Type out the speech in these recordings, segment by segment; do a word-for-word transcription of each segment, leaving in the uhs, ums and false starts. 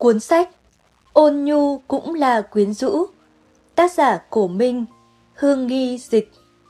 Cuốn sách Ôn nhu cũng là quyến rũ. Tác giả Cổ Minh, Hương Nghi dịch.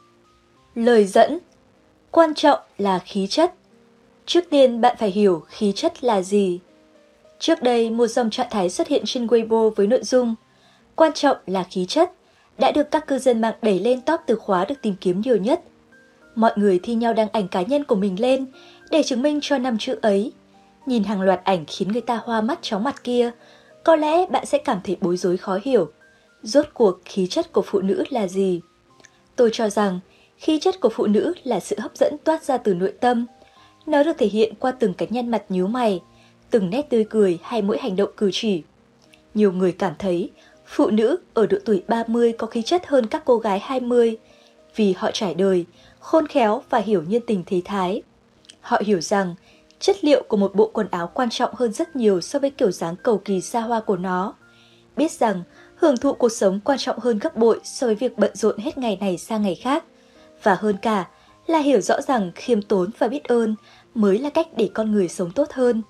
Lời dẫn: quan trọng là khí chất. Trước tiên bạn phải hiểu khí chất là gì. Trước đây, một dòng trạng thái xuất hiện trên Weibo với nội dung quan trọng là khí chất đã được các cư dân mạng đẩy lên top từ khóa được tìm kiếm nhiều nhất. Mọi người thi nhau đăng ảnh cá nhân của mình lên để chứng minh cho năm chữ ấy. Nhìn hàng loạt ảnh khiến người ta hoa mắt chóng mặt kia, có lẽ bạn sẽ cảm thấy bối rối khó hiểu. Rốt cuộc khí chất của phụ nữ là gì? Tôi cho rằng khí chất của phụ nữ là sự hấp dẫn toát ra từ nội tâm. Nó được thể hiện qua từng cái nhăn mặt nhíu mày, từng nét tươi cười hay mỗi hành động cử chỉ. Nhiều người cảm thấy phụ nữ ở độ tuổi ba mươi có khí chất hơn các cô gái hai mươi vì họ trải đời, khôn khéo và hiểu nhân tình thế thái. Họ hiểu rằng chất liệu của một bộ quần áo quan trọng hơn rất nhiều so với kiểu dáng cầu kỳ xa hoa của nó. Biết rằng hưởng thụ cuộc sống quan trọng hơn gấp bội so với việc bận rộn hết ngày này sang ngày khác. Và hơn cả là hiểu rõ rằng khiêm tốn và biết ơn mới là cách để con người sống tốt hơn.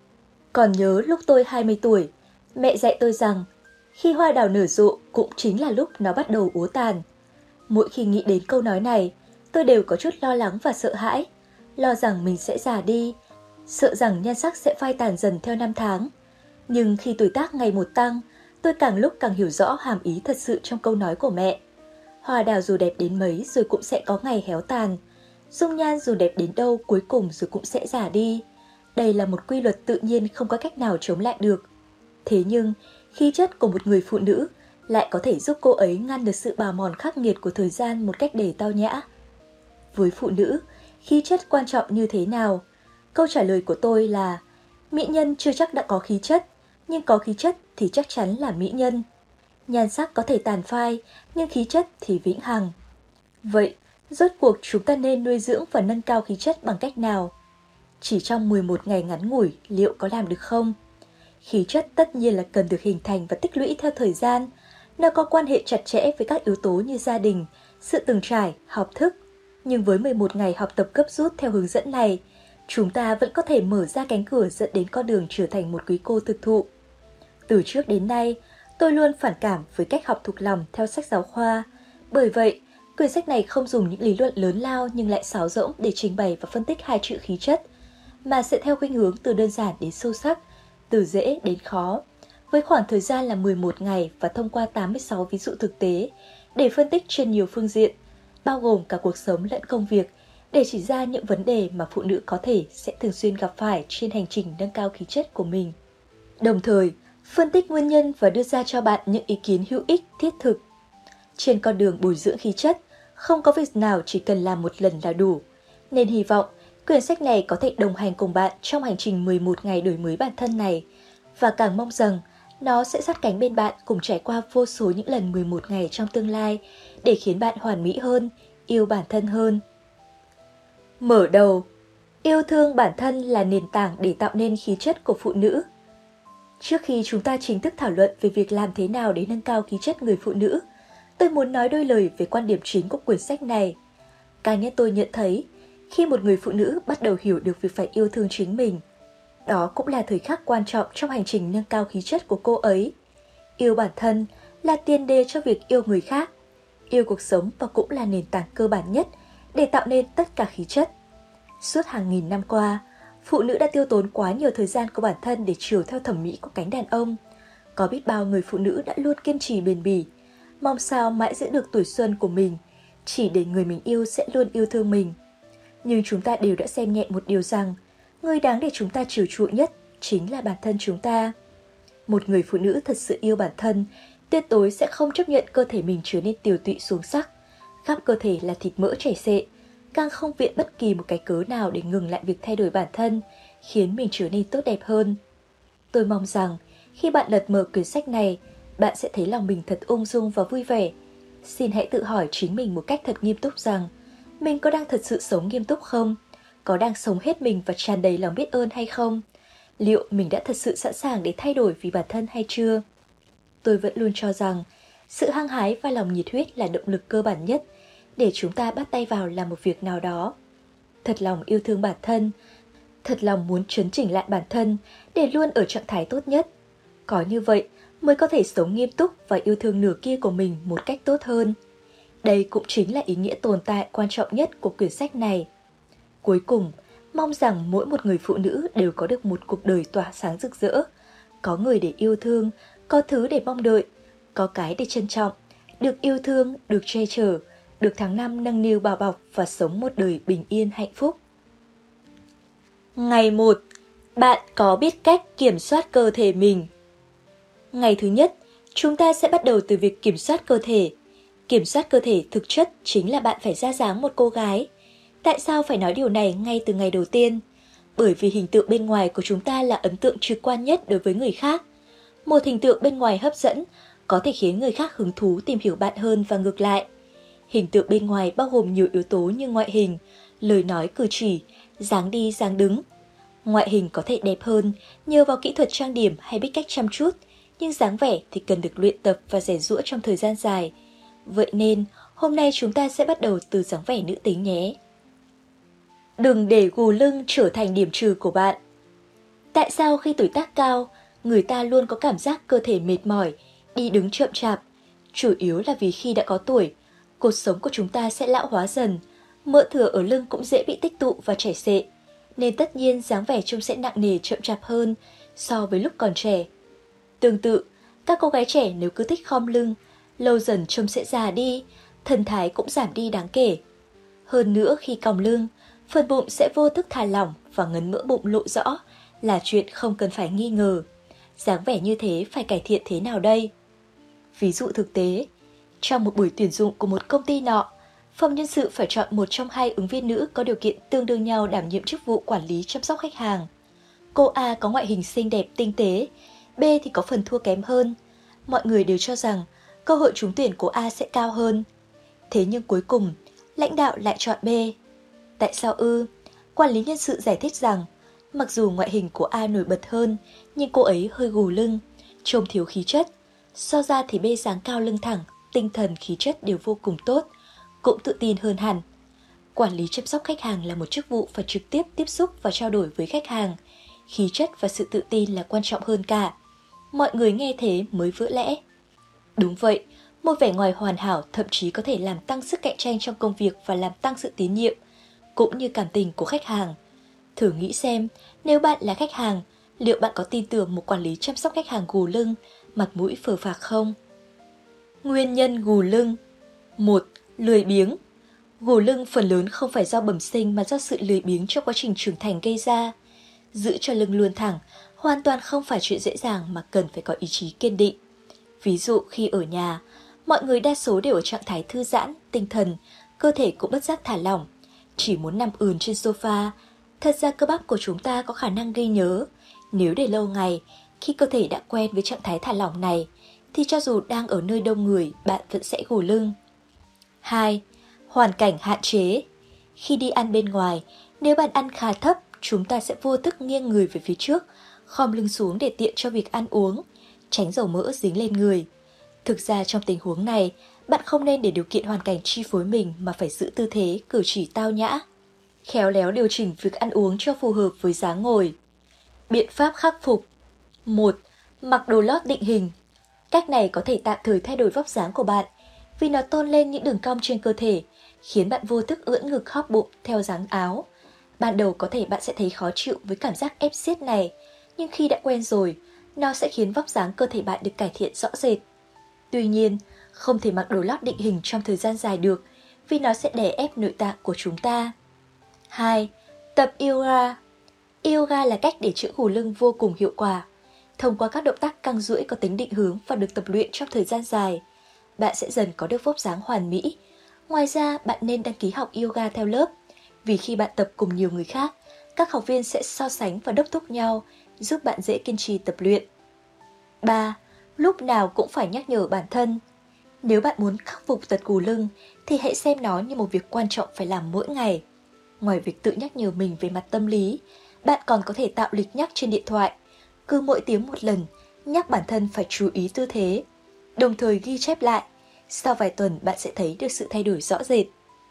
Còn nhớ lúc tôi hai mươi tuổi, mẹ dạy tôi rằng khi hoa đào nở rộ cũng chính là lúc nó bắt đầu úa tàn. Mỗi khi nghĩ đến câu nói này, tôi đều có chút lo lắng và sợ hãi. Lo rằng mình sẽ già đi, sợ rằng nhan sắc sẽ phai tàn dần theo năm tháng. Nhưng khi tuổi tác ngày một tăng, tôi càng lúc càng hiểu rõ hàm ý thật sự trong câu nói của mẹ. Hoa đào dù đẹp đến mấy rồi cũng sẽ có ngày héo tàn. Dung nhan dù đẹp đến đâu cuối cùng rồi cũng sẽ già đi. Đây là một quy luật tự nhiên không có cách nào chống lại được. Thế nhưng, khí chất của một người phụ nữ lại có thể giúp cô ấy ngăn được sự bào mòn khắc nghiệt của thời gian một cách đầy tao nhã. Với phụ nữ, khí chất quan trọng như thế nào? Câu trả lời của tôi là mỹ nhân chưa chắc đã có khí chất, nhưng có khí chất thì chắc chắn là mỹ nhân. Nhan sắc có thể tàn phai, nhưng khí chất thì vĩnh hằng. Vậy, rốt cuộc chúng ta nên nuôi dưỡng và nâng cao khí chất bằng cách nào? Chỉ trong mười một ngày ngắn ngủi, liệu có làm được không? Khí chất tất nhiên là cần được hình thành và tích lũy theo thời gian. Nó có quan hệ chặt chẽ với các yếu tố như gia đình, sự từng trải, học thức. Nhưng với mười một ngày học tập gấp rút theo hướng dẫn này, chúng ta vẫn có thể mở ra cánh cửa dẫn đến con đường trở thành một quý cô thực thụ. Từ trước đến nay, tôi luôn phản cảm với cách học thuộc lòng theo sách giáo khoa. Bởi vậy, quyển sách này không dùng những lý luận lớn lao nhưng lại sáo rỗng để trình bày và phân tích hai chữ khí chất, mà sẽ theo khuynh hướng từ đơn giản đến sâu sắc, từ dễ đến khó, với khoảng thời gian là mười một ngày và thông qua tám mươi sáu ví dụ thực tế để phân tích trên nhiều phương diện, bao gồm cả cuộc sống lẫn công việc, để chỉ ra những vấn đề mà phụ nữ có thể sẽ thường xuyên gặp phải trên hành trình nâng cao khí chất của mình. Đồng thời, phân tích nguyên nhân và đưa ra cho bạn những ý kiến hữu ích, thiết thực. Trên con đường bồi dưỡng khí chất, không có việc nào chỉ cần làm một lần là đủ. Nên hy vọng quyển sách này có thể đồng hành cùng bạn trong hành trình mười một ngày đổi mới bản thân này, và càng mong rằng nó sẽ sát cánh bên bạn cùng trải qua vô số những lần mười một ngày trong tương lai để khiến bạn hoàn mỹ hơn, yêu bản thân hơn. Mở đầu: yêu thương bản thân là nền tảng để tạo nên khí chất của phụ nữ. Trước khi chúng ta chính thức thảo luận về việc làm thế nào để nâng cao khí chất người phụ nữ, tôi muốn nói đôi lời về quan điểm chính của quyển sách này. Cá nhân tôi nhận thấy, khi một người phụ nữ bắt đầu hiểu được việc phải yêu thương chính mình, đó cũng là thời khắc quan trọng trong hành trình nâng cao khí chất của cô ấy. Yêu bản thân là tiền đề cho việc yêu người khác. Yêu cuộc sống và cũng là nền tảng cơ bản nhất để tạo nên tất cả khí chất. Suốt hàng nghìn năm qua, phụ nữ đã tiêu tốn quá nhiều thời gian của bản thân để chiều theo thẩm mỹ của cánh đàn ông. Có biết bao người phụ nữ đã luôn kiên trì bền bỉ, mong sao mãi giữ được tuổi xuân của mình, chỉ để người mình yêu sẽ luôn yêu thương mình. Nhưng chúng ta đều đã xem nhẹ một điều rằng, người đáng để chúng ta chiều chuộng nhất chính là bản thân chúng ta. Một người phụ nữ thật sự yêu bản thân, tuyệt đối sẽ không chấp nhận cơ thể mình trở nên tiều tụy xuống sắc, khắp cơ thể là thịt mỡ chảy xệ, càng không viện bất kỳ một cái cớ nào để ngừng lại việc thay đổi bản thân, khiến mình trở nên tốt đẹp hơn. Tôi mong rằng, khi bạn lật mở quyển sách này, bạn sẽ thấy lòng mình thật ung dung và vui vẻ. Xin hãy tự hỏi chính mình một cách thật nghiêm túc rằng, mình có đang thật sự sống nghiêm túc không? Có đang sống hết mình và tràn đầy lòng biết ơn hay không? Liệu mình đã thật sự sẵn sàng để thay đổi vì bản thân hay chưa? Tôi vẫn luôn cho rằng, sự hăng hái và lòng nhiệt huyết là động lực cơ bản nhất để chúng ta bắt tay vào làm một việc nào đó. Thật lòng yêu thương bản thân, thật lòng muốn chấn chỉnh lại bản thân để luôn ở trạng thái tốt nhất. Có như vậy mới có thể sống nghiêm túc và yêu thương nửa kia của mình một cách tốt hơn. Đây cũng chính là ý nghĩa tồn tại quan trọng nhất của quyển sách này. Cuối cùng, mong rằng mỗi một người phụ nữ đều có được một cuộc đời tỏa sáng rực rỡ, có người để yêu thương, có thứ để mong đợi, có cái để trân trọng, được yêu thương, được che chở, được tháng năm nâng niu bao bọc và sống một đời bình yên hạnh phúc. Ngày một. Bạn có biết cách kiểm soát cơ thể mình? Ngày thứ nhất, chúng ta sẽ bắt đầu từ việc kiểm soát cơ thể. Kiểm soát cơ thể thực chất chính là bạn phải ra dáng một cô gái. Tại sao phải nói điều này ngay từ ngày đầu tiên? Bởi vì hình tượng bên ngoài của chúng ta là ấn tượng trực quan nhất đối với người khác. Một hình tượng bên ngoài hấp dẫn có thể khiến người khác hứng thú tìm hiểu bạn hơn và ngược lại. Hình tượng bên ngoài bao gồm nhiều yếu tố như ngoại hình, lời nói cử chỉ, dáng đi dáng đứng. Ngoại hình có thể đẹp hơn nhờ vào kỹ thuật trang điểm hay biết cách chăm chút, nhưng dáng vẻ thì cần được luyện tập và rèn giũa trong thời gian dài. Vậy nên, hôm nay chúng ta sẽ bắt đầu từ dáng vẻ nữ tính nhé. Đừng để gù lưng trở thành điểm trừ của bạn. Tại sao khi tuổi tác cao, người ta luôn có cảm giác cơ thể mệt mỏi, đi đứng chậm chạp? Chủ yếu là vì khi đã có tuổi, cột sống của chúng ta sẽ lão hóa dần, mỡ thừa ở lưng cũng dễ bị tích tụ và chảy xệ, nên tất nhiên dáng vẻ trông sẽ nặng nề chậm chạp hơn so với lúc còn trẻ. Tương tự, các cô gái trẻ nếu cứ thích khom lưng, lâu dần trông sẽ già đi, thân thái cũng giảm đi đáng kể. Hơn nữa khi còng lưng, phần bụng sẽ vô thức thả lỏng và ngấn mỡ bụng lộ rõ là chuyện không cần phải nghi ngờ. Dáng vẻ như thế phải cải thiện thế nào đây? Ví dụ thực tế, trong một buổi tuyển dụng của một công ty nọ, phòng nhân sự phải chọn một trong hai ứng viên nữ có điều kiện tương đương nhau đảm nhiệm chức vụ quản lý chăm sóc khách hàng. Cô A có ngoại hình xinh đẹp tinh tế, B thì có phần thua kém hơn. Mọi người đều cho rằng cơ hội trúng tuyển của A sẽ cao hơn. Thế nhưng cuối cùng, lãnh đạo lại chọn B. Tại sao ư? Quản lý nhân sự giải thích rằng, mặc dù ngoại hình của A nổi bật hơn, nhưng cô ấy hơi gù lưng, trông thiếu khí chất. So ra thì B dáng cao lưng thẳng, tinh thần khí chất đều vô cùng tốt, cũng tự tin hơn hẳn. Quản lý chăm sóc khách hàng là một chức vụ phải trực tiếp tiếp xúc và trao đổi với khách hàng. Khí chất và sự tự tin là quan trọng hơn cả. Mọi người nghe thế mới vỡ lẽ. Đúng vậy, một vẻ ngoài hoàn hảo thậm chí có thể làm tăng sức cạnh tranh trong công việc và làm tăng sự tín nhiệm, cũng như cảm tình của khách hàng. Thử nghĩ xem, nếu bạn là khách hàng, liệu bạn có tin tưởng một quản lý chăm sóc khách hàng gù lưng, mặt mũi phờ phạc không? Nguyên nhân gù lưng. một. Lười biếng. Gù lưng phần lớn không phải do bẩm sinh mà do sự lười biếng trong quá trình trưởng thành gây ra. Giữ cho lưng luôn thẳng, hoàn toàn không phải chuyện dễ dàng mà cần phải có ý chí kiên định. Ví dụ khi ở nhà, mọi người đa số đều ở trạng thái thư giãn, tinh thần, cơ thể cũng bất giác thả lỏng, chỉ muốn nằm ườn trên sofa. Thật ra cơ bắp của chúng ta có khả năng ghi nhớ. Nếu để lâu ngày, khi cơ thể đã quen với trạng thái thả lỏng này, thì cho dù đang ở nơi đông người, bạn vẫn sẽ gù lưng. hai. Hoàn cảnh hạn chế. Khi đi ăn bên ngoài, nếu bạn ăn khá thấp, chúng ta sẽ vô thức nghiêng người về phía trước, khom lưng xuống để tiện cho việc ăn uống, tránh dầu mỡ dính lên người. Thực ra trong tình huống này, bạn không nên để điều kiện hoàn cảnh chi phối mình mà phải giữ tư thế, cử chỉ tao nhã. Khéo léo điều chỉnh việc ăn uống cho phù hợp với dáng ngồi. Biện pháp khắc phục. một. Mặc đồ lót định hình. Cách này có thể tạm thời thay đổi vóc dáng của bạn, vì nó tôn lên những đường cong trên cơ thể, khiến bạn vô thức ưỡn ngực hóp bụng theo dáng áo. Ban đầu có thể bạn sẽ thấy khó chịu với cảm giác ép siết này, nhưng khi đã quen rồi, nó sẽ khiến vóc dáng cơ thể bạn được cải thiện rõ rệt. Tuy nhiên, không thể mặc đồ lót định hình trong thời gian dài được, vì nó sẽ đè ép nội tạng của chúng ta. hai. Tập yoga. Yoga là cách để chữa gù lưng vô cùng hiệu quả. Thông qua các động tác căng duỗi có tính định hướng và được tập luyện trong thời gian dài, bạn sẽ dần có được vóc dáng hoàn mỹ. Ngoài ra, bạn nên đăng ký học yoga theo lớp, vì khi bạn tập cùng nhiều người khác, các học viên sẽ so sánh và đốc thúc nhau, giúp bạn dễ kiên trì tập luyện. ba. Lúc nào cũng phải nhắc nhở bản thân. Nếu bạn muốn khắc phục tật gù lưng, thì hãy xem nó như một việc quan trọng phải làm mỗi ngày. Ngoài việc tự nhắc nhở mình về mặt tâm lý, bạn còn có thể tạo lịch nhắc trên điện thoại. Cứ mỗi tiếng một lần, nhắc bản thân phải chú ý tư thế, đồng thời ghi chép lại. Sau vài tuần bạn sẽ thấy được sự thay đổi rõ rệt.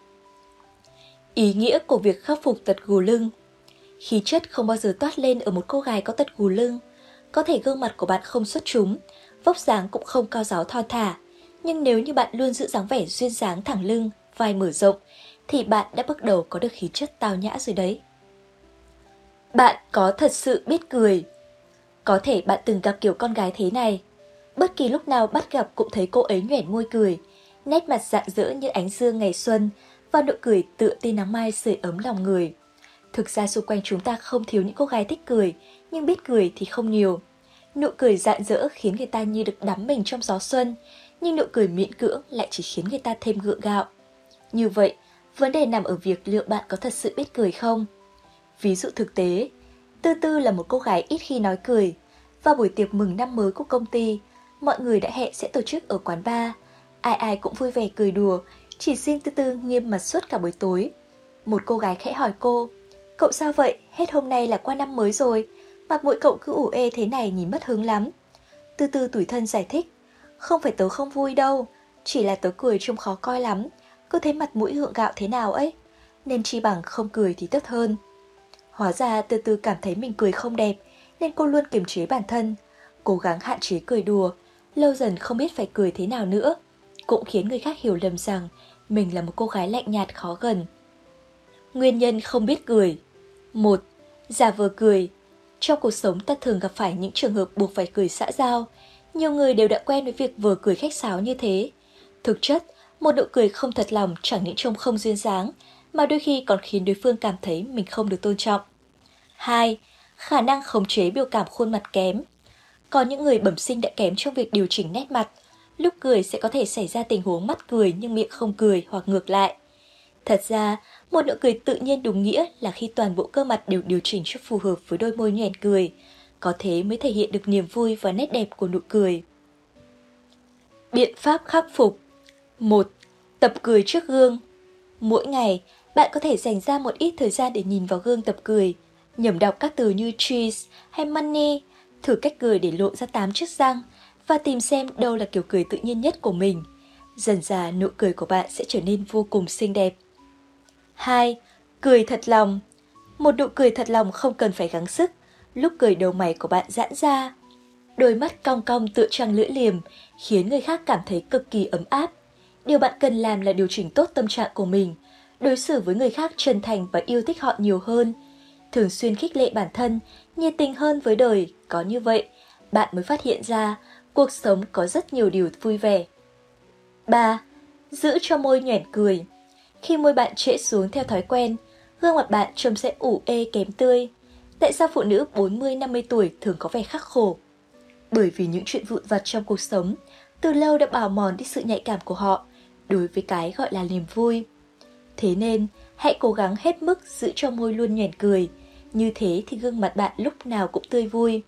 Ý nghĩa của việc khắc phục tật gù lưng. Khí chất không bao giờ toát lên ở một cô gái có tật gù lưng. Có thể gương mặt của bạn không xuất chúng, vóc dáng cũng không cao ráo thon thả, nhưng nếu như bạn luôn giữ dáng vẻ duyên dáng thẳng lưng, vai mở rộng, thì bạn đã bắt đầu có được khí chất tao nhã rồi đấy. Bạn có thật sự biết cười. Có thể bạn từng gặp kiểu con gái thế này. Bất kỳ lúc nào bắt gặp cũng thấy cô ấy nhoẻn môi cười, nét mặt rạng rỡ như ánh dương ngày xuân, và nụ cười tựa tia nắng mai sưởi ấm lòng người. Thực ra xung quanh chúng ta không thiếu những cô gái thích cười, nhưng biết cười thì không nhiều. Nụ cười rạng rỡ khiến người ta như được đắm mình trong gió xuân, nhưng nụ cười miễn cưỡng lại chỉ khiến người ta thêm gượng gạo. Như vậy, vấn đề nằm ở việc liệu bạn có thật sự biết cười không? Ví dụ thực tế, Tư Tư là một cô gái ít khi nói cười. Vào buổi tiệc mừng năm mới của công ty, mọi người đã hẹn sẽ tổ chức ở quán bar. Ai ai cũng vui vẻ cười đùa, chỉ riêng Tư Tư nghiêm mặt suốt cả buổi tối. Một cô gái khẽ hỏi cô, cậu sao vậy, hết hôm nay là qua năm mới rồi, mặt mũi cậu cứ ủ ê thế này nhìn mất hứng lắm. Tư Tư tủi thân giải thích, không phải tớ không vui đâu, chỉ là tớ cười trông khó coi lắm, cứ thấy mặt mũi gượng gạo thế nào ấy, nên chi bằng không cười thì tốt hơn. Hóa ra Tư Tư cảm thấy mình cười không đẹp, nên cô luôn kiềm chế bản thân, cố gắng hạn chế cười đùa, lâu dần không biết phải cười thế nào nữa, cũng khiến người khác hiểu lầm rằng mình là một cô gái lạnh nhạt khó gần. Nguyên nhân không biết cười. Một. Giả vờ cười. Trong cuộc sống ta thường gặp phải những trường hợp buộc phải cười xã giao. Nhiều người đều đã quen với việc vừa cười khách sáo như thế. Thực chất, một nụ cười không thật lòng chẳng những trông không duyên dáng, mà đôi khi còn khiến đối phương cảm thấy mình không được tôn trọng. Hai. Khả năng khống chế biểu cảm khuôn mặt kém. Có những người bẩm sinh đã kém trong việc điều chỉnh nét mặt. Lúc cười sẽ có thể xảy ra tình huống mắt cười nhưng miệng không cười hoặc ngược lại. Thật ra, một nụ cười tự nhiên đúng nghĩa là khi toàn bộ cơ mặt đều điều chỉnh cho phù hợp với đôi môi nhoẻn cười. Có thế mới thể hiện được niềm vui và nét đẹp của nụ cười. Biện pháp khắc phục. Một. Tập cười trước gương. Mỗi ngày, bạn có thể dành ra một ít thời gian để nhìn vào gương tập cười, nhẩm đọc các từ như cheese hay money, thử cách cười để lộ ra tám chiếc răng và tìm xem đâu là kiểu cười tự nhiên nhất của mình. Dần dà nụ cười của bạn sẽ trở nên vô cùng xinh đẹp. Hai. Cười thật lòng. Một nụ cười thật lòng không cần phải gắng sức, lúc cười đầu mày của bạn giãn ra. Đôi mắt cong cong tựa trăng lưỡi liềm, khiến người khác cảm thấy cực kỳ ấm áp. Điều bạn cần làm là điều chỉnh tốt tâm trạng của mình, đối xử với người khác chân thành và yêu thích họ nhiều hơn. Thường xuyên khích lệ bản thân, nhiệt tình hơn với đời, có như vậy, bạn mới phát hiện ra cuộc sống có rất nhiều điều vui vẻ. Ba. Giữ cho môi nhoẻn cười. Khi môi bạn trễ xuống theo thói quen, gương mặt bạn trông sẽ ủ ê kém tươi. Tại sao phụ nữ bốn mươi năm mươi tuổi thường có vẻ khắc khổ? Bởi vì những chuyện vụn vặt trong cuộc sống từ lâu đã bào mòn đi sự nhạy cảm của họ đối với cái gọi là niềm vui. Thế nên, hãy cố gắng hết mức giữ cho môi luôn nhoẻn cười, như thế thì gương mặt bạn lúc nào cũng tươi vui.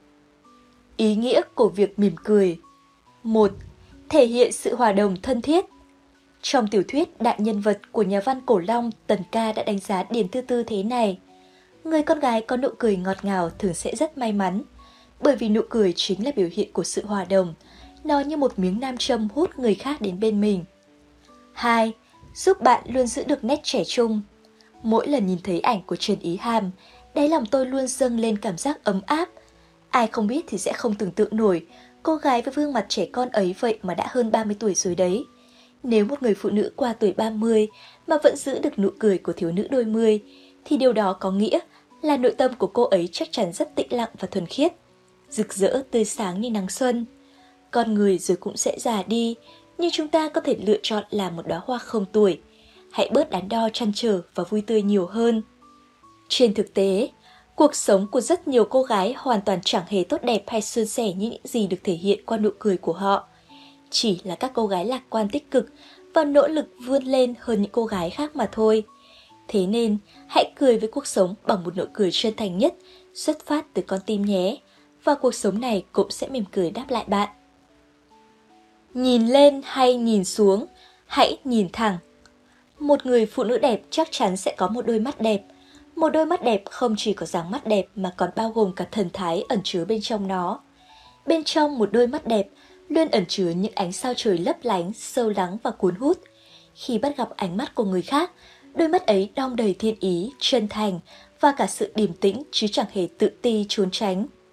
Ý nghĩa của việc mỉm cười. Một. Thể hiện sự hòa đồng thân thiết. Trong tiểu thuyết Đại nhân vật của nhà văn Cổ Long, Tần Ca đã đánh giá Điền Tư Tư thế này. Người con gái có nụ cười ngọt ngào thường sẽ rất may mắn, bởi vì nụ cười chính là biểu hiện của sự hòa đồng, nó như một miếng nam châm hút người khác đến bên mình. Hai. Giúp bạn luôn giữ được nét trẻ trung. Mỗi lần nhìn thấy ảnh của Trần Ý Hàm, đáy lòng tôi luôn dâng lên cảm giác ấm áp. Ai không biết thì sẽ không tưởng tượng nổi, cô gái với gương mặt trẻ con ấy vậy mà đã hơn ba mươi tuổi rồi đấy. Nếu một người phụ nữ qua tuổi ba mươi mà vẫn giữ được nụ cười của thiếu nữ đôi mươi, thì điều đó có nghĩa là nội tâm của cô ấy chắc chắn rất tĩnh lặng và thuần khiết, rực rỡ tươi sáng như nắng xuân. Con người rồi cũng sẽ già đi, nhưng chúng ta có thể lựa chọn làm một đóa hoa không tuổi. Hãy bớt đắn đo trăn trở và vui tươi nhiều hơn. Trên thực tế, cuộc sống của rất nhiều cô gái hoàn toàn chẳng hề tốt đẹp hay suôn sẻ như những gì được thể hiện qua nụ cười của họ. Chỉ là các cô gái lạc quan tích cực và nỗ lực vươn lên hơn những cô gái khác mà thôi. Thế nên, hãy cười với cuộc sống bằng một nụ cười chân thành nhất, xuất phát từ con tim nhé, và cuộc sống này cũng sẽ mỉm cười đáp lại bạn. Nhìn lên hay nhìn xuống, hãy nhìn thẳng. Một người phụ nữ đẹp chắc chắn sẽ có một đôi mắt đẹp. Một đôi mắt đẹp không chỉ có dáng mắt đẹp mà còn bao gồm cả thần thái ẩn chứa bên trong nó. Bên trong một đôi mắt đẹp luôn ẩn chứa những ánh sao trời lấp lánh, sâu lắng và cuốn hút. Khi bắt gặp ánh mắt của người khác, đôi mắt ấy đong đầy thiên ý, chân thành và cả sự điềm tĩnh chứ chẳng hề tự ti trốn tránh.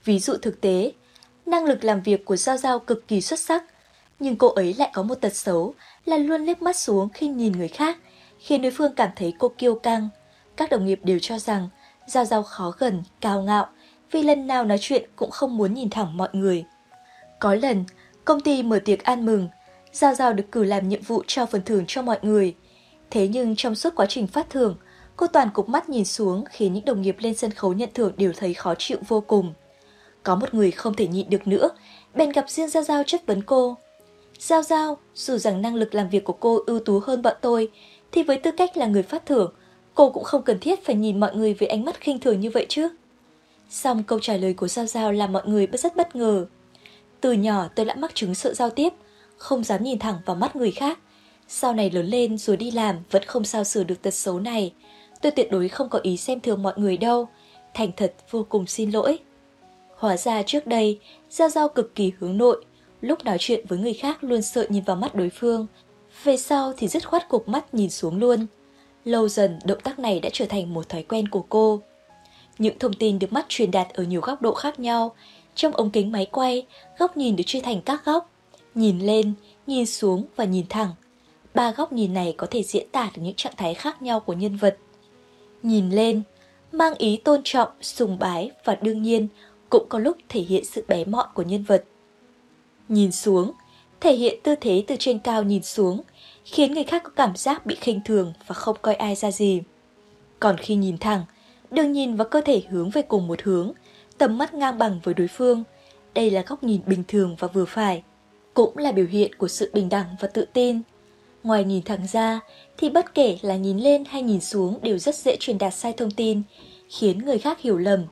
Ví dụ thực tế, năng lực làm việc của Giao Giao cực kỳ xuất sắc, nhưng cô ấy lại có một tật xấu là luôn liếc mắt xuống khi nhìn người khác, khiến đối phương cảm thấy cô kiêu căng. Các đồng nghiệp đều cho rằng Giao Giao khó gần, cao ngạo, vì lần nào nói chuyện cũng không muốn nhìn thẳng mọi người. Có lần, công ty mở tiệc ăn mừng, Giao Giao được cử làm nhiệm vụ trao phần thưởng cho mọi người. Thế nhưng trong suốt quá trình phát thưởng, cô toàn cụp mắt nhìn xuống khiến những đồng nghiệp lên sân khấu nhận thưởng đều thấy khó chịu vô cùng. Có một người không thể nhịn được nữa, bèn gặp riêng Giao Giao chất vấn cô. Giao Giao, dù rằng năng lực làm việc của cô ưu tú hơn bọn tôi, thì với tư cách là người phát thưởng, cô cũng không cần thiết phải nhìn mọi người với ánh mắt khinh thường như vậy chứ. Xong câu trả lời của Giao Giao làm mọi người rất bất ngờ. Từ nhỏ tôi đã mắc chứng sợ giao tiếp, không dám nhìn thẳng vào mắt người khác. Sau này lớn lên rồi đi làm vẫn không sao sửa được tật xấu này. Tôi tuyệt đối không có ý xem thường mọi người đâu. Thành thật vô cùng xin lỗi. Hóa ra trước đây, Giao Giao cực kỳ hướng nội. Lúc nói chuyện với người khác luôn sợ nhìn vào mắt đối phương. Về sau thì dứt khoát cụp mắt nhìn xuống luôn. Lâu dần động tác này đã trở thành một thói quen của cô. Những thông tin được mắt truyền đạt ở nhiều góc độ khác nhau. Trong ống kính máy quay, góc nhìn được chia thành các góc. Nhìn lên, nhìn xuống và nhìn thẳng. Ba góc nhìn này có thể diễn tả được những trạng thái khác nhau của nhân vật. Nhìn lên, mang ý tôn trọng, sùng bái và đương nhiên cũng có lúc thể hiện sự bé mọn của nhân vật. Nhìn xuống, thể hiện tư thế từ trên cao nhìn xuống, khiến người khác có cảm giác bị khinh thường và không coi ai ra gì. Còn khi nhìn thẳng, đường nhìn và cơ thể hướng về cùng một hướng, tầm mắt ngang bằng với đối phương. Đây là góc nhìn bình thường và vừa phải, cũng là biểu hiện của sự bình đẳng và tự tin. Ngoài nhìn thẳng ra, thì bất kể là nhìn lên hay nhìn xuống đều rất dễ truyền đạt sai thông tin, khiến người khác hiểu lầm.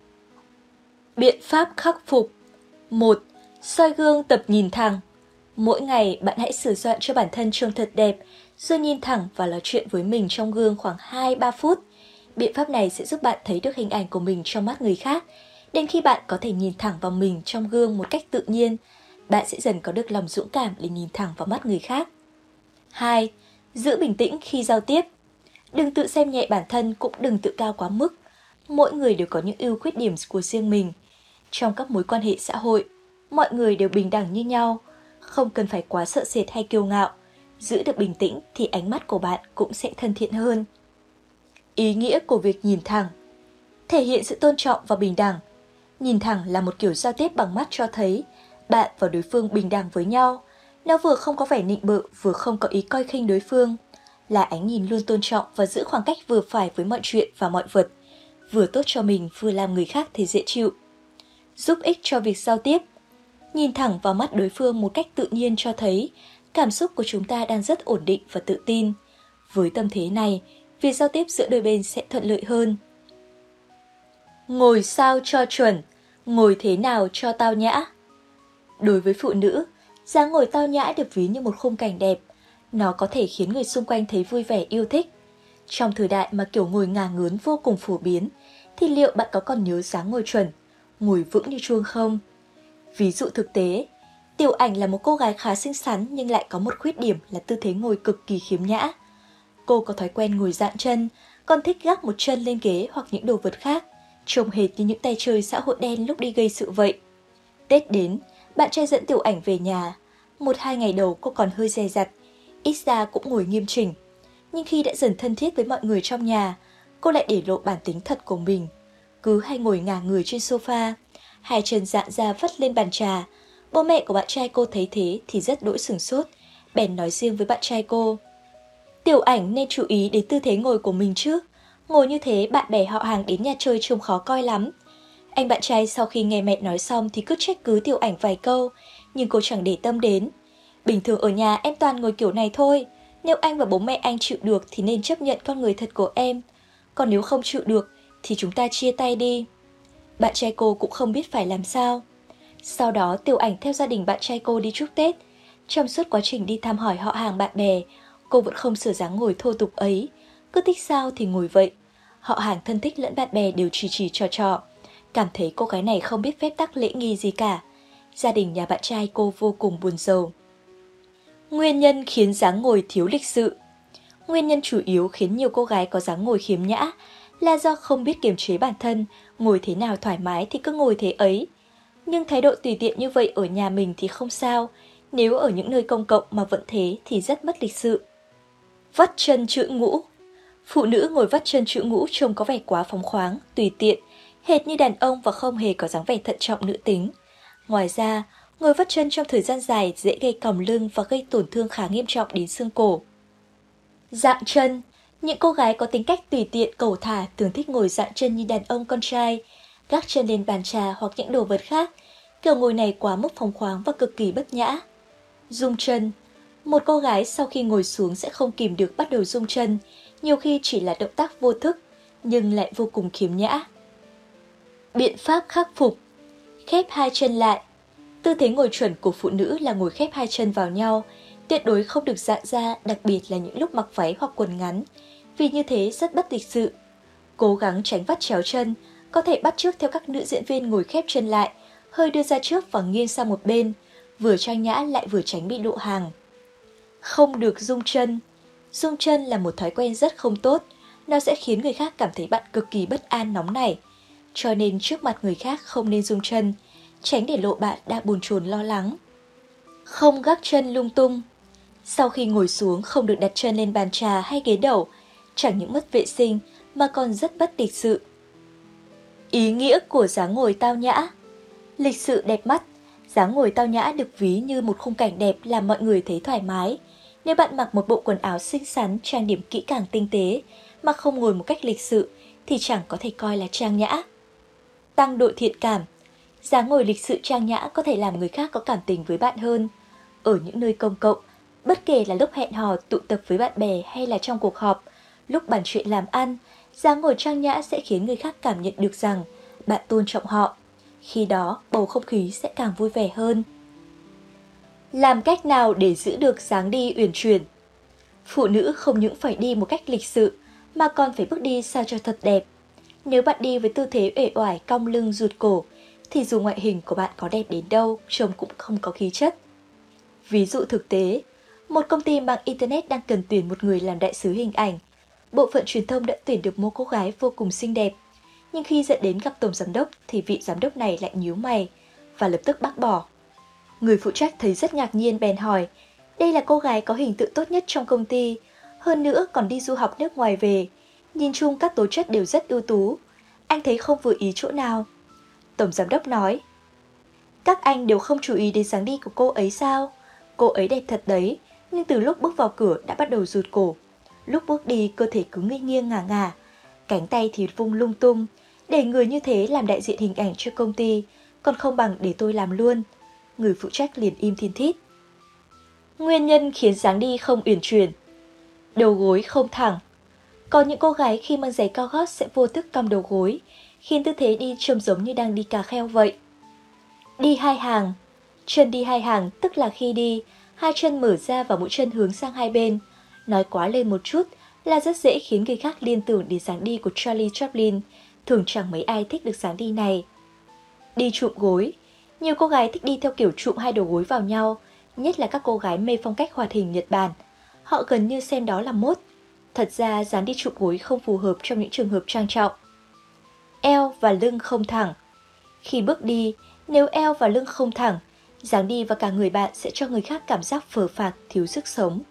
Biện pháp khắc phục. một. Soi gương tập nhìn thẳng. Mỗi ngày bạn hãy sửa soạn cho bản thân trông thật đẹp, rồi nhìn thẳng và nói chuyện với mình trong gương khoảng hai ba phút. Biện pháp này sẽ giúp bạn thấy được hình ảnh của mình trong mắt người khác. Đến khi bạn có thể nhìn thẳng vào mình trong gương một cách tự nhiên, bạn sẽ dần có được lòng dũng cảm để nhìn thẳng vào mắt người khác. hai. Giữ bình tĩnh khi giao tiếp. Đừng tự xem nhẹ bản thân, cũng đừng tự cao quá mức. Mỗi người đều có những ưu khuyết điểm của riêng mình. Trong các mối quan hệ xã hội, mọi người đều bình đẳng như nhau, không cần phải quá sợ sệt hay kiêu ngạo. Giữ được bình tĩnh thì ánh mắt của bạn cũng sẽ thân thiện hơn. Ý nghĩa của việc nhìn thẳng. Thể hiện sự tôn trọng và bình đẳng. Nhìn thẳng là một kiểu giao tiếp bằng mắt cho thấy bạn và đối phương bình đẳng với nhau. Nó vừa không có vẻ nịnh bợ, vừa không có ý coi khinh đối phương. Là ánh nhìn luôn tôn trọng và giữ khoảng cách vừa phải với mọi chuyện và mọi vật. Vừa tốt cho mình, vừa làm người khác thấy dễ chịu. Giúp ích cho việc giao tiếp. Nhìn thẳng vào mắt đối phương một cách tự nhiên cho thấy cảm xúc của chúng ta đang rất ổn định và tự tin. Với tâm thế này, việc giao tiếp giữa đôi bên sẽ thuận lợi hơn. Ngồi sao cho chuẩn, ngồi thế nào cho tao nhã. Đối với phụ nữ, dáng ngồi tao nhã được ví như một khung cảnh đẹp. Nó có thể khiến người xung quanh thấy vui vẻ yêu thích. Trong thời đại mà kiểu ngồi ngả ngớn vô cùng phổ biến, thì liệu bạn có còn nhớ dáng ngồi chuẩn, ngồi vững như chuông không? Ví dụ thực tế, Tiểu Ảnh là một cô gái khá xinh xắn nhưng lại có một khuyết điểm là tư thế ngồi cực kỳ khiếm nhã. Cô có thói quen ngồi dạn chân, còn thích gác một chân lên ghế hoặc những đồ vật khác, trông hệt như những tay chơi xã hội đen lúc đi gây sự vậy. Tết đến, bạn trai dẫn Tiểu Ảnh về nhà. Một hai ngày đầu cô còn hơi dè dặt, ít ra cũng ngồi nghiêm chỉnh. Nhưng khi đã dần thân thiết với mọi người trong nhà, cô lại để lộ bản tính thật của mình. Cứ hay ngồi ngả người trên sofa, hai chân dạn ra vắt lên bàn trà. Bố mẹ của bạn trai cô thấy thế thì rất đỗi sửng sốt, bèn nói riêng với bạn trai cô. Tiểu Ảnh nên chú ý đến tư thế ngồi của mình chứ. Ngồi như thế bạn bè họ hàng đến nhà chơi trông khó coi lắm. Anh bạn trai sau khi nghe mẹ nói xong thì cứ trách cứ Tiểu Ảnh vài câu, nhưng cô chẳng để tâm đến. Bình thường ở nhà em toàn ngồi kiểu này thôi. Nếu anh và bố mẹ anh chịu được thì nên chấp nhận con người thật của em. Còn nếu không chịu được thì chúng ta chia tay đi. Bạn trai cô cũng không biết phải làm sao. Sau đó Tiểu Ảnh theo gia đình bạn trai cô đi chúc Tết. Trong suốt quá trình đi thăm hỏi họ hàng bạn bè, cô vẫn không sửa dáng ngồi thô tục ấy. Cứ thích sao thì ngồi vậy. Họ hàng thân thích lẫn bạn bè đều chỉ chỉ trò trò, cảm thấy cô gái này không biết phép tắc lễ nghi gì cả. Gia đình nhà bạn trai cô vô cùng buồn rầu. Nguyên nhân khiến dáng ngồi thiếu lịch sự. Nguyên nhân chủ yếu khiến nhiều cô gái có dáng ngồi khiếm nhã là do không biết kiềm chế bản thân, ngồi thế nào thoải mái thì cứ ngồi thế ấy. Nhưng thái độ tùy tiện như vậy ở nhà mình thì không sao, nếu ở những nơi công cộng mà vẫn thế thì rất mất lịch sự. Vắt chân chữ ngũ. Phụ nữ ngồi vắt chân chữ ngũ trông có vẻ quá phóng khoáng, tùy tiện, hệt như đàn ông và không hề có dáng vẻ thận trọng nữ tính. Ngoài ra, ngồi vắt chân trong thời gian dài dễ gây còng lưng và gây tổn thương khá nghiêm trọng đến xương cổ. Dạng chân. Những cô gái có tính cách tùy tiện cẩu thả thường thích ngồi dạng chân như đàn ông con trai, gác chân lên bàn trà hoặc những đồ vật khác. Kiểu ngồi này quá mức phóng khoáng và cực kỳ bất nhã. Rung chân. Một cô gái sau khi ngồi xuống sẽ không kìm được bắt đầu rung chân, nhiều khi chỉ là động tác vô thức, nhưng lại vô cùng khiếm nhã. Biện pháp khắc phục. Khép hai chân lại. Tư thế ngồi chuẩn của phụ nữ là ngồi khép hai chân vào nhau, tuyệt đối không được dạng ra, đặc biệt là những lúc mặc váy hoặc quần ngắn, vì như thế rất bất lịch sự. Cố gắng tránh vắt chéo chân, có thể bắt chước theo các nữ diễn viên ngồi khép chân lại, hơi đưa ra trước và nghiêng sang một bên, vừa trang nhã lại vừa tránh bị lộ hàng. Không được rung chân. Rung chân là một thói quen rất không tốt, nó sẽ khiến người khác cảm thấy bạn cực kỳ bất an nóng nảy. Cho nên trước mặt người khác không nên rung chân, tránh để lộ bạn đang bồn chồn lo lắng. Không gác chân lung tung. Sau khi ngồi xuống không được đặt chân lên bàn trà hay ghế đầu, chẳng những mất vệ sinh mà còn rất bất lịch sự. Ý nghĩa của dáng ngồi tao nhã. Lịch sự đẹp mắt, dáng ngồi tao nhã được ví như một khung cảnh đẹp làm mọi người thấy thoải mái. Nếu bạn mặc một bộ quần áo xinh xắn, trang điểm kỹ càng tinh tế, mà không ngồi một cách lịch sự, thì chẳng có thể coi là trang nhã. Tăng độ thiện cảm. Dáng ngồi lịch sự trang nhã có thể làm người khác có cảm tình với bạn hơn. Ở những nơi công cộng, bất kể là lúc hẹn hò tụ tập với bạn bè hay là trong cuộc họp, lúc bàn chuyện làm ăn, dáng ngồi trang nhã sẽ khiến người khác cảm nhận được rằng bạn tôn trọng họ. Khi đó, bầu không khí sẽ càng vui vẻ hơn. Làm cách nào để giữ được dáng đi uyển chuyển? Phụ nữ không những phải đi một cách lịch sự, mà còn phải bước đi sao cho thật đẹp. Nếu bạn đi với tư thế uể oải cong lưng rụt cổ, thì dù ngoại hình của bạn có đẹp đến đâu, trông cũng không có khí chất. Ví dụ thực tế, một công ty mạng Internet đang cần tuyển một người làm đại sứ hình ảnh. Bộ phận truyền thông đã tuyển được một cô gái vô cùng xinh đẹp. Nhưng khi dẫn đến gặp tổng giám đốc thì vị giám đốc này lại nhíu mày và lập tức bác bỏ. Người phụ trách thấy rất ngạc nhiên bèn hỏi, đây là cô gái có hình tượng tốt nhất trong công ty, hơn nữa còn đi du học nước ngoài về. Nhìn chung các tố chất đều rất ưu tú. Anh thấy không vừa ý chỗ nào? Tổng giám đốc nói, các anh đều không chú ý đến dáng đi của cô ấy sao? Cô ấy đẹp thật đấy, nhưng từ lúc bước vào cửa đã bắt đầu rụt cổ. Lúc bước đi cơ thể cứ nghiêng nghiêng ngả ngả, cánh tay thì vung lung tung. Để người như thế làm đại diện hình ảnh cho công ty, còn không bằng để tôi làm luôn. Người phụ trách liền im thiên thít. Nguyên nhân khiến dáng đi không uyển chuyển. Đầu gối không thẳng. Có những cô gái khi mang giày cao gót sẽ vô thức cong đầu gối, khiến tư thế đi trông giống như đang đi cà kheo vậy. Đi hai hàng. Chân đi hai hàng tức là khi đi, hai chân mở ra và mỗi chân hướng sang hai bên. Nói quá lên một chút là rất dễ khiến người khác liên tưởng đến dáng đi của Charlie Chaplin, thường chẳng mấy ai thích được dáng đi này. Đi trụm gối. Nhiều cô gái thích đi theo kiểu trụm hai đầu gối vào nhau, nhất là các cô gái mê phong cách hoạt hình Nhật Bản. Họ gần như xem đó là mốt. Thật ra dáng đi trụm gối không phù hợp trong những trường hợp trang trọng. Eo và lưng không thẳng. Khi bước đi, nếu eo và lưng không thẳng, dáng đi và cả người bạn sẽ cho người khác cảm giác phờ phạc, thiếu sức sống.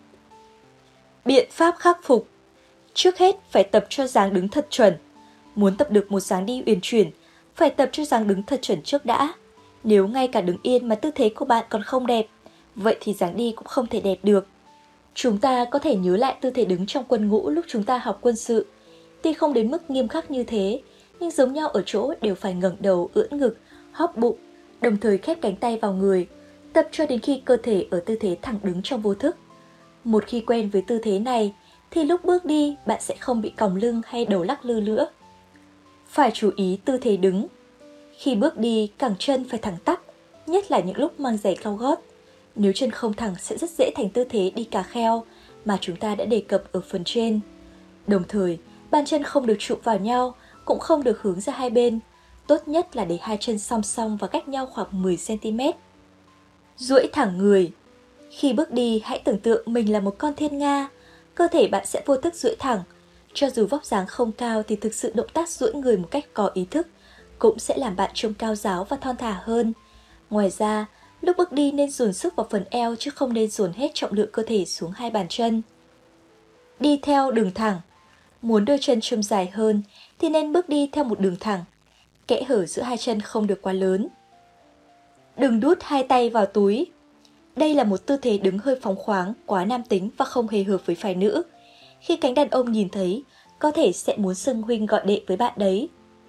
Biện pháp khắc phục. Trước hết phải tập cho dáng đứng thật chuẩn. Muốn tập được một dáng đi uyển chuyển, phải tập cho dáng đứng thật chuẩn trước đã. Nếu ngay cả đứng yên mà tư thế của bạn còn không đẹp, vậy thì dáng đi cũng không thể đẹp được. Chúng ta có thể nhớ lại tư thế đứng trong quân ngũ lúc chúng ta học quân sự. Tuy không đến mức nghiêm khắc như thế, nhưng giống nhau ở chỗ đều phải ngẩng đầu, ưỡn ngực, hóp bụng, đồng thời khép cánh tay vào người, tập cho đến khi cơ thể ở tư thế thẳng đứng trong vô thức. Một khi quen với tư thế này, thì lúc bước đi bạn sẽ không bị còng lưng hay đầu lắc lư nữa. Phải chú ý tư thế đứng. Khi bước đi, cẳng chân phải thẳng tắp, nhất là những lúc mang giày cao gót. Nếu chân không thẳng sẽ rất dễ thành tư thế đi cà kheo mà chúng ta đã đề cập ở phần trên. Đồng thời, bàn chân không được chụm vào nhau, cũng không được hướng ra hai bên. Tốt nhất là để hai chân song song và cách nhau khoảng mười xăng ti mét. Duỗi thẳng người. Khi bước đi, hãy tưởng tượng mình là một con thiên nga. Cơ thể bạn sẽ vô thức duỗi thẳng. Cho dù vóc dáng không cao thì thực sự động tác duỗi người một cách có ý thức cũng sẽ làm bạn trông cao ráo và thon thả hơn. Ngoài ra, lúc bước đi nên dồn sức vào phần eo chứ không nên dồn hết trọng lượng cơ thể xuống hai bàn chân. Đi theo đường thẳng. Muốn đôi chân trông dài hơn thì nên bước đi theo một đường thẳng. Kẽ hở giữa hai chân không được quá lớn. Đừng đút hai tay vào túi. Đây là một tư thế đứng hơi phóng khoáng, quá nam tính và không hề hợp với phái nữ. Khi cánh đàn ông nhìn thấy, có thể sẽ muốn xưng huynh gọi đệ với bạn đấy.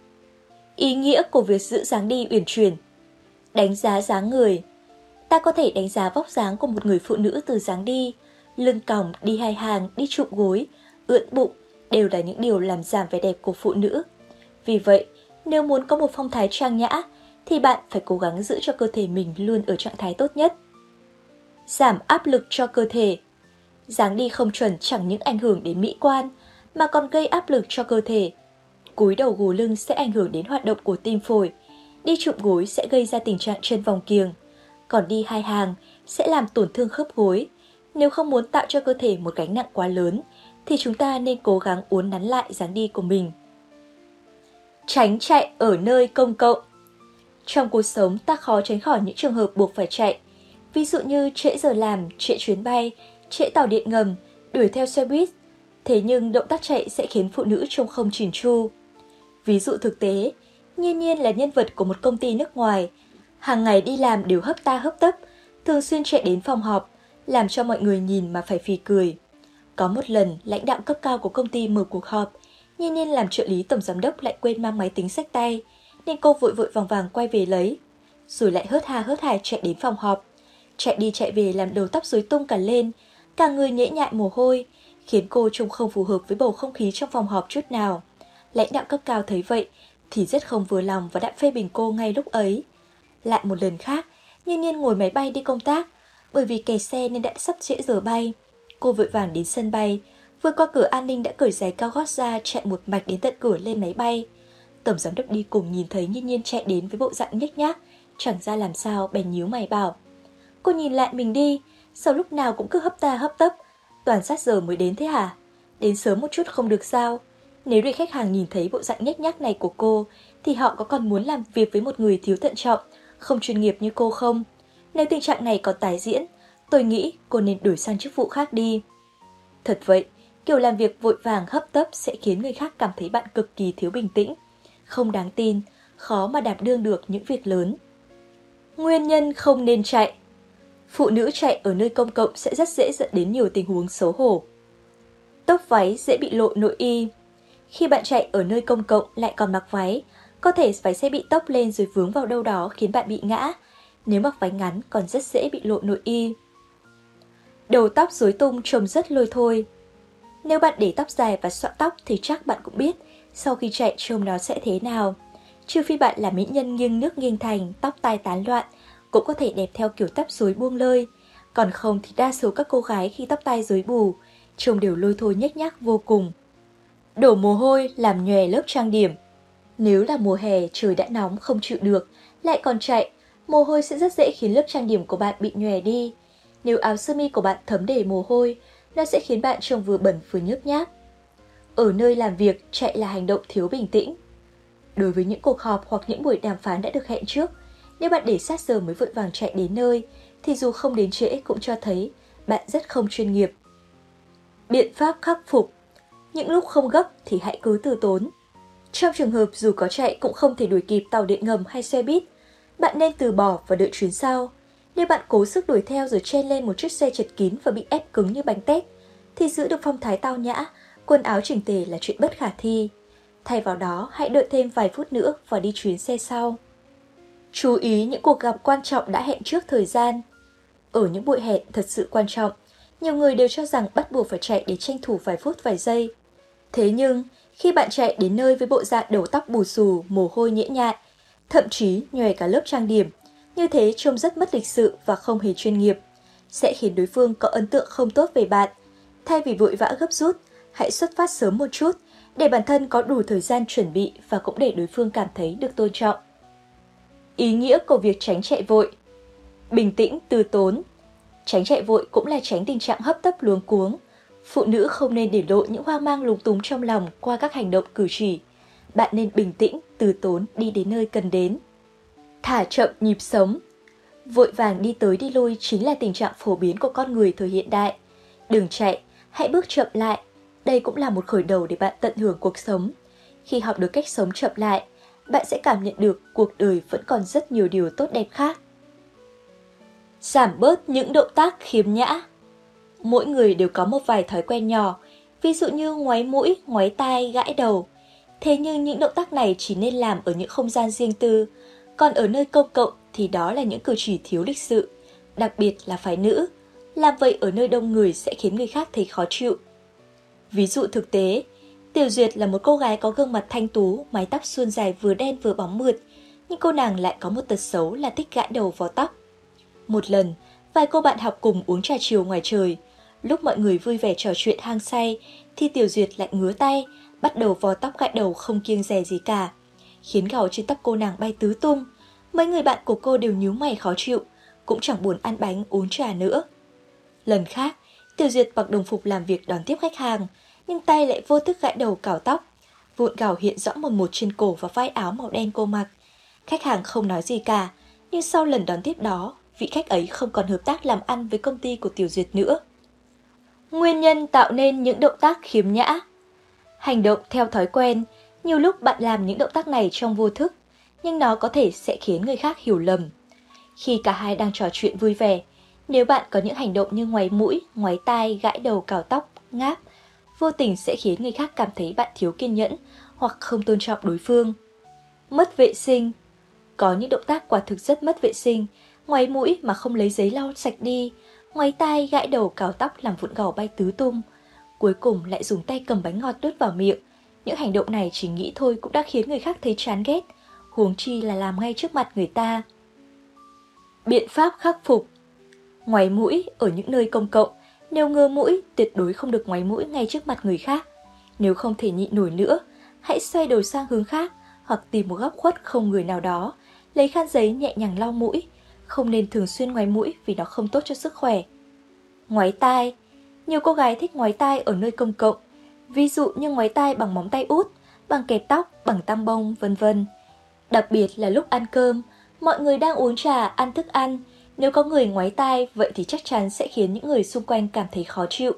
Ý nghĩa của việc giữ dáng đi uyển chuyển. Đánh giá dáng người. Ta có thể đánh giá vóc dáng của một người phụ nữ từ dáng đi. Lưng còng, đi hai hàng, đi trụm gối, ưỡn bụng đều là những điều làm giảm vẻ đẹp của phụ nữ. Vì vậy, nếu muốn có một phong thái trang nhã, thì bạn phải cố gắng giữ cho cơ thể mình luôn ở trạng thái tốt nhất. Giảm áp lực cho cơ thể. Dáng đi không chuẩn chẳng những ảnh hưởng đến mỹ quan, mà còn gây áp lực cho cơ thể. Cúi đầu gù lưng sẽ ảnh hưởng đến hoạt động của tim phổi. Đi trụm gối sẽ gây ra tình trạng chân vòng kiềng. Còn đi hai hàng sẽ làm tổn thương khớp gối. Nếu không muốn tạo cho cơ thể một gánh nặng quá lớn, thì chúng ta nên cố gắng uốn nắn lại dáng đi của mình. Tránh chạy ở nơi công cộng. Trong cuộc sống, ta khó tránh khỏi những trường hợp buộc phải chạy. Ví dụ như trễ giờ làm, trễ chuyến bay, trễ tàu điện ngầm, đuổi theo xe buýt. Thế nhưng động tác chạy sẽ khiến phụ nữ trông không chỉn chu. Ví dụ thực tế, Nhiên Nhiên là nhân vật của một công ty nước ngoài. Hàng ngày đi làm đều hấp ta hấp tấp, thường xuyên chạy đến phòng họp, làm cho mọi người nhìn mà phải phì cười. Có một lần, lãnh đạo cấp cao của công ty mở cuộc họp, Nhiên Nhiên làm trợ lý tổng giám đốc lại quên mang máy tính xách tay, nên cô vội vội vàng vàng quay về lấy, rồi lại hớt ha hớt hải chạy đến phòng họp. Chạy đi chạy về làm đầu tóc rối tung cả lên, cả người nhễ nhại mồ hôi, khiến cô trông không phù hợp với bầu không khí trong phòng họp chút nào. Lãnh đạo cấp cao thấy vậy thì rất không vừa lòng và đã phê bình cô ngay lúc ấy. Lại một lần khác, Nhiên Nhiên ngồi máy bay đi công tác, bởi vì kẹt xe nên đã sắp trễ giờ bay. Cô vội vàng đến sân bay, vừa qua cửa an ninh đã cởi giày cao gót ra, chạy một mạch đến tận cửa lên máy bay. Tổng giám đốc đi cùng nhìn thấy Nhiên Nhiên chạy đến với bộ dạng nhếch nhác, chẳng ra làm sao, bèn nhíu mày bảo: cô nhìn lại mình đi, sao lúc nào cũng cứ hấp ta hấp tấp, toàn sát giờ mới đến thế hả? Đến sớm một chút không được sao? Nếu để khách hàng nhìn thấy bộ dạng nhếch nhác này của cô, thì họ có còn muốn làm việc với một người thiếu thận trọng, không chuyên nghiệp như cô không? Nếu tình trạng này còn tái diễn, tôi nghĩ cô nên đổi sang chức vụ khác đi. Thật vậy, kiểu làm việc vội vàng hấp tấp sẽ khiến người khác cảm thấy bạn cực kỳ thiếu bình tĩnh, không đáng tin, khó mà đảm đương được những việc lớn. Nguyên nhân không nên chạy. Phụ nữ chạy ở nơi công cộng sẽ rất dễ dẫn đến nhiều tình huống xấu hổ. Tóc váy dễ bị lộ nội y. Khi bạn chạy ở nơi công cộng lại còn mặc váy, có thể váy sẽ bị tóc lên rồi vướng vào đâu đó khiến bạn bị ngã. Nếu mặc váy ngắn còn rất dễ bị lộ nội y. Đầu tóc rối tung trông rất lôi thôi. Nếu bạn để tóc dài và xoa tóc thì chắc bạn cũng biết sau khi chạy trông nó sẽ thế nào. Trừ phi bạn là mỹ nhân nghiêng nước nghiêng thành, tóc tai tán loạn, cũng có thể đẹp theo kiểu tóc rối buông lơi. Còn không thì đa số các cô gái khi tóc tai rối bù, trông đều lôi thôi nhếch nhác vô cùng. Đổ mồ hôi làm nhòe lớp trang điểm. Nếu là mùa hè trời đã nóng không chịu được, lại còn chạy, mồ hôi sẽ rất dễ khiến lớp trang điểm của bạn bị nhòe đi. Nếu áo sơ mi của bạn thấm đầy mồ hôi, nó sẽ khiến bạn trông vừa bẩn vừa nhớp nháp. Ở nơi làm việc, chạy là hành động thiếu bình tĩnh. Đối với những cuộc họp hoặc những buổi đàm phán đã được hẹn trước, nếu bạn để sát giờ mới vội vàng chạy đến nơi, thì dù không đến trễ cũng cho thấy bạn rất không chuyên nghiệp. Biện pháp khắc phục. Những lúc không gấp thì hãy cứ từ tốn. Trong trường hợp dù có chạy cũng không thể đuổi kịp tàu điện ngầm hay xe buýt, bạn nên từ bỏ và đợi chuyến sau. Nếu bạn cố sức đuổi theo rồi chen lên một chiếc xe chật kín và bị ép cứng như bánh tét, thì giữ được phong thái tao nhã, quần áo chỉnh tề là chuyện bất khả thi. Thay vào đó, hãy đợi thêm vài phút nữa và đi chuyến xe sau. Chú ý những cuộc gặp quan trọng đã hẹn trước thời gian. Ở những buổi hẹn thật sự quan trọng, nhiều người đều cho rằng bắt buộc phải chạy để tranh thủ vài phút vài giây. Thế nhưng, khi bạn chạy đến nơi với bộ dạng đầu tóc bù xù, mồ hôi nhễ nhại, thậm chí nhòe cả lớp trang điểm, như thế trông rất mất lịch sự và không hề chuyên nghiệp, sẽ khiến đối phương có ấn tượng không tốt về bạn. Thay vì vội vã gấp rút, hãy xuất phát sớm một chút để bản thân có đủ thời gian chuẩn bị và cũng để đối phương cảm thấy được tôn trọng. Ý nghĩa của việc tránh chạy vội. Bình tĩnh, từ tốn. Tránh chạy vội cũng là tránh tình trạng hấp tấp luống cuống. Phụ nữ không nên để lộ những hoang mang lúng túng trong lòng qua các hành động cử chỉ. bạn nên bình tĩnh, từ tốn đi đến nơi cần đến. Thả chậm nhịp sống. Vội vàng đi tới đi lui chính là tình trạng phổ biến của con người thời hiện đại. Đừng chạy, hãy bước chậm lại. Đây cũng là một khởi đầu để bạn tận hưởng cuộc sống. Khi học được cách sống chậm lại, bạn sẽ cảm nhận được cuộc đời vẫn còn rất nhiều điều tốt đẹp khác. Giảm bớt những động tác khiếm nhã. Mỗi người đều có một vài thói quen nhỏ, ví dụ như ngoáy mũi, ngoáy tai, gãi đầu. Thế nhưng những động tác này chỉ nên làm ở những không gian riêng tư, còn ở nơi công cộng thì đó là những cử chỉ thiếu lịch sự, đặc biệt là phái nữ. Làm vậy ở nơi đông người sẽ khiến người khác thấy khó chịu. Ví dụ thực tế, Tiểu Duyệt là một cô gái có gương mặt thanh tú, mái tóc suôn dài vừa đen vừa bóng mượt, nhưng cô nàng lại có một tật xấu là thích gãi đầu vào tóc. Một lần, vài cô bạn học cùng uống trà chiều ngoài trời. Lúc mọi người vui vẻ trò chuyện hang say, thì Tiểu Duyệt lại ngứa tay, bắt đầu vò tóc gãi đầu không kiêng dè gì cả, khiến gầu trên tóc cô nàng bay tứ tung. Mấy người bạn của cô đều nhíu mày khó chịu, cũng chẳng buồn ăn bánh uống trà nữa. Lần khác, Tiểu Duyệt mặc đồng phục làm việc đón tiếp khách hàng, nhưng tay lại vô thức gãi đầu cào tóc. Vụn gào hiện rõ một một trên cổ và vai áo màu đen cô mặc. Khách hàng không nói gì cả, nhưng sau lần đón tiếp đó, vị khách ấy không còn hợp tác làm ăn với công ty của Tiểu Duyệt nữa. Nguyên nhân tạo nên những động tác khiếm nhã. Hành động theo thói quen, nhiều lúc bạn làm những động tác này trong vô thức, nhưng nó có thể sẽ khiến người khác hiểu lầm. Khi cả hai đang trò chuyện vui vẻ, nếu bạn có những hành động như ngoáy mũi, ngoáy tai, gãi đầu, cào tóc, ngáp, vô tình sẽ khiến người khác cảm thấy bạn thiếu kiên nhẫn hoặc không tôn trọng đối phương. Mất vệ sinh. Có những động tác quả thực rất mất vệ sinh, ngoáy mũi mà không lấy giấy lau sạch đi, ngoáy tai, gãi đầu, cào tóc làm vụn gầu bay tứ tung. Cuối cùng lại dùng tay cầm bánh ngọt đút vào miệng. Những hành động này chỉ nghĩ thôi cũng đã khiến người khác thấy chán ghét, huống chi là làm ngay trước mặt người ta. Biện pháp khắc phục. Ngoáy mũi ở những nơi công cộng. Nếu ngơ mũi, tuyệt đối không được ngoáy mũi ngay trước mặt người khác. Nếu không thể nhịn nổi nữa, hãy xoay đầu sang hướng khác hoặc tìm một góc khuất không người nào đó, lấy khăn giấy nhẹ nhàng lau mũi. Không nên thường xuyên ngoáy mũi vì nó không tốt cho sức khỏe. Ngoáy tai. Nhiều cô gái thích ngoáy tai ở nơi công cộng, ví dụ như ngoáy tai bằng móng tay út, bằng kẹp tóc, bằng tăm bông, vân vân. Đặc biệt là lúc ăn cơm, mọi người đang uống trà, ăn thức ăn. Nếu có người ngoáy tai, vậy thì chắc chắn sẽ khiến những người xung quanh cảm thấy khó chịu.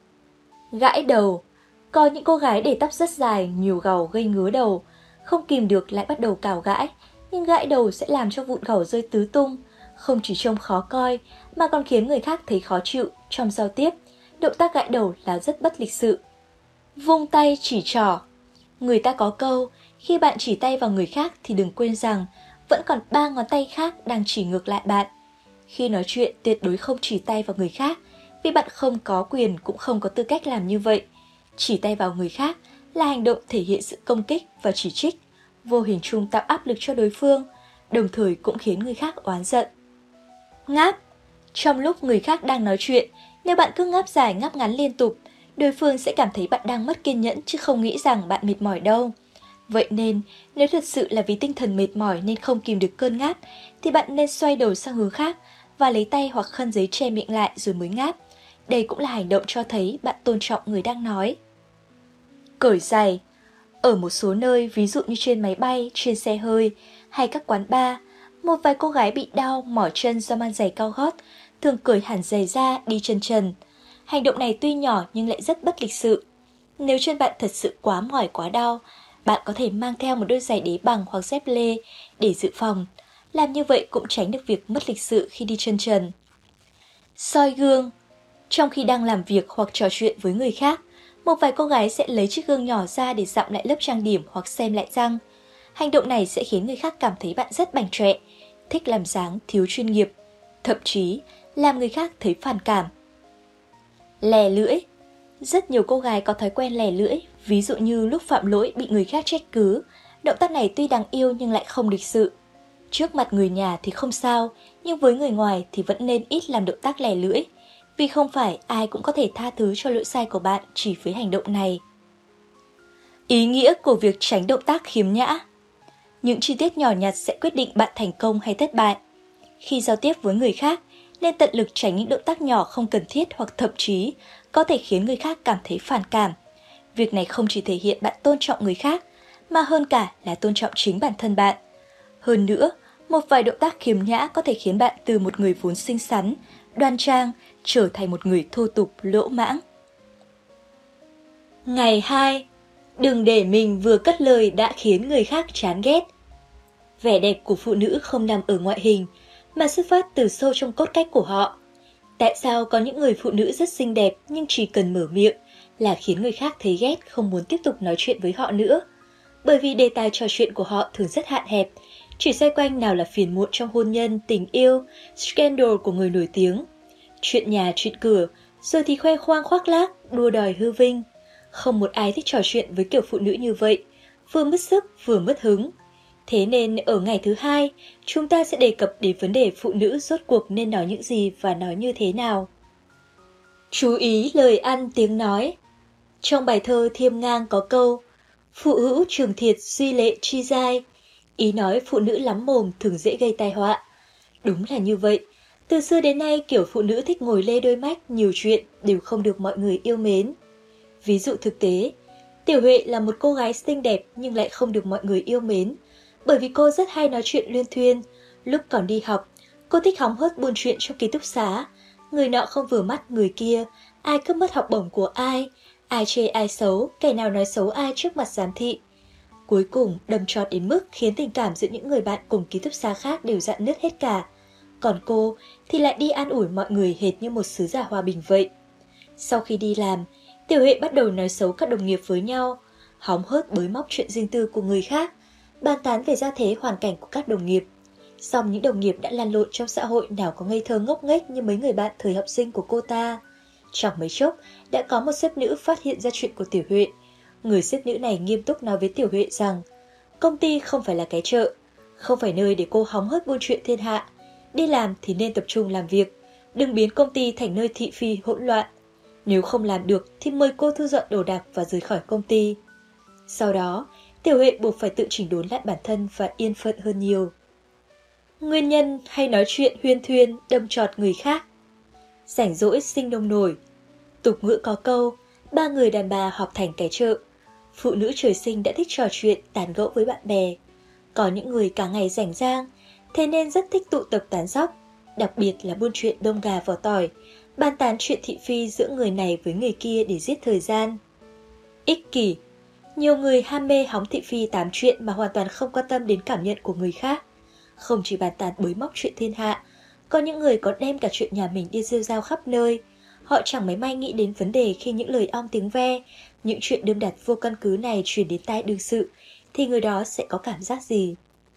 Gãi đầu. Có những cô gái để tóc rất dài, nhiều gầu gây ngứa đầu, không kìm được lại bắt đầu cào gãi, nhưng gãi đầu sẽ làm cho vụn gầu rơi tứ tung, không chỉ trông khó coi mà còn khiến người khác thấy khó chịu trong giao tiếp. Động tác gãi đầu là rất bất lịch sự. Vung tay chỉ trỏ. Người ta có câu, khi bạn chỉ tay vào người khác thì đừng quên rằng vẫn còn ba ngón tay khác đang chỉ ngược lại bạn. Khi nói chuyện tuyệt đối không chỉ tay vào người khác, vì bạn không có quyền cũng không có tư cách làm như vậy. Chỉ tay vào người khác là hành động thể hiện sự công kích và chỉ trích, vô hình chung tạo áp lực cho đối phương, đồng thời cũng khiến người khác oán giận. Ngáp. Trong lúc người khác đang nói chuyện, nếu bạn cứ ngáp dài ngáp ngắn liên tục, đối phương sẽ cảm thấy bạn đang mất kiên nhẫn chứ không nghĩ rằng bạn mệt mỏi đâu. Vậy nên, nếu thật sự là vì tinh thần mệt mỏi nên không kìm được cơn ngáp, thì bạn nên xoay đầu sang hướng khác và lấy tay hoặc khăn giấy che miệng lại rồi mới ngáp. Đây cũng là hành động cho thấy bạn tôn trọng người đang nói. Cởi giày. Ở một số nơi, ví dụ như trên máy bay, trên xe hơi hay các quán bar, một vài cô gái bị đau mỏi chân do mang giày cao gót thường cởi hẳn giày ra đi chân trần. Hành động này tuy nhỏ nhưng lại rất bất lịch sự. Nếu chân bạn thật sự quá mỏi quá đau, bạn có thể mang theo một đôi giày đế bằng hoặc dép lê để dự phòng. Làm như vậy cũng tránh được việc mất lịch sự khi đi chân trần. Soi gương. Trong khi đang làm việc hoặc trò chuyện với người khác, một vài cô gái sẽ lấy chiếc gương nhỏ ra để dặm lại lớp trang điểm hoặc xem lại răng. Hành động này sẽ khiến người khác cảm thấy bạn rất bảnh trọe, thích làm dáng, thiếu chuyên nghiệp, thậm chí làm người khác thấy phản cảm. Lè lưỡi. Rất nhiều cô gái có thói quen lè lưỡi, ví dụ như lúc phạm lỗi bị người khác trách cứ. Động tác này tuy đáng yêu nhưng lại không lịch sự. Trước mặt người nhà thì không sao, nhưng với người ngoài thì vẫn nên ít làm động tác lè lưỡi, vì không phải ai cũng có thể tha thứ cho lỗi sai của bạn chỉ với hành động này. Ý nghĩa của việc tránh động tác khiếm nhã. Những chi tiết nhỏ nhặt sẽ quyết định bạn thành công hay thất bại. Khi giao tiếp với người khác, nên tận lực tránh những động tác nhỏ không cần thiết hoặc thậm chí có thể khiến người khác cảm thấy phản cảm. Việc này không chỉ thể hiện bạn tôn trọng người khác, mà hơn cả là tôn trọng chính bản thân bạn. Hơn nữa, một vài động tác khiếm nhã có thể khiến bạn từ một người vốn xinh xắn, đoan trang, trở thành một người thô tục, lỗ mãng. Ngày hai. Đừng để mình vừa cất lời đã khiến người khác chán ghét. Vẻ đẹp của phụ nữ không nằm ở ngoại hình, mà xuất phát từ sâu trong cốt cách của họ. Tại sao có những người phụ nữ rất xinh đẹp nhưng chỉ cần mở miệng là khiến người khác thấy ghét, không muốn tiếp tục nói chuyện với họ nữa? Bởi vì đề tài trò chuyện của họ thường rất hạn hẹp, chỉ xoay quanh nào là phiền muộn trong hôn nhân, tình yêu, scandal của người nổi tiếng, chuyện nhà, chuyện cửa, rồi thì khoe khoang khoác lác, đua đòi hư vinh. Không một ai thích trò chuyện với kiểu phụ nữ như vậy, vừa mất sức vừa mất hứng. Thế nên ở ngày thứ hai, chúng ta sẽ đề cập đến vấn đề phụ nữ rốt cuộc nên nói những gì và nói như thế nào. Chú ý lời ăn tiếng nói. Trong bài thơ Thiêm Ngang có câu: phụ hữu trường thiệt duy lệ chi giai. Ý nói phụ nữ lắm mồm thường dễ gây tai họa. Đúng là như vậy. Từ xưa đến nay, kiểu phụ nữ thích ngồi lê đôi mách nhiều chuyện đều không được mọi người yêu mến. Ví dụ thực tế, Tiểu Huệ là một cô gái xinh đẹp nhưng lại không được mọi người yêu mến, bởi vì cô rất hay nói chuyện luyên thuyên. Lúc còn đi học, cô thích hóng hớt buôn chuyện trong ký túc xá. Người nọ không vừa mắt người kia, ai cướp mất học bổng của ai, ai chê ai xấu, kẻ nào nói xấu ai trước mặt giám thị. Cuối cùng đâm chọt đến mức khiến tình cảm giữa những người bạn cùng ký túc xá khác đều rạn nứt hết cả. Còn cô thì lại đi an ủi mọi người hệt như một sứ giả hòa bình vậy. Sau khi đi làm, Tiểu Huệ bắt đầu nói xấu các đồng nghiệp với nhau, hóng hớt bới móc chuyện riêng tư của người khác, bàn tán về gia thế hoàn cảnh của các đồng nghiệp. Song những đồng nghiệp đã lăn lộn trong xã hội nào có ngây thơ ngốc nghếch như mấy người bạn thời học sinh của cô ta. Chẳng mấy chốc, đã có một sếp nữ phát hiện ra chuyện của Tiểu Huệ. Người sếp nữ này nghiêm túc nói với Tiểu Huệ rằng công ty không phải là cái chợ, không phải nơi để cô hóng hớt buôn chuyện thiên hạ. Đi làm thì nên tập trung làm việc, đừng biến công ty thành nơi thị phi hỗn loạn. Nếu không làm được thì mời cô thu dọn đồ đạc và rời khỏi công ty. Sau đó, Tiểu Huệ buộc phải tự chỉnh đốn lại bản thân và yên phận hơn nhiều. Nguyên nhân hay nói chuyện huyên thuyên đâm chọt người khác. Rảnh rỗi sinh nông nổi. Tục ngữ có câu, ba người đàn bà họp thành cái chợ. Phụ nữ trời sinh đã thích trò chuyện, tán gẫu với bạn bè. Có những người cả ngày rảnh rang, thế nên rất thích tụ tập tán dóc, đặc biệt là buôn chuyện đôm gà vỏ tỏi, bàn tán chuyện thị phi giữa người này với người kia để giết thời gian. Ích kỷ. Nhiều người ham mê hóng thị phi tám chuyện mà hoàn toàn không quan tâm đến cảm nhận của người khác. Không chỉ bàn tán bới móc chuyện thiên hạ, có những người còn đem cả chuyện nhà mình đi rêu rao khắp nơi. Họ chẳng mấy may nghĩ đến vấn đề khi những lời ong tiếng ve, những chuyện đơm đặt vô căn cứ này truyền đến tai đương sự, thì người đó sẽ có cảm giác gì?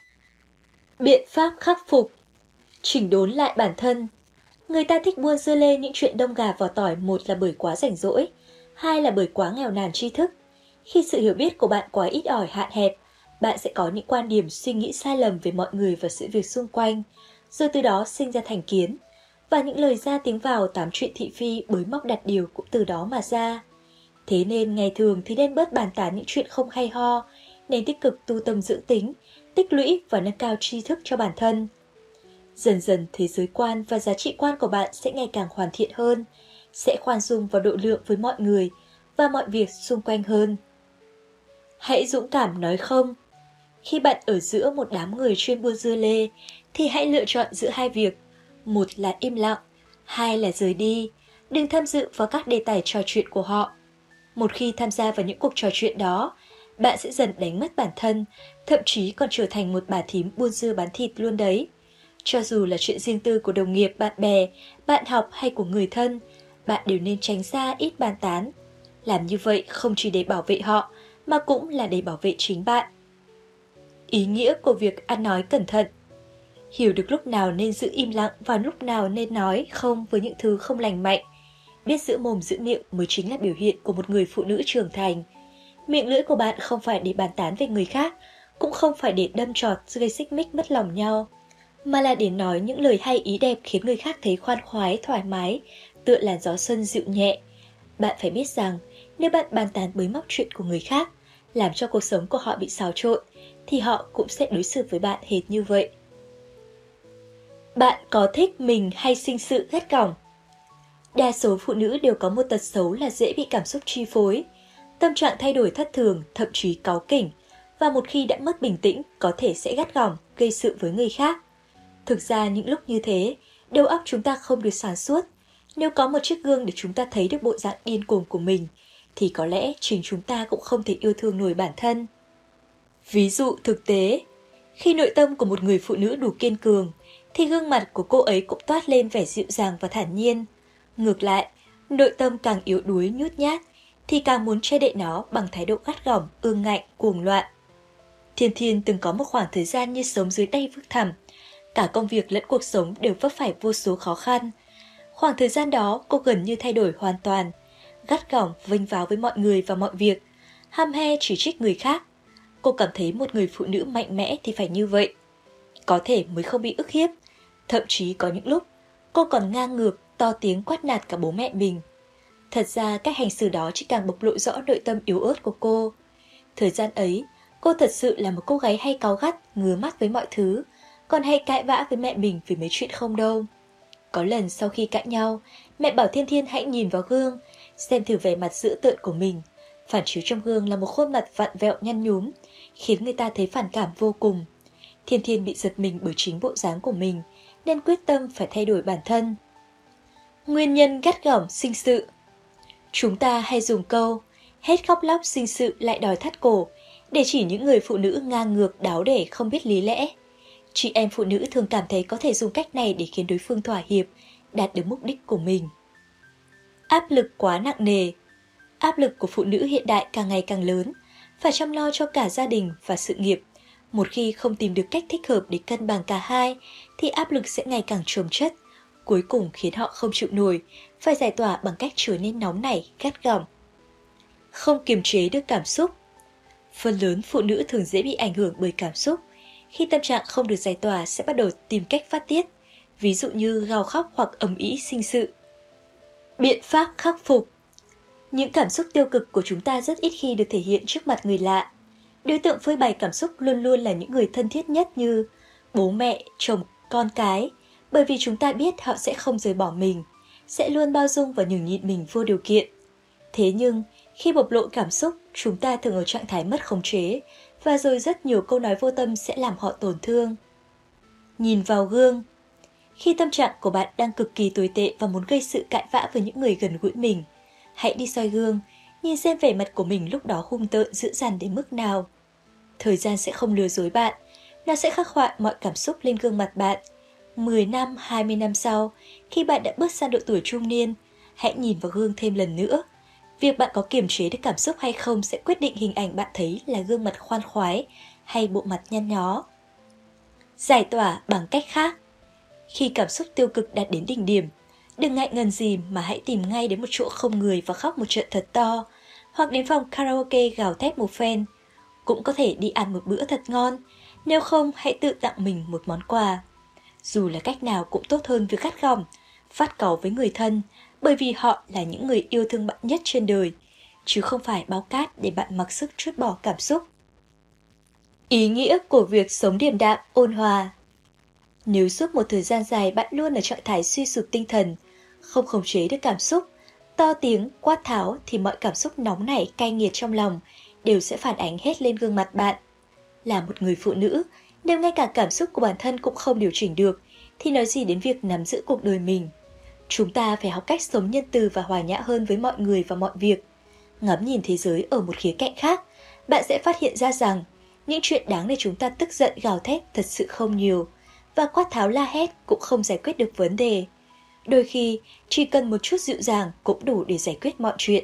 Biện pháp khắc phục. Chỉnh đốn lại bản thân. Người ta thích buôn dưa lê những chuyện đâm gà vỏ tỏi, một là bởi quá rảnh rỗi, hai là bởi quá nghèo nàn tri thức. Khi sự hiểu biết của bạn quá ít ỏi hạn hẹp, bạn sẽ có những quan điểm suy nghĩ sai lầm về mọi người và sự việc xung quanh, rồi từ đó sinh ra thành kiến. Và những lời ra tiếng vào tám chuyện thị phi bới móc đặt điều cũng từ đó mà ra. Thế nên ngày thường thì nên bớt bàn tán những chuyện không hay ho, nên tích cực tu tâm dưỡng tính, tích lũy và nâng cao tri thức cho bản thân. Dần dần thế giới quan và giá trị quan của bạn sẽ ngày càng hoàn thiện hơn, sẽ khoan dung và độ lượng với mọi người và mọi việc xung quanh hơn. Hãy dũng cảm nói không. Khi bạn ở giữa một đám người chuyên buôn dưa lê, thì hãy lựa chọn giữa hai việc. Một là im lặng, hai là rời đi. Đừng tham dự vào các đề tài trò chuyện của họ. Một khi tham gia vào những cuộc trò chuyện đó, bạn sẽ dần đánh mất bản thân, thậm chí còn trở thành một bà thím buôn dưa bán thịt luôn đấy. Cho dù là chuyện riêng tư của đồng nghiệp, bạn bè, bạn học hay của người thân, bạn đều nên tránh xa, ít bàn tán. Làm như vậy không chỉ để bảo vệ họ, mà cũng là để bảo vệ chính bạn. Ý nghĩa của việc ăn nói cẩn thận. Hiểu được lúc nào nên giữ im lặng và lúc nào nên nói không với những thứ không lành mạnh. Biết giữ mồm giữ miệng mới chính là biểu hiện của một người phụ nữ trưởng thành. Miệng lưỡi của bạn không phải để bàn tán về người khác, cũng không phải để đâm chọt gây xích mích mất lòng nhau, mà là để nói những lời hay ý đẹp khiến người khác thấy khoan khoái, thoải mái, tựa làn gió xuân dịu nhẹ. Bạn phải biết rằng, nếu bạn bàn tán bới móc chuyện của người khác, làm cho cuộc sống của họ bị xáo trộn, thì họ cũng sẽ đối xử với bạn hệt như vậy. Bạn có thích mình hay sinh sự gắt gỏng? Đa số phụ nữ đều có một tật xấu là dễ bị cảm xúc chi phối. Tâm trạng thay đổi thất thường, thậm chí cáu kỉnh. và một khi đã mất bình tĩnh có thể sẽ gắt gỏng, gây sự với người khác. Thực ra những lúc như thế, đầu óc chúng ta không được sáng suốt. Nếu có một chiếc gương để chúng ta thấy được bộ dạng điên cuồng của mình, thì có lẽ chính chúng ta cũng không thể yêu thương nổi bản thân. Ví dụ thực tế, khi nội tâm của một người phụ nữ đủ kiên cường, thì gương mặt của cô ấy cũng toát lên vẻ dịu dàng và thản nhiên. Ngược lại, nội tâm càng yếu đuối nhút nhát, thì càng muốn che đậy nó bằng thái độ gắt gỏng, ương ngạnh, cuồng loạn. Thiên Thiên từng có một khoảng thời gian như sống dưới đáy vực thẳm. Cả công việc lẫn cuộc sống đều vấp phải vô số khó khăn. Khoảng thời gian đó cô gần như thay đổi hoàn toàn, gắt gỏng, vênh váo với mọi người và mọi việc, hăm he chỉ trích người khác. Cô cảm thấy một người phụ nữ mạnh mẽ thì phải như vậy, có thể mới không bị ức hiếp. Thậm chí có những lúc, cô còn ngang ngược, to tiếng quát nạt cả bố mẹ mình. Thật ra cách hành xử đó chỉ càng bộc lộ rõ nội tâm yếu ớt của cô. Thời gian ấy, cô thật sự là một cô gái hay cáu gắt, ngứa mắt với mọi thứ, còn hay cãi vã với mẹ mình vì mấy chuyện không đâu. Có lần sau khi cãi nhau, mẹ bảo Thiên Thiên hãy nhìn vào gương, xem thử vẻ mặt dữ tợn của mình. Phản chiếu trong gương là một khuôn mặt vặn vẹo nhăn nhúm, khiến người ta thấy phản cảm vô cùng. Thiên Thiên bị giật mình bởi chính bộ dáng của mình, nên quyết tâm phải thay đổi bản thân. Nguyên nhân gắt gỏng sinh sự. Chúng ta hay dùng câu hết khóc lóc sinh sự lại đòi thắt cổ để chỉ những người phụ nữ ngang ngược, đáo để, không biết lý lẽ. Chị em phụ nữ thường cảm thấy có thể dùng cách này để khiến đối phương thỏa hiệp, đạt được mục đích của mình. Áp lực quá nặng nề. Áp lực của phụ nữ hiện đại càng ngày càng lớn, phải chăm lo cho cả gia đình và sự nghiệp. Một khi không tìm được cách thích hợp để cân bằng cả hai, thì áp lực sẽ ngày càng chồng chất, cuối cùng khiến họ không chịu nổi, phải giải tỏa bằng cách trở nên nóng nảy, gắt gỏng. Không kiềm chế được cảm xúc. Phần lớn phụ nữ thường dễ bị ảnh hưởng bởi cảm xúc. Khi tâm trạng không được giải tỏa sẽ bắt đầu tìm cách phát tiết, ví dụ như gào khóc hoặc ầm ĩ sinh sự. Biện pháp khắc phục. Những cảm xúc tiêu cực của chúng ta rất ít khi được thể hiện trước mặt người lạ. Đối tượng phơi bày cảm xúc luôn luôn là những người thân thiết nhất như bố mẹ, chồng, con cái, bởi vì chúng ta biết họ sẽ không rời bỏ mình, sẽ luôn bao dung và nhường nhịn mình vô điều kiện. Thế nhưng, khi bộc lộ cảm xúc, chúng ta thường ở trạng thái mất khống chế, và rồi rất nhiều câu nói vô tâm sẽ làm họ tổn thương. Nhìn vào gương. Khi tâm trạng của bạn đang cực kỳ tồi tệ và muốn gây sự cãi vã với những người gần gũi mình, hãy đi soi gương, nhìn xem vẻ mặt của mình lúc đó hung tợn, dữ dằn đến mức nào. Thời gian sẽ không lừa dối bạn, nó sẽ khắc họa mọi cảm xúc lên gương mặt bạn. mười năm, hai mươi năm sau, khi bạn đã bước sang độ tuổi trung niên, hãy nhìn vào gương thêm lần nữa. Việc bạn có kiềm chế được cảm xúc hay không sẽ quyết định hình ảnh bạn thấy là gương mặt khoan khoái hay bộ mặt nhăn nhó. Giải tỏa bằng cách khác. Khi cảm xúc tiêu cực đạt đến đỉnh điểm, đừng ngại ngần gì mà hãy tìm ngay đến một chỗ không người và khóc một trận thật to, hoặc đến phòng karaoke gào thét một phen. Cũng có thể đi ăn một bữa thật ngon, nếu không hãy tự tặng mình một món quà. Dù là cách nào cũng tốt hơn việc gắt gỏng, phát cáu với người thân, bởi vì họ là những người yêu thương bạn nhất trên đời, chứ không phải bao cát để bạn mặc sức trút bỏ cảm xúc. Ý nghĩa của việc sống điềm đạm, ôn hòa. Nếu suốt một thời gian dài bạn luôn ở trạng thái suy sụp tinh thần, không khống chế được cảm xúc, to tiếng, quát tháo thì mọi cảm xúc nóng nảy, cay nghiệt trong lòng đều sẽ phản ánh hết lên gương mặt bạn. Là một người phụ nữ, nếu ngay cả cảm xúc của bản thân cũng không điều chỉnh được, thì nói gì đến việc nắm giữ cuộc đời mình. Chúng ta phải học cách sống nhân từ và hòa nhã hơn với mọi người và mọi việc. Ngắm nhìn thế giới ở một khía cạnh khác, bạn sẽ phát hiện ra rằng những chuyện đáng để chúng ta tức giận gào thét thật sự không nhiều, và quát tháo la hét cũng không giải quyết được vấn đề. Đôi khi, chỉ cần một chút dịu dàng cũng đủ để giải quyết mọi chuyện.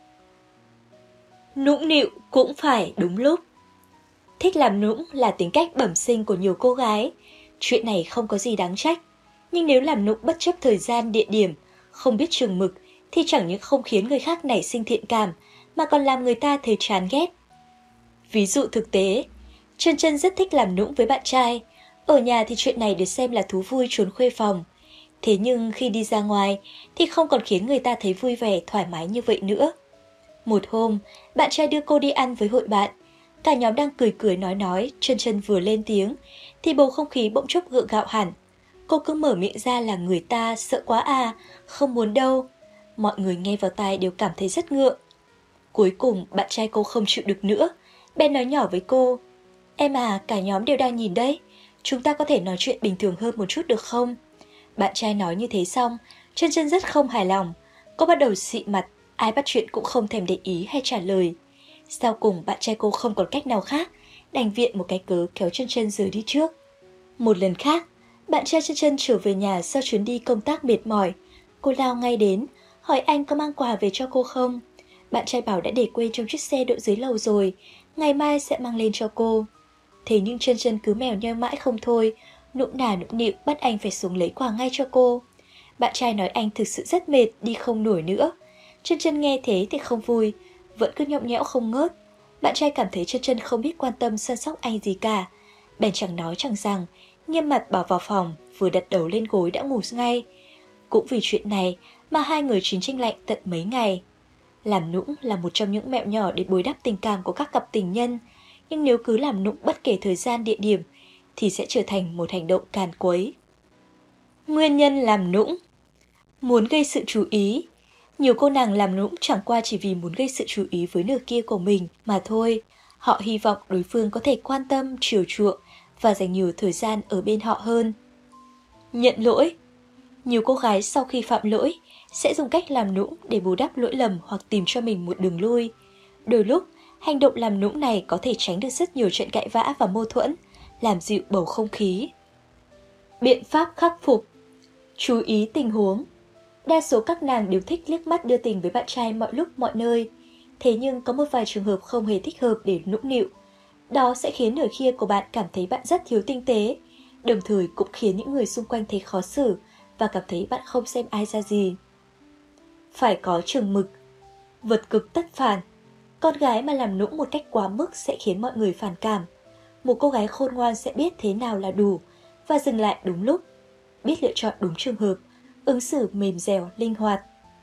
Nũng nịu cũng phải đúng lúc. Thích làm nũng là tính cách bẩm sinh của nhiều cô gái. Chuyện này không có gì đáng trách. Nhưng nếu làm nũng bất chấp thời gian, địa điểm, không biết chừng mực, thì chẳng những không khiến người khác nảy sinh thiện cảm, mà còn làm người ta thấy chán ghét. Ví dụ thực tế, Chân Chân rất thích làm nũng với bạn trai. Ở nhà thì chuyện này được xem là thú vui trốn khuê phòng. Thế nhưng khi đi ra ngoài thì không còn khiến người ta thấy vui vẻ, thoải mái như vậy nữa. Một hôm, bạn trai đưa cô đi ăn với hội bạn. Cả nhóm đang cười cười nói nói, Chân Chân vừa lên tiếng, thì bầu không khí bỗng chốc gượng gạo hẳn. Cô cứ mở miệng ra là người ta, sợ quá à, không muốn đâu. Mọi người nghe vào tai đều cảm thấy rất ngượng. Cuối cùng, bạn trai cô không chịu được nữa, Ben nói nhỏ với cô, em à, cả nhóm đều đang nhìn đấy. Chúng ta có thể nói chuyện bình thường hơn một chút được không? Bạn trai nói như thế xong, Chân Chân rất không hài lòng. Cô bắt đầu xị mặt, ai bắt chuyện cũng không thèm để ý hay trả lời. Sau cùng bạn trai cô không còn cách nào khác, đành viện một cái cớ kéo Chân Chân rời đi trước. Một lần khác, bạn trai Chân Chân trở về nhà sau chuyến đi công tác mệt mỏi. Cô lao ngay đến, hỏi anh có mang quà về cho cô không? Bạn trai bảo đã để quên trong chiếc xe đỗ dưới lầu rồi, ngày mai sẽ mang lên cho cô. Thế nhưng Chân Chân cứ mèo nheo mãi không thôi, nũng nà nũng nịu bắt anh phải xuống lấy quà ngay cho cô. Bạn trai nói anh thực sự rất mệt, đi không nổi nữa. Chân Chân nghe thế thì không vui, vẫn cứ nhõng nhẽo không ngớt. Bạn trai cảm thấy Chân Chân không biết quan tâm săn sóc anh gì cả. Bèn chẳng nói chẳng rằng, nghiêm mặt bảo vào phòng, vừa đặt đầu lên gối đã ngủ ngay. Cũng vì chuyện này mà hai người chiến tranh lạnh tận mấy ngày. Làm nũng là một trong những mẹo nhỏ để bồi đắp tình cảm của các cặp tình nhân, nhưng nếu cứ làm nũng bất kể thời gian địa điểm thì sẽ trở thành một hành động càn quấy. Nguyên nhân làm nũng. Muốn gây sự chú ý. Nhiều cô nàng làm nũng chẳng qua chỉ vì muốn gây sự chú ý với nửa kia của mình mà thôi. Họ hy vọng đối phương có thể quan tâm, chiều chuộng và dành nhiều thời gian ở bên họ hơn. Nhận lỗi. Nhiều cô gái sau khi phạm lỗi sẽ dùng cách làm nũng để bù đắp lỗi lầm hoặc tìm cho mình một đường lui. Đôi lúc, hành động làm nũng này có thể tránh được rất nhiều trận cãi vã và mâu thuẫn, làm dịu bầu không khí. Biện pháp khắc phục. Chú ý tình huống. Đa số các nàng đều thích liếc mắt đưa tình với bạn trai mọi lúc mọi nơi. Thế nhưng có một vài trường hợp không hề thích hợp để nũng nịu. Đó sẽ khiến nửa kia của bạn cảm thấy bạn rất thiếu tinh tế, đồng thời cũng khiến những người xung quanh thấy khó xử và cảm thấy bạn không xem ai ra gì. Phải có chừng mực. Vật cực tất phản. Con gái mà làm nũng một cách quá mức sẽ khiến mọi người phản cảm. Một cô gái khôn ngoan sẽ biết thế nào là đủ và dừng lại đúng lúc, biết lựa chọn đúng trường hợp, ứng xử mềm dẻo, linh hoạt.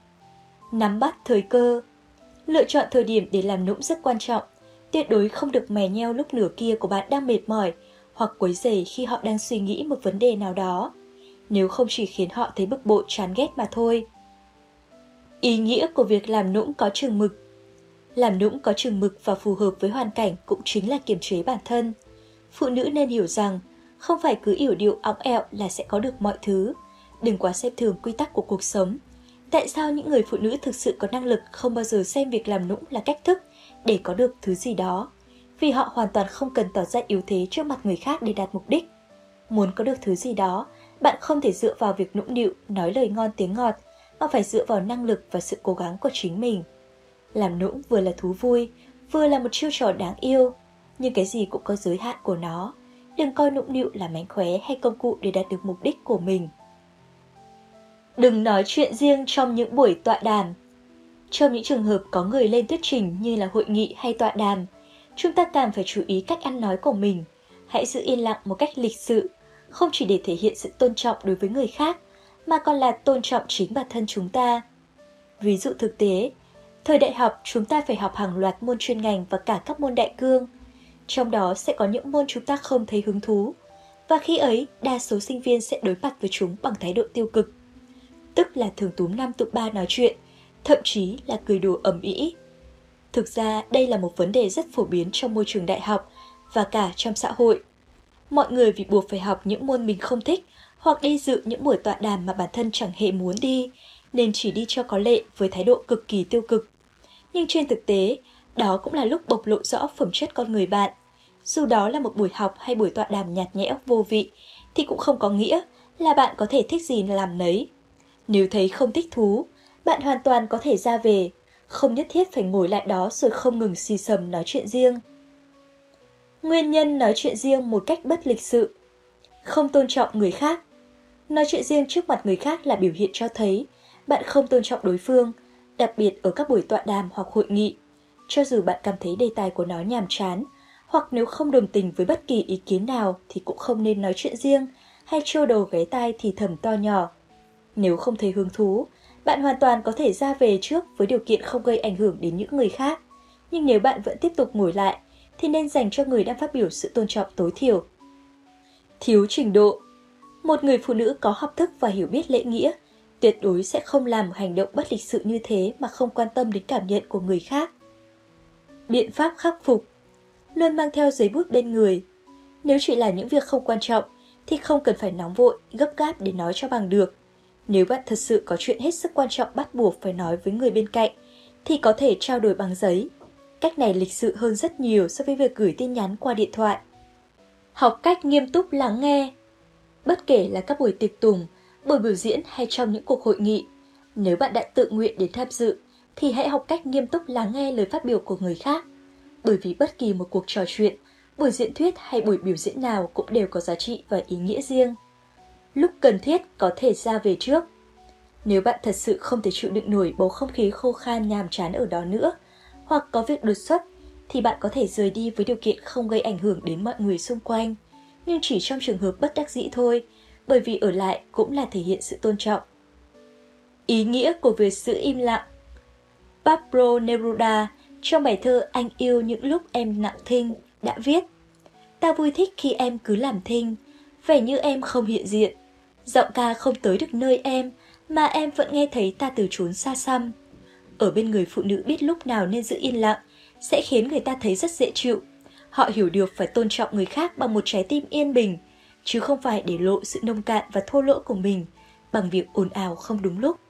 Nắm bắt thời cơ. Lựa chọn thời điểm để làm nũng rất quan trọng. Tuyệt đối không được mè nheo lúc nửa kia của bạn đang mệt mỏi hoặc quấy rầy khi họ đang suy nghĩ một vấn đề nào đó. Nếu không chỉ khiến họ thấy bực bội chán ghét mà thôi. Ý nghĩa của việc làm nũng có chừng mực. Làm nũng có chừng mực và phù hợp với hoàn cảnh cũng chính là kiềm chế bản thân. Phụ nữ nên hiểu rằng không phải cứ yểu điệu óng ẹo là sẽ có được mọi thứ. Đừng quá xem thường quy tắc của cuộc sống. Tại sao những người phụ nữ thực sự có năng lực không bao giờ xem việc làm nũng là cách thức để có được thứ gì đó? Vì họ hoàn toàn không cần tỏ ra yếu thế trước mặt người khác để đạt mục đích. Muốn có được thứ gì đó, bạn không thể dựa vào việc nũng nịu, nói lời ngon tiếng ngọt, mà phải dựa vào năng lực và sự cố gắng của chính mình. Làm nũng vừa là thú vui, vừa là một chiêu trò đáng yêu, nhưng cái gì cũng có giới hạn của nó. Đừng coi nũng nịu là mánh khóe hay công cụ để đạt được mục đích của mình. Đừng nói chuyện riêng trong những buổi tọa đàm. Trong những trường hợp có người lên thuyết trình như là hội nghị hay tọa đàm, chúng ta càng phải chú ý cách ăn nói của mình. Hãy giữ yên lặng một cách lịch sự, không chỉ để thể hiện sự tôn trọng đối với người khác, mà còn là tôn trọng chính bản thân chúng ta. Ví dụ thực tế, thời đại học chúng ta phải học hàng loạt môn chuyên ngành và cả các môn đại cương. Trong đó sẽ có những môn chúng ta không thấy hứng thú, và khi ấy đa số sinh viên sẽ đối mặt với chúng bằng thái độ tiêu cực. Tức là thường túm năm tụm ba nói chuyện, thậm chí là cười đùa ầm ĩ. Thực ra đây là một vấn đề rất phổ biến trong môi trường đại học và cả trong xã hội. Mọi người vì buộc phải học những môn mình không thích hoặc đi dự những buổi tọa đàm mà bản thân chẳng hề muốn đi, nên chỉ đi cho có lệ với thái độ cực kỳ tiêu cực. Nhưng trên thực tế, đó cũng là lúc bộc lộ rõ phẩm chất con người bạn. Dù đó là một buổi học hay buổi tọa đàm nhạt nhẽo vô vị, thì cũng không có nghĩa là bạn có thể thích gì làm nấy. Nếu thấy không thích thú, bạn hoàn toàn có thể ra về, không nhất thiết phải ngồi lại đó rồi không ngừng xì xầm nói chuyện riêng. Nguyên nhân nói chuyện riêng một cách bất lịch sự. Không tôn trọng người khác. Nói chuyện riêng trước mặt người khác là biểu hiện cho thấy bạn không tôn trọng đối phương, đặc biệt ở các buổi tọa đàm hoặc hội nghị. Cho dù bạn cảm thấy đề tài của nó nhàm chán, hoặc nếu không đồng tình với bất kỳ ý kiến nào thì cũng không nên nói chuyện riêng hay trêu đầu ghé tai thì thầm to nhỏ. Nếu không thấy hứng thú, bạn hoàn toàn có thể ra về trước với điều kiện không gây ảnh hưởng đến những người khác. Nhưng nếu bạn vẫn tiếp tục ngồi lại, thì nên dành cho người đang phát biểu sự tôn trọng tối thiểu. Thiếu trình độ. Một người phụ nữ có học thức và hiểu biết lễ nghĩa, tuyệt đối sẽ không làm một hành động bất lịch sự như thế mà không quan tâm đến cảm nhận của người khác. Biện pháp khắc phục. Luôn mang theo giấy bút bên người. Nếu chỉ là những việc không quan trọng thì không cần phải nóng vội, gấp gáp để nói cho bằng được. Nếu bạn thật sự có chuyện hết sức quan trọng bắt buộc phải nói với người bên cạnh, thì có thể trao đổi bằng giấy. Cách này lịch sự hơn rất nhiều so với việc gửi tin nhắn qua điện thoại. Học cách nghiêm túc lắng nghe. Bất kể là các buổi tiệc tùng, buổi biểu diễn hay trong những cuộc hội nghị, nếu bạn đã tự nguyện đến tham dự, thì hãy học cách nghiêm túc lắng nghe lời phát biểu của người khác. Bởi vì bất kỳ một cuộc trò chuyện, buổi diễn thuyết hay buổi biểu diễn nào cũng đều có giá trị và ý nghĩa riêng. Lúc cần thiết có thể ra về trước. Nếu bạn thật sự không thể chịu đựng nổi bầu không khí khô khan nhàm chán ở đó nữa, hoặc có việc đột xuất, thì bạn có thể rời đi với điều kiện không gây ảnh hưởng đến mọi người xung quanh. Nhưng chỉ trong trường hợp bất đắc dĩ thôi, bởi vì ở lại cũng là thể hiện sự tôn trọng. Ý nghĩa của việc giữ im lặng. Pablo Neruda trong bài thơ Anh yêu những lúc em lặng thinh đã viết: Ta vui thích khi em cứ làm thinh, vẻ như em không hiện diện. Giọng ca không tới được nơi em, mà em vẫn nghe thấy ta từ chốn xa xăm. Ở bên người phụ nữ biết lúc nào nên giữ yên lặng sẽ khiến người ta thấy rất dễ chịu. Họ hiểu được phải tôn trọng người khác bằng một trái tim yên bình, chứ không phải để lộ sự nông cạn và thô lỗ của mình bằng việc ồn ào không đúng lúc.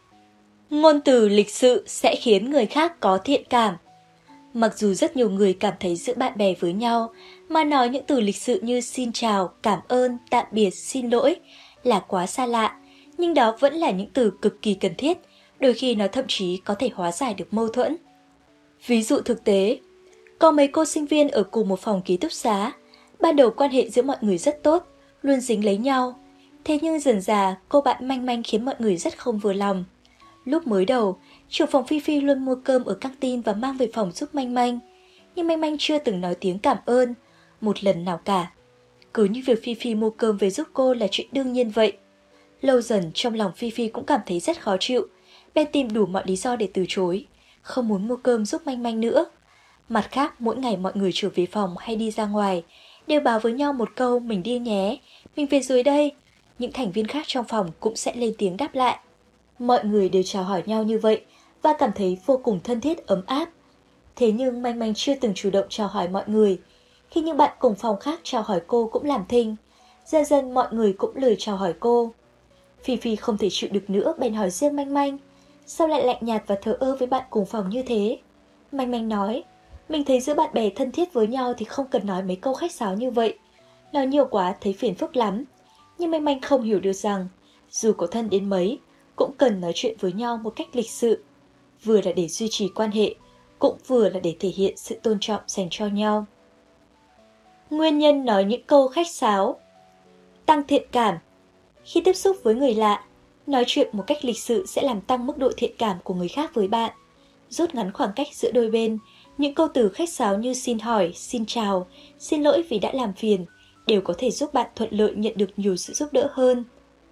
Ngôn từ lịch sự sẽ khiến người khác có thiện cảm. Mặc dù rất nhiều người cảm thấy giữa bạn bè với nhau mà nói những từ lịch sự như xin chào, cảm ơn, tạm biệt, xin lỗi là quá xa lạ, nhưng đó vẫn là những từ cực kỳ cần thiết, đôi khi nó thậm chí có thể hóa giải được mâu thuẫn. Ví dụ thực tế, có mấy cô sinh viên ở cùng một phòng ký túc xá, ban đầu quan hệ giữa mọi người rất tốt, luôn dính lấy nhau. Thế nhưng dần dà, cô bạn Manh Manh khiến mọi người rất không vừa lòng. Lúc mới đầu, trưởng phòng Phi Phi luôn mua cơm ở căng tin và mang về phòng giúp Manh Manh. Nhưng Manh Manh chưa từng nói tiếng cảm ơn, một lần nào cả. Cứ như việc Phi Phi mua cơm về giúp cô là chuyện đương nhiên vậy. Lâu dần trong lòng Phi Phi cũng cảm thấy rất khó chịu, bèn tìm đủ mọi lý do để từ chối, không muốn mua cơm giúp Manh Manh nữa. Mặt khác, mỗi ngày mọi người trở về phòng hay đi ra ngoài, đều báo với nhau một câu mình đi nhé, mình về rồi đây. Những thành viên khác trong phòng cũng sẽ lên tiếng đáp lại. Mọi người đều chào hỏi nhau như vậy và cảm thấy vô cùng thân thiết ấm áp. Thế nhưng Manh Manh chưa từng chủ động chào hỏi mọi người. Khi những bạn cùng phòng khác chào hỏi cô cũng làm thinh, dần dần mọi người cũng lười chào hỏi cô. Phi Phi không thể chịu được nữa bèn hỏi riêng Manh Manh: Sao lại lạnh nhạt và thờ ơ với bạn cùng phòng như thế? Manh Manh nói: Mình thấy giữa bạn bè thân thiết với nhau thì không cần nói mấy câu khách sáo như vậy. Nói nhiều quá thấy phiền phức lắm. Nhưng Manh Manh không hiểu được rằng, dù có thân đến mấy, cũng cần nói chuyện với nhau một cách lịch sự. Vừa là để duy trì quan hệ, cũng vừa là để thể hiện sự tôn trọng dành cho nhau. Nguyên nhân nói những câu khách sáo. Tăng thiện cảm. Khi tiếp xúc với người lạ, nói chuyện một cách lịch sự sẽ làm tăng mức độ thiện cảm của người khác với bạn, rút ngắn khoảng cách giữa đôi bên. Những câu từ khách sáo như xin hỏi, xin chào, xin lỗi vì đã làm phiền đều có thể giúp bạn thuận lợi nhận được nhiều sự giúp đỡ hơn.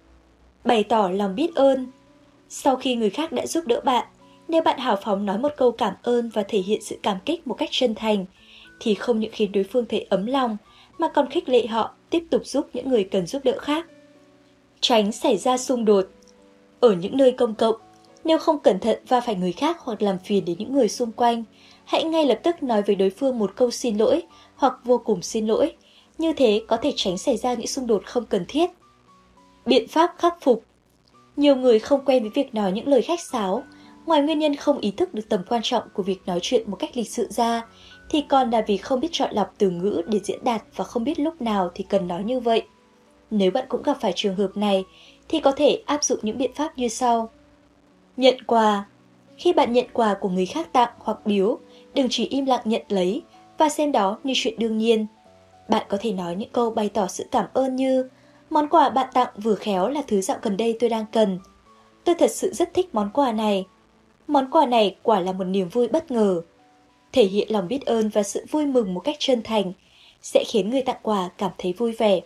Bày tỏ lòng biết ơn. Sau khi người khác đã giúp đỡ bạn, nếu bạn hào phóng nói một câu cảm ơn và thể hiện sự cảm kích một cách chân thành, thì không những khiến đối phương thấy ấm lòng, mà còn khích lệ họ tiếp tục giúp những người cần giúp đỡ khác. Tránh xảy ra xung đột. Ở những nơi công cộng, nếu không cẩn thận va phải người khác hoặc làm phiền đến những người xung quanh, hãy ngay lập tức nói với đối phương một câu xin lỗi hoặc vô cùng xin lỗi. Như thế có thể tránh xảy ra những xung đột không cần thiết. Biện pháp khắc phục. Nhiều người không quen với việc nói những lời khách sáo. Ngoài nguyên nhân không ý thức được tầm quan trọng của việc nói chuyện một cách lịch sự ra, thì còn là vì không biết chọn lọc từ ngữ để diễn đạt và không biết lúc nào thì cần nói như vậy. Nếu bạn cũng gặp phải trường hợp này, thì có thể áp dụng những biện pháp như sau. Nhận quà. Khi bạn nhận quà của người khác tặng hoặc biếu, đừng chỉ im lặng nhận lấy và xem đó như chuyện đương nhiên. Bạn có thể nói những câu bày tỏ sự cảm ơn như: Món quà bạn tặng vừa khéo là thứ dạo gần đây tôi đang cần. Tôi thật sự rất thích món quà này. Món quà này quả là một niềm vui bất ngờ. Thể hiện lòng biết ơn và sự vui mừng một cách chân thành sẽ khiến người tặng quà cảm thấy vui vẻ.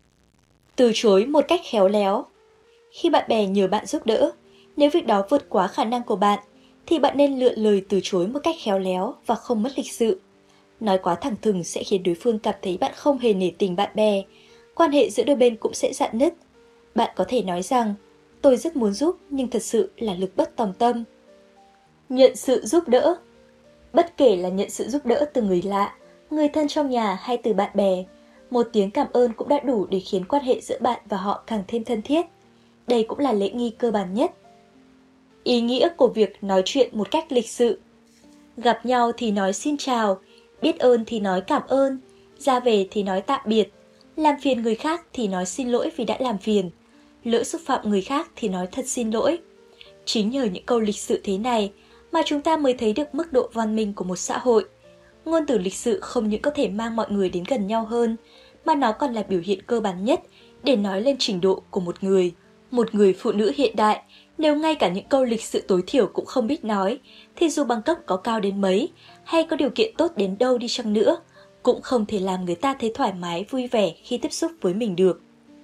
Từ chối một cách khéo léo. Khi bạn bè nhờ bạn giúp đỡ, nếu việc đó vượt quá khả năng của bạn, thì bạn nên lựa lời từ chối một cách khéo léo và không mất lịch sự. Nói quá thẳng thừng sẽ khiến đối phương cảm thấy bạn không hề nể tình bạn bè. Quan hệ giữa đôi bên cũng sẽ rạn nứt. Bạn có thể nói rằng: Tôi rất muốn giúp nhưng thật sự là lực bất tòng tâm. Nhận sự giúp đỡ. Bất kể là nhận sự giúp đỡ từ người lạ, người thân trong nhà hay từ bạn bè. Một tiếng cảm ơn cũng đã đủ để khiến quan hệ giữa bạn và họ càng thêm thân thiết. Đây cũng là lễ nghi cơ bản nhất. Ý nghĩa của việc nói chuyện một cách lịch sự. Gặp nhau thì nói xin chào, biết ơn thì nói cảm ơn, ra về thì nói tạm biệt, làm phiền người khác thì nói xin lỗi vì đã làm phiền, lỡ xúc phạm người khác thì nói thật xin lỗi. Chính nhờ những câu lịch sự thế này mà chúng ta mới thấy được mức độ văn minh của một xã hội. Ngôn từ lịch sự không những có thể mang mọi người đến gần nhau hơn, mà nó còn là biểu hiện cơ bản nhất để nói lên trình độ của một người. Một người phụ nữ hiện đại, nếu ngay cả những câu lịch sự tối thiểu cũng không biết nói, thì dù bằng cấp có cao đến mấy, hay có điều kiện tốt đến đâu đi chăng nữa, cũng không thể làm người ta thấy thoải mái, vui vẻ khi tiếp xúc với mình được.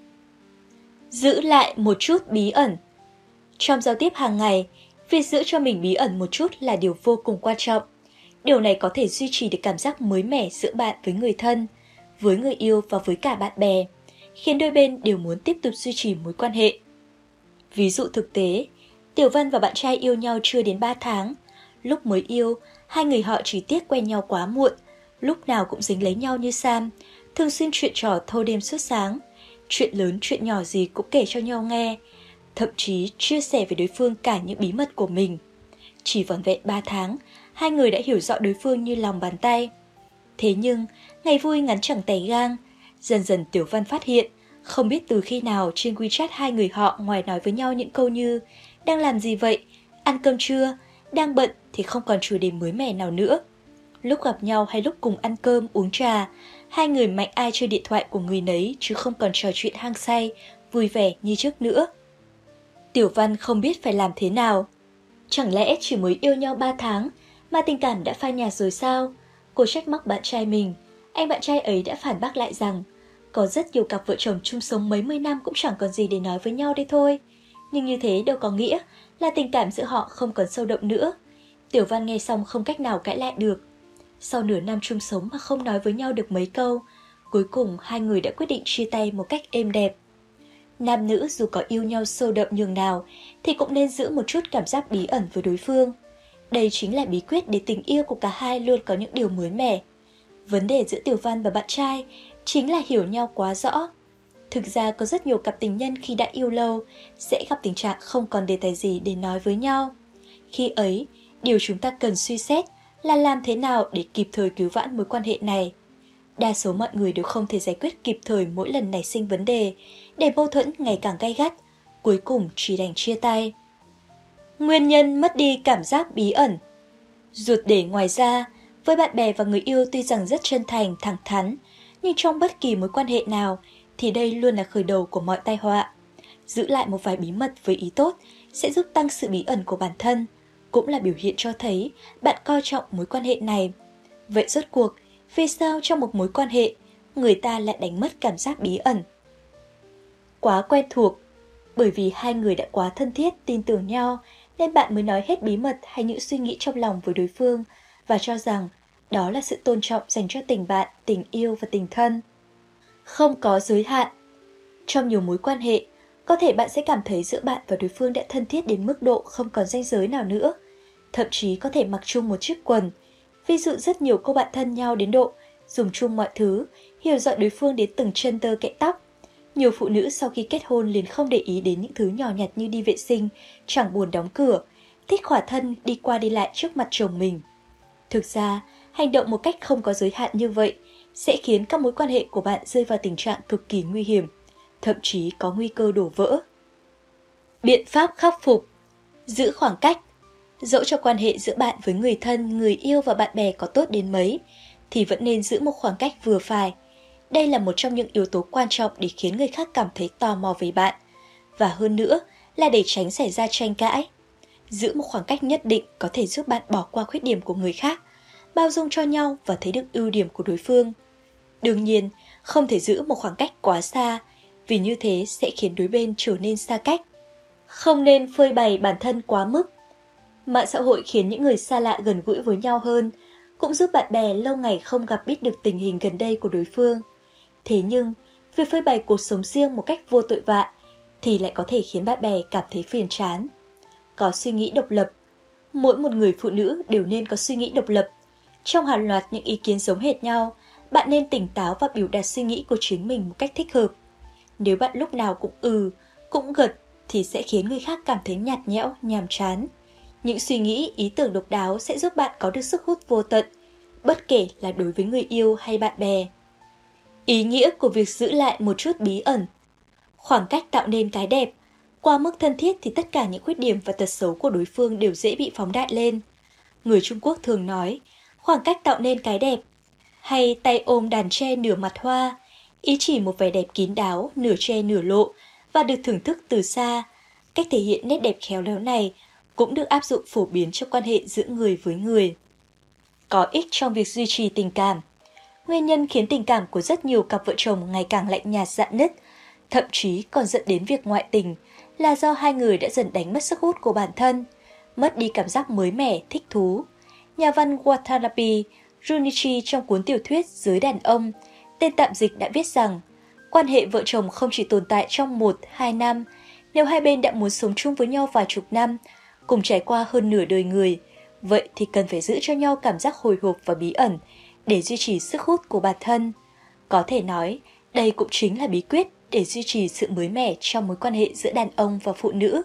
Giữ lại một chút bí ẩn. Trong giao tiếp hàng ngày, việc giữ cho mình bí ẩn một chút là điều vô cùng quan trọng. Điều này có thể duy trì được cảm giác mới mẻ giữa bạn với người thân, với người yêu và với cả bạn bè, khiến đôi bên đều muốn tiếp tục duy trì mối quan hệ. Ví dụ thực tế, Tiểu Vân và bạn trai yêu nhau chưa đến ba tháng. Lúc mới yêu, hai người họ chỉ tiếc quen nhau quá muộn, lúc nào cũng dính lấy nhau như Sam, thường xuyên chuyện trò thâu đêm suốt sáng. Chuyện lớn chuyện nhỏ gì cũng kể cho nhau nghe, thậm chí chia sẻ với đối phương cả những bí mật của mình. Chỉ vỏn vẹn ba tháng, hai người đã hiểu rõ đối phương như lòng bàn tay. Thế nhưng, ngày vui ngắn chẳng tẻ gang, dần dần Tiểu Văn phát hiện, không biết từ khi nào trên WeChat hai người họ ngoài nói với nhau những câu như đang làm gì vậy, ăn cơm chưa, đang bận thì không còn chủ đề mới mẻ nào nữa. Lúc gặp nhau hay lúc cùng ăn cơm, uống trà, hai người mạnh ai chơi điện thoại của người nấy chứ không còn trò chuyện hăng say, vui vẻ như trước nữa. Tiểu Văn không biết phải làm thế nào. Chẳng lẽ chỉ mới yêu nhau ba tháng mà tình cảm đã phai nhạt rồi sao? Cô trách móc bạn trai mình. Anh bạn trai ấy đã phản bác lại rằng có rất nhiều cặp vợ chồng chung sống mấy mươi năm cũng chẳng còn gì để nói với nhau đây thôi. Nhưng như thế đâu có nghĩa là tình cảm giữa họ không còn sâu đậm nữa. Tiểu Văn nghe xong không cách nào cãi lại được. Sau nửa năm chung sống mà không nói với nhau được mấy câu, cuối cùng hai người đã quyết định chia tay một cách êm đẹp. Nam nữ dù có yêu nhau sâu đậm nhường nào thì cũng nên giữ một chút cảm giác bí ẩn với đối phương. Đây chính là bí quyết để tình yêu của cả hai luôn có những điều mới mẻ. Vấn đề giữa Tiểu Văn và bạn trai chính là hiểu nhau quá rõ. Thực ra có rất nhiều cặp tình nhân khi đã yêu lâu sẽ gặp tình trạng không còn đề tài gì để nói với nhau. Khi ấy, điều chúng ta cần suy xét là làm thế nào để kịp thời cứu vãn mối quan hệ này. Đa số mọi người đều không thể giải quyết kịp thời mỗi lần nảy sinh vấn đề, để mâu thuẫn ngày càng gay gắt, cuối cùng chỉ đành chia tay. Nguyên nhân mất đi cảm giác bí ẩn. Ruột để ngoài ra, với bạn bè và người yêu tuy rằng rất chân thành, thẳng thắn, nhưng trong bất kỳ mối quan hệ nào thì đây luôn là khởi đầu của mọi tai họa. Giữ lại một vài bí mật với ý tốt sẽ giúp tăng sự bí ẩn của bản thân, cũng là biểu hiện cho thấy bạn coi trọng mối quan hệ này. Vậy rốt cuộc, vì sao trong một mối quan hệ, người ta lại đánh mất cảm giác bí ẩn? Quá quen thuộc. Bởi vì hai người đã quá thân thiết, tin tưởng nhau, nên bạn mới nói hết bí mật hay những suy nghĩ trong lòng với đối phương và cho rằng đó là sự tôn trọng dành cho tình bạn, tình yêu và tình thân. Không có giới hạn. Trong nhiều mối quan hệ, có thể bạn sẽ cảm thấy giữa bạn và đối phương đã thân thiết đến mức độ không còn ranh giới nào nữa. Thậm chí có thể mặc chung một chiếc quần. Ví dụ rất nhiều cô bạn thân nhau đến độ dùng chung mọi thứ, hiểu rõ đối phương đến từng chân tơ kẽ tóc. Nhiều phụ nữ sau khi kết hôn liền không để ý đến những thứ nhỏ nhặt như đi vệ sinh, chẳng buồn đóng cửa, thích khỏa thân đi qua đi lại trước mặt chồng mình. Thực ra, hành động một cách không có giới hạn như vậy sẽ khiến các mối quan hệ của bạn rơi vào tình trạng cực kỳ nguy hiểm, thậm chí có nguy cơ đổ vỡ. Biện pháp khắc phục. Giữ khoảng cách. Dẫu cho quan hệ giữa bạn với người thân, người yêu và bạn bè có tốt đến mấy, thì vẫn nên giữ một khoảng cách vừa phải. Đây là một trong những yếu tố quan trọng để khiến người khác cảm thấy tò mò về bạn. Và hơn nữa là để tránh xảy ra tranh cãi. Giữ một khoảng cách nhất định có thể giúp bạn bỏ qua khuyết điểm của người khác, bao dung cho nhau và thấy được ưu điểm của đối phương. Đương nhiên, không thể giữ một khoảng cách quá xa, vì như thế sẽ khiến đối bên trở nên xa cách. Không nên phơi bày bản thân quá mức. Mạng xã hội khiến những người xa lạ gần gũi với nhau hơn, cũng giúp bạn bè lâu ngày không gặp biết được tình hình gần đây của đối phương. Thế nhưng, việc phơi bày cuộc sống riêng một cách vô tội vạ thì lại có thể khiến bạn bè cảm thấy phiền chán. Có suy nghĩ độc lập. Mỗi một người phụ nữ đều nên có suy nghĩ độc lập. Trong hàng loạt những ý kiến giống hệt nhau, bạn nên tỉnh táo và biểu đạt suy nghĩ của chính mình một cách thích hợp. Nếu bạn lúc nào cũng ừ, cũng gật thì sẽ khiến người khác cảm thấy nhạt nhẽo, nhàm chán. Những suy nghĩ, ý tưởng độc đáo sẽ giúp bạn có được sức hút vô tận, bất kể là đối với người yêu hay bạn bè. Ý nghĩa của việc giữ lại một chút bí ẩn. Khoảng cách tạo nên cái đẹp. Qua mức thân thiết thì tất cả những khuyết điểm và tật xấu của đối phương đều dễ bị phóng đại lên. Người Trung Quốc thường nói, khoảng cách tạo nên cái đẹp. Hay tay ôm đàn tre nửa mặt hoa, ý chỉ một vẻ đẹp kín đáo, nửa che nửa lộ và được thưởng thức từ xa. Cách thể hiện nét đẹp khéo léo này cũng được áp dụng phổ biến trong quan hệ giữa người với người. Có ích trong việc duy trì tình cảm. Nguyên nhân khiến tình cảm của rất nhiều cặp vợ chồng ngày càng lạnh nhạt rạn nứt, thậm chí còn dẫn đến việc ngoại tình, là do hai người đã dần đánh mất sức hút của bản thân, mất đi cảm giác mới mẻ, thích thú. Nhà văn Watanabe Junichi trong cuốn tiểu thuyết Giới đàn ông, tên tạm dịch đã viết rằng, quan hệ vợ chồng không chỉ tồn tại trong một, hai năm, nếu hai bên đã muốn sống chung với nhau vài chục năm, cùng trải qua hơn nửa đời người, vậy thì cần phải giữ cho nhau cảm giác hồi hộp và bí ẩn để duy trì sức hút của bản thân. Có thể nói, đây cũng chính là bí quyết để duy trì sự mới mẻ trong mối quan hệ giữa đàn ông và phụ nữ.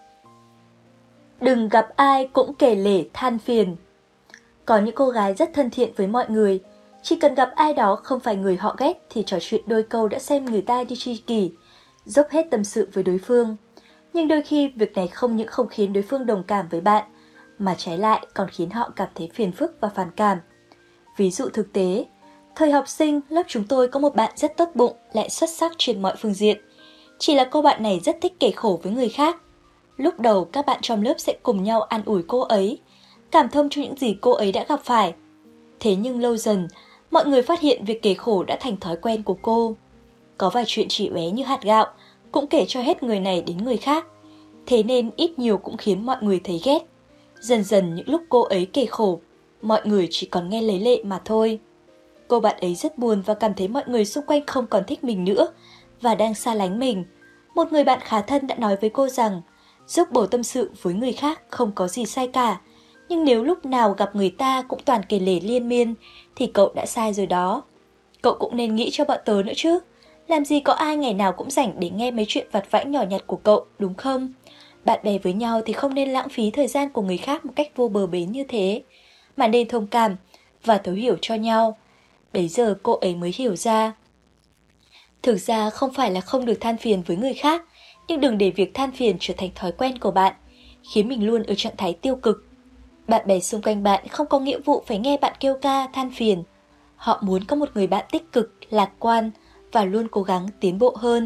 Đừng gặp ai cũng kể lể than phiền. Có những cô gái rất thân thiện với mọi người, chỉ cần gặp ai đó không phải người họ ghét thì trò chuyện đôi câu đã xem người ta đi tri kỷ, dốc hết tâm sự với đối phương. Nhưng đôi khi việc này không những không khiến đối phương đồng cảm với bạn, mà trái lại còn khiến họ cảm thấy phiền phức và phản cảm. Ví dụ thực tế, thời học sinh, lớp chúng tôi có một bạn rất tốt bụng, lại xuất sắc trên mọi phương diện. Chỉ là cô bạn này rất thích kể khổ với người khác. Lúc đầu các bạn trong lớp sẽ cùng nhau an ủi cô ấy, cảm thông cho những gì cô ấy đã gặp phải. Thế nhưng lâu dần, mọi người phát hiện việc kể khổ đã thành thói quen của cô. Có vài chuyện chỉ bé như hạt gạo, cũng kể cho hết người này đến người khác. Thế nên ít nhiều cũng khiến mọi người thấy ghét. Dần dần những lúc cô ấy kể khổ, mọi người chỉ còn nghe lấy lệ mà thôi. Cô bạn ấy rất buồn và cảm thấy mọi người xung quanh không còn thích mình nữa và đang xa lánh mình. Một người bạn khá thân đã nói với cô rằng, dốc bầu tâm sự với người khác không có gì sai cả, nhưng nếu lúc nào gặp người ta cũng toàn kể lể liên miên thì cậu đã sai rồi đó. Cậu cũng nên nghĩ cho bọn tớ nữa chứ. Làm gì có ai ngày nào cũng rảnh để nghe mấy chuyện vặt vãnh nhỏ nhặt của cậu, đúng không? Bạn bè với nhau thì không nên lãng phí thời gian của người khác một cách vô bờ bến như thế, mà nên thông cảm và thấu hiểu cho nhau. Bấy giờ cô ấy mới hiểu ra. Thực ra không phải là không được than phiền với người khác, nhưng đừng để việc than phiền trở thành thói quen của bạn, khiến mình luôn ở trạng thái tiêu cực. Bạn bè xung quanh bạn không có nghĩa vụ phải nghe bạn kêu ca, than phiền. Họ muốn có một người bạn tích cực, lạc quan và luôn cố gắng tiến bộ hơn.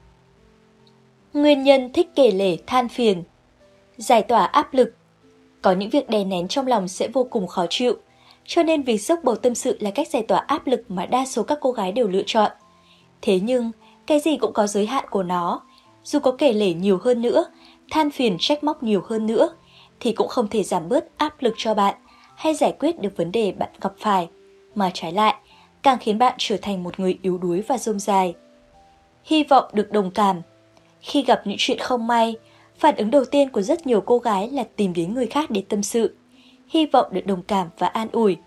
Nguyên nhân thích kể lể than phiền. Giải tỏa áp lực. Có những việc đè nén trong lòng sẽ vô cùng khó chịu, cho nên việc dốc bầu tâm sự là cách giải tỏa áp lực mà đa số các cô gái đều lựa chọn. Thế nhưng, cái gì cũng có giới hạn của nó. Dù có kể lể nhiều hơn nữa, than phiền trách móc nhiều hơn nữa, thì cũng không thể giảm bớt áp lực cho bạn hay giải quyết được vấn đề bạn gặp phải, mà trái lại, càng khiến bạn trở thành một người yếu đuối và rông dài. Hy vọng được đồng cảm. Khi gặp những chuyện không may, phản ứng đầu tiên của rất nhiều cô gái là tìm đến người khác để tâm sự, hy vọng được đồng cảm và an ủi.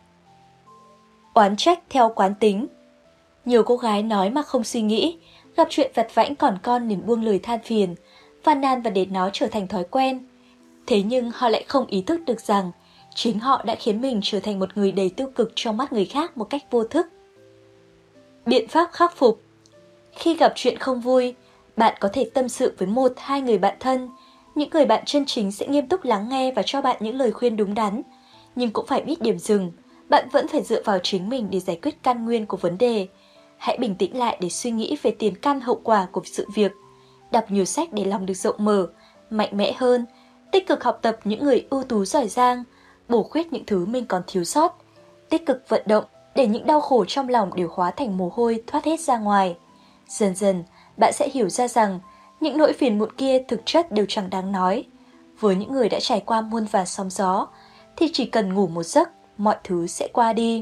Oán trách theo quán tính. Nhiều cô gái nói mà không suy nghĩ, gặp chuyện vặt vãnh còn con liền buông lời than phiền, phàn nàn và để nó trở thành thói quen. Thế nhưng họ lại không ý thức được rằng chính họ đã khiến mình trở thành một người đầy tiêu cực trong mắt người khác một cách vô thức. Biện pháp khắc phục. Khi gặp chuyện không vui, bạn có thể tâm sự với một, hai người bạn thân. Những người bạn chân chính sẽ nghiêm túc lắng nghe và cho bạn những lời khuyên đúng đắn. Nhưng cũng phải biết điểm dừng, bạn vẫn phải dựa vào chính mình để giải quyết căn nguyên của vấn đề. Hãy bình tĩnh lại để suy nghĩ về tiền căn hậu quả của sự việc. Đọc nhiều sách để lòng được rộng mở, mạnh mẽ hơn. Tích cực học tập những người ưu tú giỏi giang, bổ khuyết những thứ mình còn thiếu sót. Tích cực vận động để những đau khổ trong lòng đều hóa thành mồ hôi thoát hết ra ngoài. Dần dần, bạn sẽ hiểu ra rằng những nỗi phiền muộn kia thực chất đều chẳng đáng nói. Với những người đã trải qua muôn vàn sóng gió, thì chỉ cần ngủ một giấc, mọi thứ sẽ qua đi.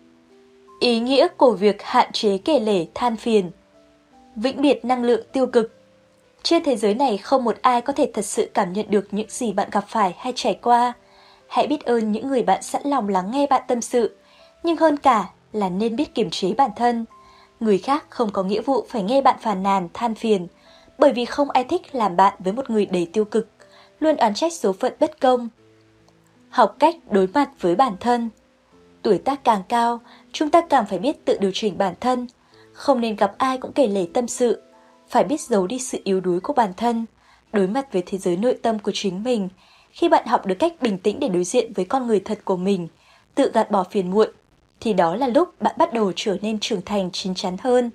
Ý nghĩa của việc hạn chế kể lể than phiền. Vĩnh biệt năng lượng tiêu cực. Trên thế giới này không một ai có thể thật sự cảm nhận được những gì bạn gặp phải hay trải qua. Hãy biết ơn những người bạn sẵn lòng lắng nghe bạn tâm sự, nhưng hơn cả là nên biết kiềm chế bản thân. Người khác không có nghĩa vụ phải nghe bạn phàn nàn, than phiền, bởi vì không ai thích làm bạn với một người đầy tiêu cực, luôn oán trách số phận bất công. Học cách đối mặt với bản thân. Tuổi tác càng cao, chúng ta càng phải biết tự điều chỉnh bản thân. Không nên gặp ai cũng kể lể tâm sự, phải biết giấu đi sự yếu đuối của bản thân, đối mặt với thế giới nội tâm của chính mình. Khi bạn học được cách bình tĩnh để đối diện với con người thật của mình, tự gạt bỏ phiền muộn, thì đó là lúc bạn bắt đầu trở nên trưởng thành chín chắn hơn.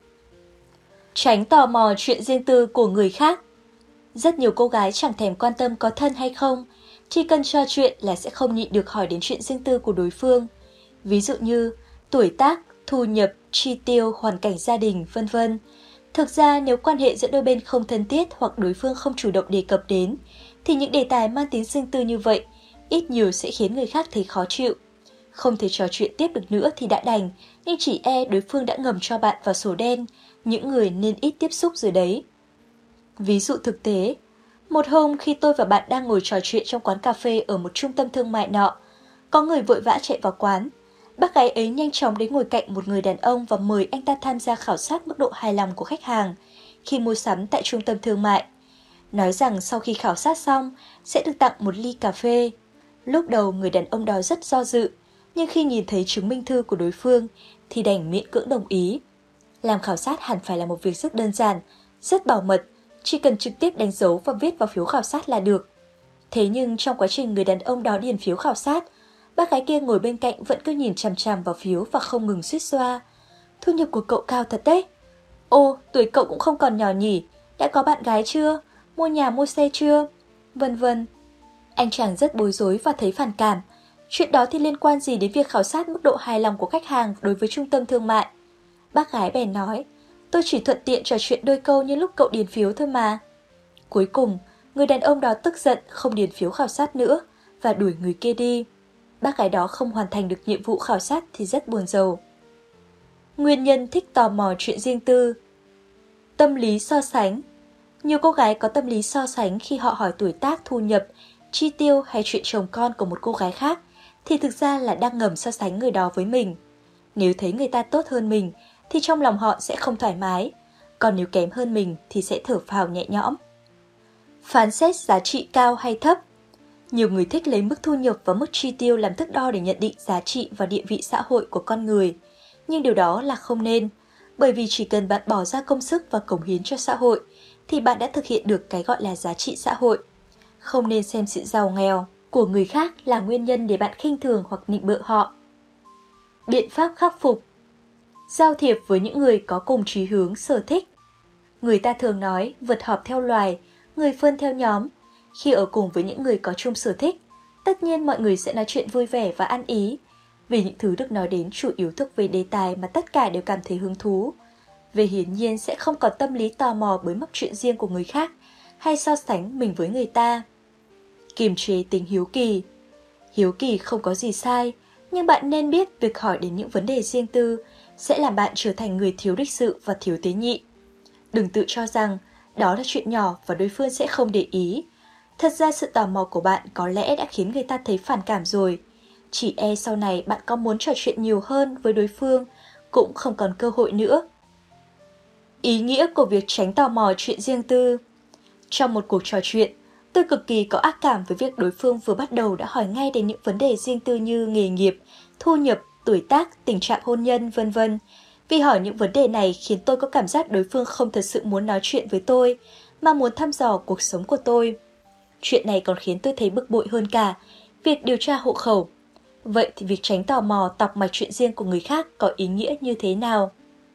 Tránh tò mò chuyện riêng tư của người khác. Rất nhiều cô gái chẳng thèm quan tâm có thân hay không, chỉ cần trò chuyện là sẽ không nhịn được hỏi đến chuyện riêng tư của đối phương. Ví dụ như tuổi tác, thu nhập, chi tiêu, hoàn cảnh gia đình, vân vân. Thực ra nếu quan hệ giữa đôi bên không thân thiết hoặc đối phương không chủ động đề cập đến, thì những đề tài mang tính riêng tư như vậy ít nhiều sẽ khiến người khác thấy khó chịu. Không thể trò chuyện tiếp được nữa thì đã đành, nhưng chỉ e đối phương đã ngầm cho bạn vào sổ đen, những người nên ít tiếp xúc rồi đấy. Ví dụ thực tế, một hôm khi tôi và bạn đang ngồi trò chuyện trong quán cà phê ở một trung tâm thương mại nọ, có người vội vã chạy vào quán. Bác gái ấy nhanh chóng đến ngồi cạnh một người đàn ông và mời anh ta tham gia khảo sát mức độ hài lòng của khách hàng khi mua sắm tại trung tâm thương mại. Nói rằng sau khi khảo sát xong sẽ được tặng một ly cà phê. Lúc đầu người đàn ông đó rất do dự, nhưng khi nhìn thấy chứng minh thư của đối phương thì đành miễn cưỡng đồng ý. Làm khảo sát hẳn phải là một việc rất đơn giản, rất bảo mật, chỉ cần trực tiếp đánh dấu và viết vào phiếu khảo sát là được. Thế nhưng trong quá trình người đàn ông đó điền phiếu khảo sát, bác gái kia ngồi bên cạnh vẫn cứ nhìn chằm chằm vào phiếu và không ngừng suýt xoa. Thu nhập của cậu cao thật đấy. Ô, tuổi cậu cũng không còn nhỏ nhỉ, đã có bạn gái chưa? Mua nhà mua xe chưa? Vân vân. Anh chàng rất bối rối và thấy phản cảm. Chuyện đó thì liên quan gì đến việc khảo sát mức độ hài lòng của khách hàng đối với trung tâm thương mại? Bác gái bèn nói, tôi chỉ thuận tiện trò chuyện đôi câu như lúc cậu điền phiếu thôi mà. Cuối cùng, người đàn ông đó tức giận không điền phiếu khảo sát nữa và đuổi người kia đi. Bác gái đó không hoàn thành được nhiệm vụ khảo sát thì rất buồn rầu. Nguyên nhân thích tò mò chuyện riêng tư. Tâm lý so sánh. Nhiều cô gái có tâm lý so sánh khi họ hỏi tuổi tác, thu nhập, chi tiêu hay chuyện chồng con của một cô gái khác, thì thực ra là đang ngầm so sánh người đó với mình. Nếu thấy người ta tốt hơn mình, thì trong lòng họ sẽ không thoải mái, còn nếu kém hơn mình thì sẽ thở phào nhẹ nhõm. Phán xét giá trị cao hay thấp. Nhiều người thích lấy mức thu nhập và mức chi tiêu làm thước đo để nhận định giá trị và địa vị xã hội của con người. Nhưng điều đó là không nên, bởi vì chỉ cần bạn bỏ ra công sức và cống hiến cho xã hội, thì bạn đã thực hiện được cái gọi là giá trị xã hội. Không nên xem sự giàu nghèo của người khác là nguyên nhân để bạn khinh thường hoặc nịnh bợ họ. Biện pháp khắc phục. Giao thiệp với những người có cùng chí hướng, sở thích. Người ta thường nói vật họp theo loài, người phân theo nhóm. Khi ở cùng với những người có chung sở thích, tất nhiên mọi người sẽ nói chuyện vui vẻ và ăn ý, vì những thứ được nói đến chủ yếu thuộc về đề tài mà tất cả đều cảm thấy hứng thú. Về hiển nhiên sẽ không có tâm lý tò mò bới móc chuyện riêng của người khác hay so sánh mình với người ta. Kiềm chế tính hiếu kỳ. Hiếu kỳ không có gì sai, nhưng bạn nên biết việc hỏi đến những vấn đề riêng tư sẽ làm bạn trở thành người thiếu lịch sự và thiếu tế nhị. Đừng tự cho rằng đó là chuyện nhỏ và đối phương sẽ không để ý. Thật ra sự tò mò của bạn có lẽ đã khiến người ta thấy phản cảm rồi. Chỉ e sau này bạn có muốn trò chuyện nhiều hơn với đối phương cũng không còn cơ hội nữa. Ý nghĩa của việc tránh tò mò chuyện riêng tư. Trong một cuộc trò chuyện, tôi cực kỳ có ác cảm với việc đối phương vừa bắt đầu đã hỏi ngay đến những vấn đề riêng tư như nghề nghiệp, thu nhập, tuổi tác, tình trạng hôn nhân, vân vân. Vì hỏi những vấn đề này khiến tôi có cảm giác đối phương không thật sự muốn nói chuyện với tôi, mà muốn thăm dò cuộc sống của tôi. Chuyện này còn khiến tôi thấy bực bội hơn cả việc điều tra hộ khẩu. Vậy thì việc tránh tò mò tọc mạch chuyện riêng của người khác có ý nghĩa như thế nào?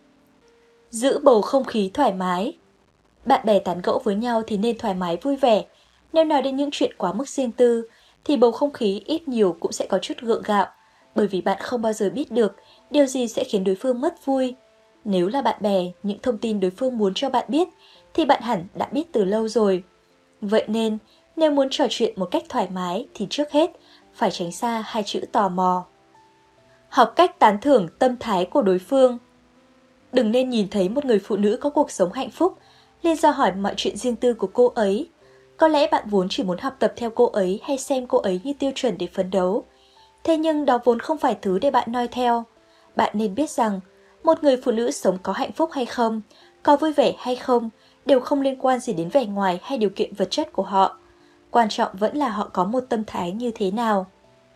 Giữ bầu không khí thoải mái. Bạn bè tán gẫu với nhau thì nên thoải mái vui vẻ. Nếu nói đến những chuyện quá mức riêng tư, thì bầu không khí ít nhiều cũng sẽ có chút gượng gạo, bởi vì bạn không bao giờ biết được điều gì sẽ khiến đối phương mất vui. Nếu là bạn bè, những thông tin đối phương muốn cho bạn biết, thì bạn hẳn đã biết từ lâu rồi. Vậy nên, nếu muốn trò chuyện một cách thoải mái thì trước hết phải tránh xa hai chữ tò mò. Học cách tán thưởng tâm thái của đối phương. Đừng nên nhìn thấy một người phụ nữ có cuộc sống hạnh phúc liền ra hỏi mọi chuyện riêng tư của cô ấy. Có lẽ bạn vốn chỉ muốn học tập theo cô ấy hay xem cô ấy như tiêu chuẩn để phấn đấu. Thế nhưng đó vốn không phải thứ để bạn noi theo. bạn nên biết rằng, một người phụ nữ sống có hạnh phúc hay không, có vui vẻ hay không, đều không liên quan gì đến vẻ ngoài hay điều kiện vật chất của họ. Quan trọng vẫn là họ có một tâm thái như thế nào.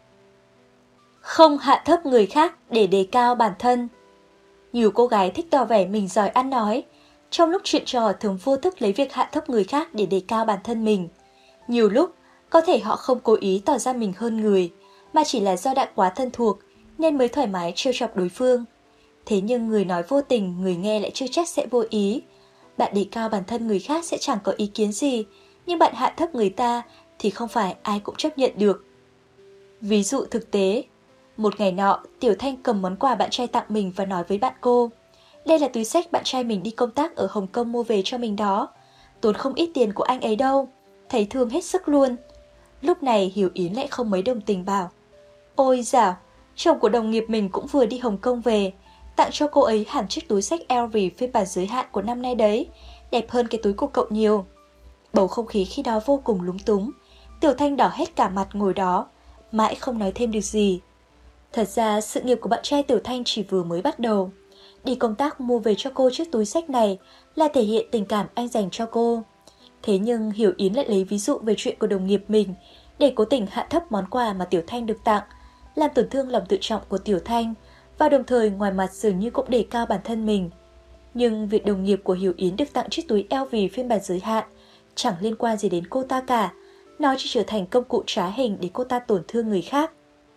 Không hạ thấp người khác để đề cao bản thân. Nhiều cô gái thích tỏ vẻ mình giỏi ăn nói, trong lúc chuyện trò thường vô thức lấy việc hạ thấp người khác để đề cao bản thân mình. Nhiều lúc, có thể họ không cố ý tỏ ra mình hơn người, mà chỉ là do đã quá thân thuộc nên mới thoải mái trêu chọc đối phương. Thế nhưng người nói vô tình, người nghe lại chưa chắc sẽ vô ý. Bạn đề cao bản thân người khác sẽ chẳng có ý kiến gì, nhưng bạn hạ thấp người ta thì không phải ai cũng chấp nhận được. Ví dụ thực tế, một ngày nọ, Tiểu Thanh cầm món quà bạn trai tặng mình và nói với bạn cô: đây là túi xách bạn trai mình đi công tác ở Hồng Kông mua về cho mình đó. Tốn không ít tiền của anh ấy đâu, thấy thương hết sức luôn. Lúc này Hiểu Yến lại không mấy đồng tình bảo: ôi dào, chồng của đồng nghiệp mình cũng vừa đi Hồng Kông về, tặng cho cô ấy hẳn chiếc túi xách eo vê phiên bản giới hạn của năm nay đấy, đẹp hơn cái túi của cậu nhiều. Bầu không khí khi đó vô cùng lúng túng, Tiểu Thanh đỏ hết cả mặt ngồi đó, mãi không nói thêm được gì. Thật ra sự nghiệp của bạn trai Tiểu Thanh chỉ vừa mới bắt đầu. Đi công tác mua về cho cô chiếc túi xách này là thể hiện tình cảm anh dành cho cô. Thế nhưng Hiểu Yến lại lấy ví dụ về chuyện của đồng nghiệp mình để cố tình hạ thấp món quà mà Tiểu Thanh được tặng, làm tổn thương lòng tự trọng của Tiểu Thanh, và đồng thời ngoài mặt dường như cũng đề cao bản thân mình. Nhưng việc đồng nghiệp của Hiểu Yến được tặng chiếc túi eo vê phiên bản giới hạn chẳng liên quan gì đến cô ta cả, nó chỉ trở thành công cụ trá hình để cô ta tổn thương người khác.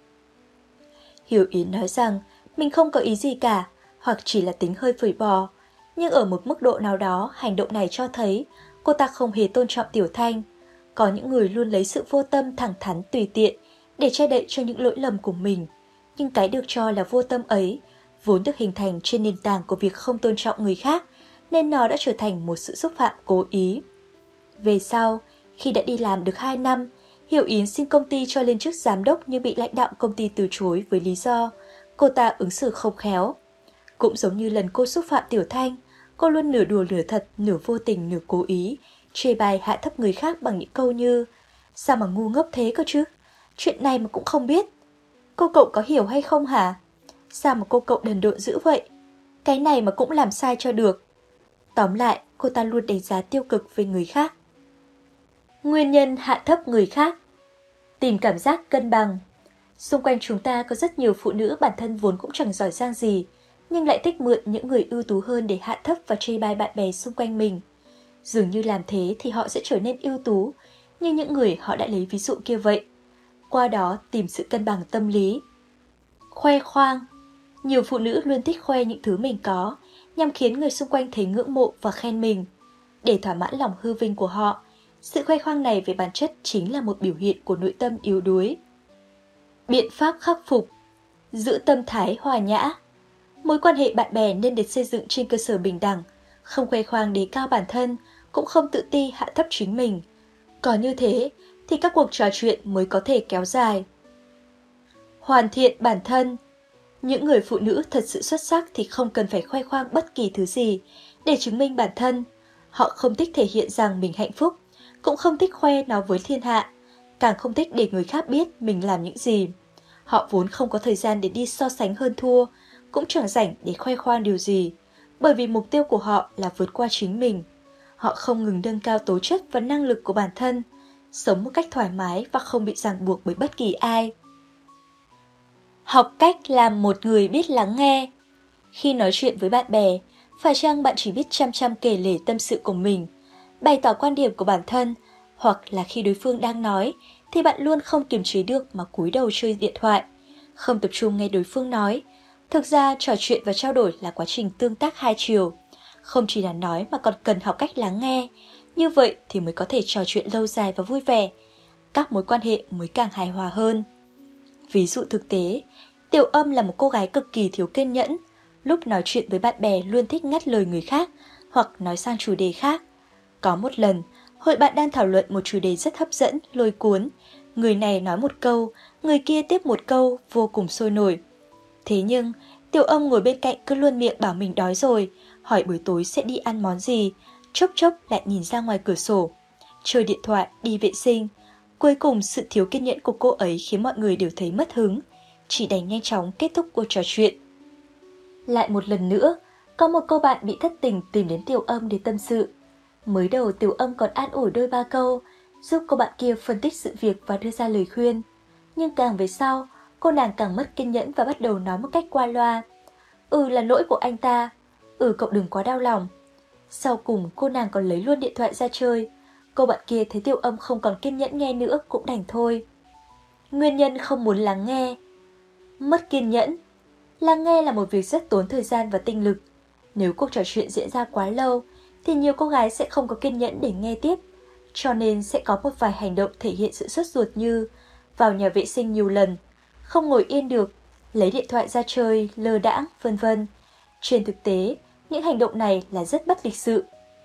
Hiểu Yến nói rằng mình không có ý gì cả, hoặc chỉ là tính hơi phởi bò, nhưng ở một mức độ nào đó hành động này cho thấy cô ta không hề tôn trọng Tiểu Thanh. Có những người luôn lấy sự vô tâm thẳng thắn tùy tiện để che đậy cho những lỗi lầm của mình, nhưng cái được cho là vô tâm ấy vốn được hình thành trên nền tảng của việc không tôn trọng người khác, nên nó đã trở thành một sự xúc phạm cố ý. Về sau, khi đã đi làm được hai năm, Hiểu Yến xin công ty cho lên chức giám đốc nhưng bị lãnh đạo công ty từ chối với lý do cô ta ứng xử không khéo. Cũng giống như lần cô xúc phạm Tiểu Thanh, cô luôn nửa đùa nửa thật, nửa vô tình nửa cố ý, chê bai hạ thấp người khác bằng những câu như: sao mà ngu ngốc thế cơ chứ, chuyện này mà cũng không biết, cô cậu có hiểu hay không hả, sao mà cô cậu đần độn dữ vậy, cái này mà cũng làm sai cho được. Tóm lại, cô ta luôn đánh giá tiêu cực về người khác. Nguyên nhân hạ thấp người khác. Tìm cảm giác cân bằng. Xung quanh chúng ta có rất nhiều phụ nữ bản thân vốn cũng chẳng giỏi giang gì, nhưng lại thích mượn những người ưu tú hơn để hạ thấp và chê bai bạn bè xung quanh mình. Dường như làm thế thì họ sẽ trở nên ưu tú, như những người họ đã lấy ví dụ kia vậy. Qua đó tìm sự cân bằng tâm lý. Khoe khoang. Nhiều phụ nữ luôn thích khoe những thứ mình có, nhằm khiến người xung quanh thấy ngưỡng mộ và khen mình. Để thỏa mãn lòng hư vinh của họ, sự khoe khoang này về bản chất chính là một biểu hiện của nội tâm yếu đuối. Biện pháp khắc phục. Giữ tâm thái hòa nhã. Mối quan hệ bạn bè nên được xây dựng trên cơ sở bình đẳng, không khoe khoang đề cao bản thân, cũng không tự ti hạ thấp chính mình. Có như thế thì các cuộc trò chuyện mới có thể kéo dài. Hoàn thiện bản thân. Những người phụ nữ thật sự xuất sắc thì không cần phải khoe khoang bất kỳ thứ gì để chứng minh bản thân. Họ không thích thể hiện rằng mình hạnh phúc, cũng không thích khoe nó với thiên hạ, càng không thích để người khác biết mình làm những gì. Họ vốn không có thời gian để đi so sánh hơn thua, cũng chẳng rảnh để khoe khoang điều gì, bởi vì mục tiêu của họ là vượt qua chính mình. Họ không ngừng nâng cao tố chất và năng lực của bản thân, sống một cách thoải mái và không bị ràng buộc bởi bất kỳ ai. Học cách làm một người biết lắng nghe. Khi nói chuyện với bạn bè, phải chăng bạn chỉ biết chăm chăm kể lể tâm sự của mình, bày tỏ quan điểm của bản thân, hoặc là khi đối phương đang nói thì bạn luôn không kiềm chế được mà cúi đầu chơi điện thoại, không tập trung nghe đối phương nói. Thực ra trò chuyện và trao đổi là quá trình tương tác hai chiều, không chỉ là nói mà còn cần học cách lắng nghe. Như vậy thì mới có thể trò chuyện lâu dài và vui vẻ, các mối quan hệ mới càng hài hòa hơn. Ví dụ thực tế, Tiểu Âm là một cô gái cực kỳ thiếu kiên nhẫn, lúc nói chuyện với bạn bè luôn thích ngắt lời người khác hoặc nói sang chủ đề khác. Có một lần, hội bạn đang thảo luận một chủ đề rất hấp dẫn, lôi cuốn. Người này nói một câu, người kia tiếp một câu, vô cùng sôi nổi. Thế nhưng, Tiểu Âm ngồi bên cạnh cứ luôn miệng bảo mình đói rồi, hỏi buổi tối sẽ đi ăn món gì, chốc chốc lại nhìn ra ngoài cửa sổ, chơi điện thoại, đi vệ sinh. Cuối cùng sự thiếu kiên nhẫn của cô ấy khiến mọi người đều thấy mất hứng, chỉ đành nhanh chóng kết thúc cuộc trò chuyện. Lại một lần nữa, có một cô bạn bị thất tình tìm đến Tiểu Âm để tâm sự. Mới đầu Tiểu Âm còn an ủi đôi ba câu, giúp cô bạn kia phân tích sự việc và đưa ra lời khuyên. Nhưng càng về sau, cô nàng càng mất kiên nhẫn và bắt đầu nói một cách qua loa. Ừ, là lỗi của anh ta. Ừ, cậu đừng quá đau lòng. Sau cùng cô nàng còn lấy luôn điện thoại ra chơi. Cô bạn kia thấy Tiểu Âm không còn kiên nhẫn nghe nữa cũng đành thôi. Nguyên nhân không muốn lắng nghe. Mất kiên nhẫn. Lắng nghe là một việc rất tốn thời gian và tinh lực. Nếu cuộc trò chuyện diễn ra quá lâu, thì nhiều cô gái sẽ không có kiên nhẫn để nghe tiếp. Cho nên sẽ có một vài hành động thể hiện sự sốt ruột như vào nhà vệ sinh nhiều lần, không ngồi yên được, lấy điện thoại ra chơi, lơ đãng, vân vân. Trên thực tế, những hành động này là rất bất lịch sự.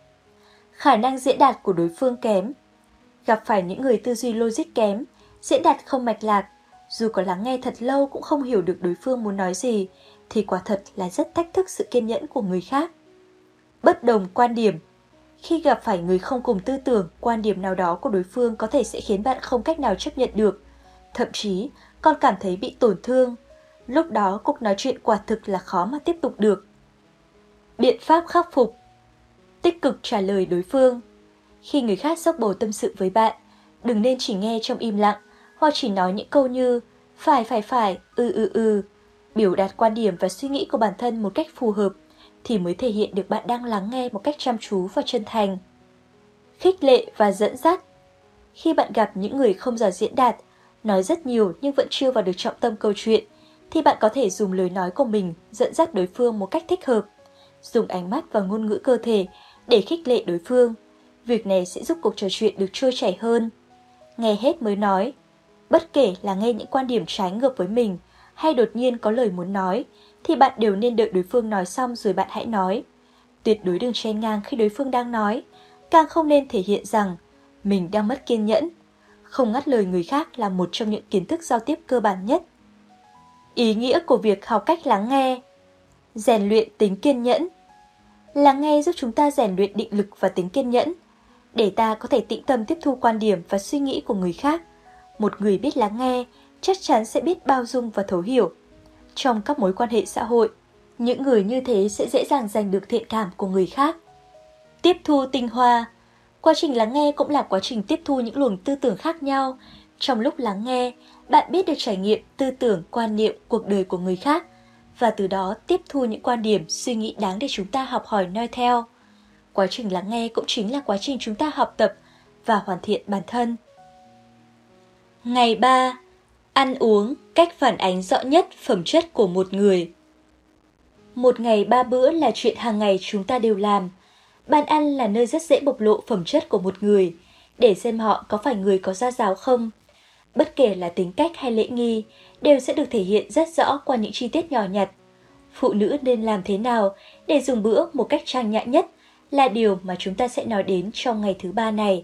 Khả năng diễn đạt của đối phương kém. Gặp phải những người tư duy logic kém, diễn đạt không mạch lạc, dù có lắng nghe thật lâu cũng không hiểu được đối phương muốn nói gì, thì quả thật là rất thách thức sự kiên nhẫn của người khác. Bất đồng quan điểm. Khi gặp phải người không cùng tư tưởng, quan điểm nào đó của đối phương có thể sẽ khiến bạn không cách nào chấp nhận được, thậm chí còn cảm thấy bị tổn thương. Lúc đó cuộc nói chuyện quả thực là khó mà tiếp tục được. Biện pháp khắc phục. Tích cực trả lời đối phương. Khi người khác dốc bầu tâm sự với bạn, đừng nên chỉ nghe trong im lặng, hoặc chỉ nói những câu như phải phải phải, ừ ừ ừ. Biểu đạt quan điểm và suy nghĩ của bản thân một cách phù hợp, thì mới thể hiện được bạn đang lắng nghe một cách chăm chú và chân thành. Khích lệ và dẫn dắt. Khi bạn gặp những người không giỏi diễn đạt, nói rất nhiều nhưng vẫn chưa vào được trọng tâm câu chuyện, thì bạn có thể dùng lời nói của mình dẫn dắt đối phương một cách thích hợp. Dùng ánh mắt và ngôn ngữ cơ thể để khích lệ đối phương. Việc này sẽ giúp cuộc trò chuyện được trôi chảy hơn. Nghe hết mới nói. Bất kể là nghe những quan điểm trái ngược với mình hay đột nhiên có lời muốn nói, thì bạn đều nên đợi đối phương nói xong rồi bạn hãy nói. Tuyệt đối đừng chen ngang khi đối phương đang nói. Càng không nên thể hiện rằng mình đang mất kiên nhẫn. Không ngắt lời người khác là một trong những kiến thức giao tiếp cơ bản nhất. Ý nghĩa của việc học cách lắng nghe. Rèn luyện tính kiên nhẫn. Lắng nghe giúp chúng ta rèn luyện định lực và tính kiên nhẫn, để ta có thể tĩnh tâm tiếp thu quan điểm và suy nghĩ của người khác. Một người biết lắng nghe chắc chắn sẽ biết bao dung và thấu hiểu. Trong các mối quan hệ xã hội, những người như thế sẽ dễ dàng giành được thiện cảm của người khác. Tiếp thu tinh hoa. Quá trình lắng nghe cũng là quá trình tiếp thu những luồng tư tưởng khác nhau. Trong lúc lắng nghe, bạn biết được trải nghiệm, tư tưởng, quan niệm, cuộc đời của người khác, và từ đó tiếp thu những quan điểm, suy nghĩ đáng để chúng ta học hỏi noi theo. Quá trình lắng nghe cũng chính là quá trình chúng ta học tập và hoàn thiện bản thân. Ngày ba. Ăn uống, cách phản ánh rõ nhất phẩm chất của một người. Một ngày ba bữa là chuyện hàng ngày chúng ta đều làm. Bàn ăn là nơi rất dễ bộc lộ phẩm chất của một người, để xem họ có phải người có gia giáo không. Bất kể là tính cách hay lễ nghi, đều sẽ được thể hiện rất rõ qua những chi tiết nhỏ nhặt. Phụ nữ nên làm thế nào để dùng bữa một cách trang nhã nhất là điều mà chúng ta sẽ nói đến trong ngày thứ ba này.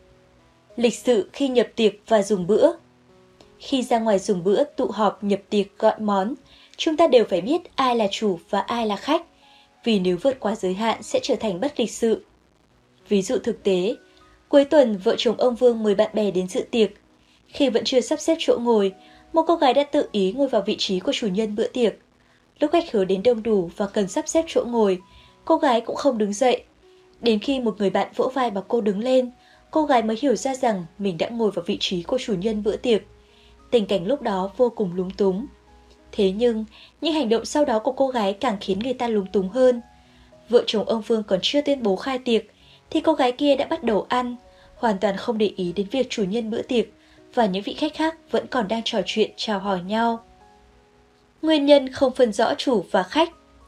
Lịch sự khi nhập tiệc và dùng bữa. Khi ra ngoài dùng bữa, tụ họp, nhập tiệc, gọi món, chúng ta đều phải biết ai là chủ và ai là khách, vì nếu vượt quá giới hạn sẽ trở thành bất lịch sự. Ví dụ thực tế, cuối tuần vợ chồng ông Vương mời bạn bè đến dự tiệc. Khi vẫn chưa sắp xếp chỗ ngồi, một cô gái đã tự ý ngồi vào vị trí của chủ nhân bữa tiệc. Lúc khách khứa đến đông đủ và cần sắp xếp chỗ ngồi, cô gái cũng không đứng dậy. Đến khi một người bạn vỗ vai bảo cô đứng lên, cô gái mới hiểu ra rằng mình đã ngồi vào vị trí của chủ nhân bữa tiệc. Tình cảnh lúc đó vô cùng lúng túng. Thế nhưng, những hành động sau đó của cô gái càng khiến người ta lúng túng hơn. Vợ chồng ông Vương còn chưa tuyên bố khai tiệc, thì cô gái kia đã bắt đầu ăn, hoàn toàn không để ý đến việc chủ nhân bữa tiệc và những vị khách khác vẫn còn đang trò chuyện chào hỏi nhau. Nguyên nhân không phân rõ chủ và khách.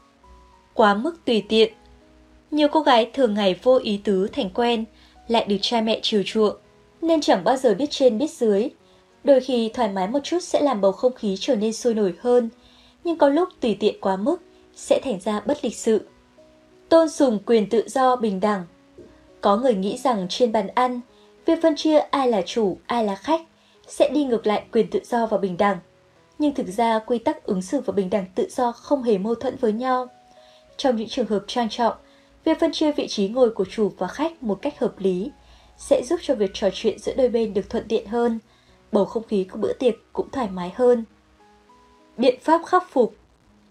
Quá mức tùy tiện. Nhiều cô gái thường ngày vô ý tứ thành quen, lại được cha mẹ chiều chuộng, nên chẳng bao giờ biết trên biết dưới. Đôi khi thoải mái một chút sẽ làm bầu không khí trở nên sôi nổi hơn, nhưng có lúc tùy tiện quá mức sẽ thành ra bất lịch sự. Tôn sùng quyền tự do bình đẳng. Có người nghĩ rằng trên bàn ăn, việc phân chia ai là chủ, ai là khách sẽ đi ngược lại quyền tự do và bình đẳng. Nhưng thực ra quy tắc ứng xử và bình đẳng tự do không hề mâu thuẫn với nhau. Trong những trường hợp trang trọng, việc phân chia vị trí ngồi của chủ và khách một cách hợp lý sẽ giúp cho việc trò chuyện giữa đôi bên được thuận tiện hơn, bầu không khí của bữa tiệc cũng thoải mái hơn. Biện pháp khắc phục.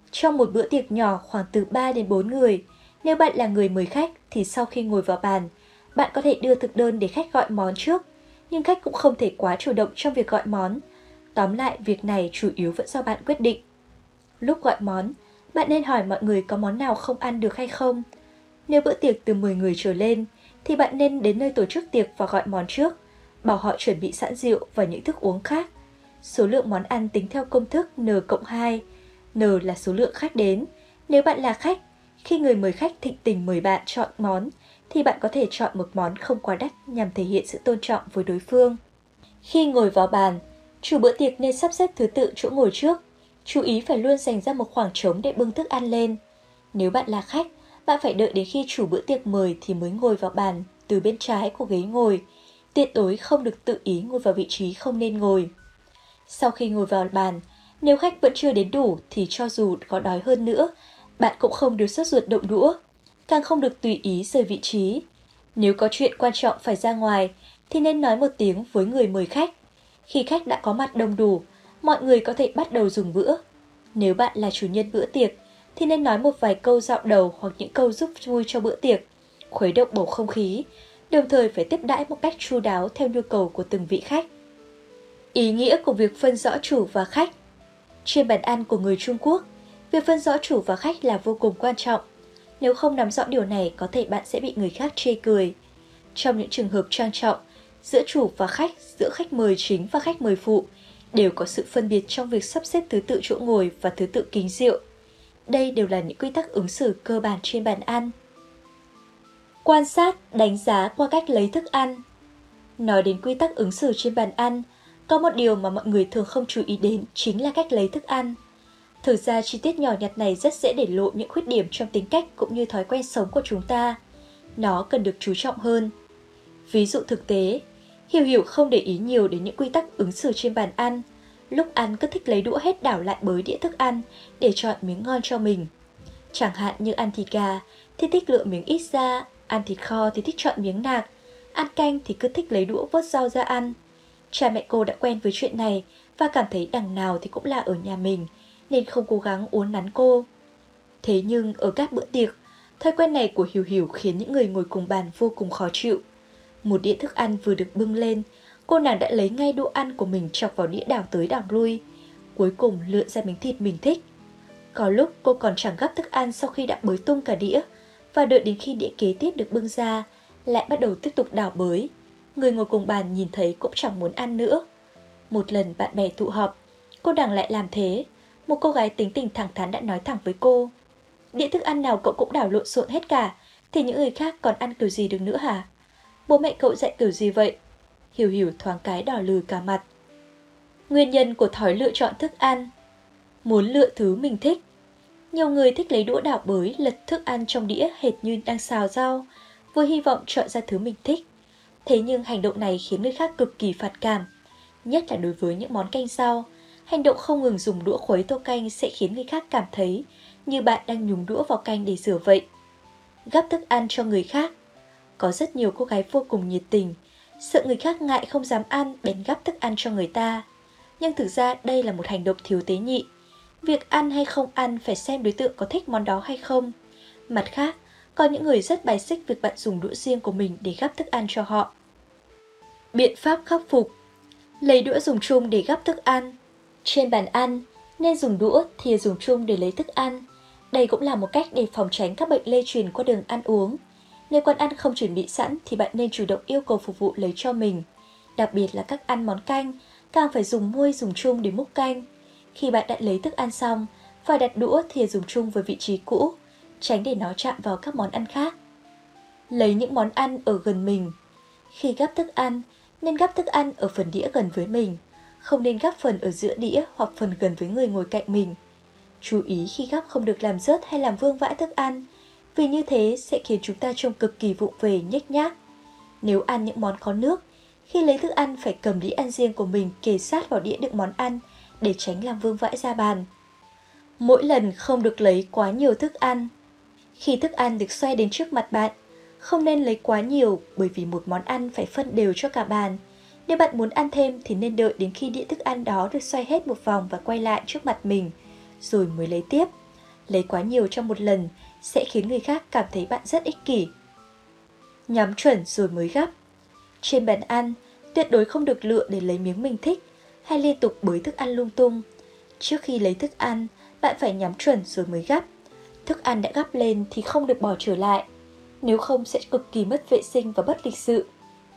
Trong một bữa tiệc nhỏ khoảng từ ba đến bốn người, nếu bạn là người mời khách thì sau khi ngồi vào bàn, bạn có thể đưa thực đơn để khách gọi món trước, nhưng khách cũng không thể quá chủ động trong việc gọi món. Tóm lại, việc này chủ yếu vẫn do bạn quyết định. Lúc gọi món, bạn nên hỏi mọi người có món nào không ăn được hay không. Nếu bữa tiệc từ mười người trở lên, thì bạn nên đến nơi tổ chức tiệc và gọi món trước, bảo họ chuẩn bị sẵn rượu và những thức uống khác. Số lượng món ăn tính theo công thức N cộng hai. N là số lượng khách đến. Nếu bạn là khách, khi người mời khách thịnh tình mời bạn chọn món, thì bạn có thể chọn một món không quá đắt nhằm thể hiện sự tôn trọng với đối phương. Khi ngồi vào bàn, chủ bữa tiệc nên sắp xếp thứ tự chỗ ngồi trước. Chú ý phải luôn dành ra một khoảng trống để bưng thức ăn lên. Nếu bạn là khách, bạn phải đợi đến khi chủ bữa tiệc mời thì mới ngồi vào bàn từ bên trái của ghế ngồi. Tuyệt đối không được tự ý ngồi vào vị trí không nên ngồi. Sau khi ngồi vào bàn, nếu khách vẫn chưa đến đủ thì cho dù có đói hơn nữa, bạn cũng không được sốt ruột động đũa, càng không được tùy ý rời vị trí. Nếu có chuyện quan trọng phải ra ngoài thì nên nói một tiếng với người mời khách. Khi khách đã có mặt đông đủ, mọi người có thể bắt đầu dùng bữa. Nếu bạn là chủ nhân bữa tiệc thì nên nói một vài câu dạo đầu hoặc những câu giúp vui cho bữa tiệc, khuấy động bầu không khí, đồng thời phải tiếp đãi một cách chu đáo theo nhu cầu của từng vị khách. Ý nghĩa của việc phân rõ chủ và khách. Trên bàn ăn của người Trung Quốc, việc phân rõ chủ và khách là vô cùng quan trọng. Nếu không nắm rõ điều này, có thể bạn sẽ bị người khác chê cười. Trong những trường hợp trang trọng, giữa chủ và khách, giữa khách mời chính và khách mời phụ, đều có sự phân biệt trong việc sắp xếp thứ tự chỗ ngồi và thứ tự kính rượu. Đây đều là những quy tắc ứng xử cơ bản trên bàn ăn. Quan sát, đánh giá qua cách lấy thức ăn. Nói đến quy tắc ứng xử trên bàn ăn, có một điều mà mọi người thường không chú ý đến chính là cách lấy thức ăn. Thực ra chi tiết nhỏ nhặt này rất dễ để lộ những khuyết điểm trong tính cách cũng như thói quen sống của chúng ta. Nó cần được chú trọng hơn. Ví dụ thực tế, Hiểu Hiểu không để ý nhiều đến những quy tắc ứng xử trên bàn ăn. Lúc ăn cứ thích lấy đũa hết đảo lại bới đĩa thức ăn để chọn miếng ngon cho mình. Chẳng hạn như ăn thịt gà thì thích lựa miếng ít ra, ăn thịt kho thì thích chọn miếng nạc, ăn canh thì cứ thích lấy đũa vớt rau ra ăn. Cha mẹ cô đã quen với chuyện này và cảm thấy đằng nào thì cũng là ở nhà mình, nên không cố gắng uốn nắn cô. Thế nhưng ở các bữa tiệc, thói quen này của Hiểu Hiểu khiến những người ngồi cùng bàn vô cùng khó chịu. Một đĩa thức ăn vừa được bưng lên, cô nàng đã lấy ngay đũa ăn của mình chọc vào đĩa đảo tới đảo lui, cuối cùng lựa ra miếng thịt mình thích. Có lúc cô còn chẳng gắp thức ăn sau khi đã bới tung cả đĩa, và đợi đến khi đĩa kế tiếp được bưng ra, lại bắt đầu tiếp tục đảo bới. Người ngồi cùng bàn nhìn thấy cũng chẳng muốn ăn nữa. Một lần bạn bè tụ họp, cô nàng lại làm thế. Một cô gái tính tình thẳng thắn đã nói thẳng với cô: "Đĩa thức ăn nào cậu cũng đảo lộn xộn hết cả, thì những người khác còn ăn kiểu gì được nữa hả? Bố mẹ cậu dạy kiểu gì vậy?" Hiểu Hiểu thoáng cái đỏ lừ cả mặt. Nguyên nhân của thói lựa chọn thức ăn. Muốn lựa thứ mình thích. Nhiều người thích lấy đũa đảo bới lật thức ăn trong đĩa hệt như đang xào rau, vừa hy vọng chọn ra thứ mình thích. Thế nhưng hành động này khiến người khác cực kỳ phản cảm, nhất là đối với những món canh rau. Hành động không ngừng dùng đũa khuấy tô canh sẽ khiến người khác cảm thấy như bạn đang nhúng đũa vào canh để rửa vậy. Gắp thức ăn cho người khác. Có rất nhiều cô gái vô cùng nhiệt tình, sợ người khác ngại không dám ăn bèn gắp thức ăn cho người ta. Nhưng thực ra đây là một hành động thiếu tế nhị. Việc ăn hay không ăn phải xem đối tượng có thích món đó hay không. Mặt khác, có những người rất bài xích việc bạn dùng đũa riêng của mình để gắp thức ăn cho họ. Biện pháp khắc phục. Lấy đũa dùng chung để gắp thức ăn. Trên bàn ăn, nên dùng đũa, thìa dùng chung để lấy thức ăn. Đây cũng là một cách để phòng tránh các bệnh lây truyền qua đường ăn uống. Nếu quán ăn không chuẩn bị sẵn thì bạn nên chủ động yêu cầu phục vụ lấy cho mình. Đặc biệt là các ăn món canh, càng phải dùng muôi dùng chung để múc canh. Khi bạn đã lấy thức ăn xong, phải đặt đũa thìa dùng chung với vị trí cũ, tránh để nó chạm vào các món ăn khác. Lấy những món ăn ở gần mình. Khi gắp thức ăn, nên gắp thức ăn ở phần đĩa gần với mình, không nên gắp phần ở giữa đĩa hoặc phần gần với người ngồi cạnh mình. Chú ý khi gắp không được làm rớt hay làm vương vãi thức ăn, vì như thế sẽ khiến chúng ta trông cực kỳ vụng về nhếch nhác. Nếu ăn những món có nước, khi lấy thức ăn phải cầm đĩa ăn riêng của mình kề sát vào đĩa đựng món ăn để tránh làm vương vãi ra bàn. Mỗi lần không được lấy quá nhiều thức ăn. Khi thức ăn được xoay đến trước mặt bạn, không nên lấy quá nhiều bởi vì một món ăn phải phân đều cho cả bàn. Nếu bạn muốn ăn thêm thì nên đợi đến khi đĩa thức ăn đó được xoay hết một vòng và quay lại trước mặt mình, rồi mới lấy tiếp. Lấy quá nhiều trong một lần sẽ khiến người khác cảm thấy bạn rất ích kỷ. Nhắm chuẩn rồi mới gắp. Trên bàn ăn, tuyệt đối không được lựa để lấy miếng mình thích hay liên tục bới thức ăn lung tung. Trước khi lấy thức ăn, bạn phải nhắm chuẩn rồi mới gắp. Thức ăn đã gắp lên thì không được bỏ trở lại, nếu không sẽ cực kỳ mất vệ sinh và bất lịch sự.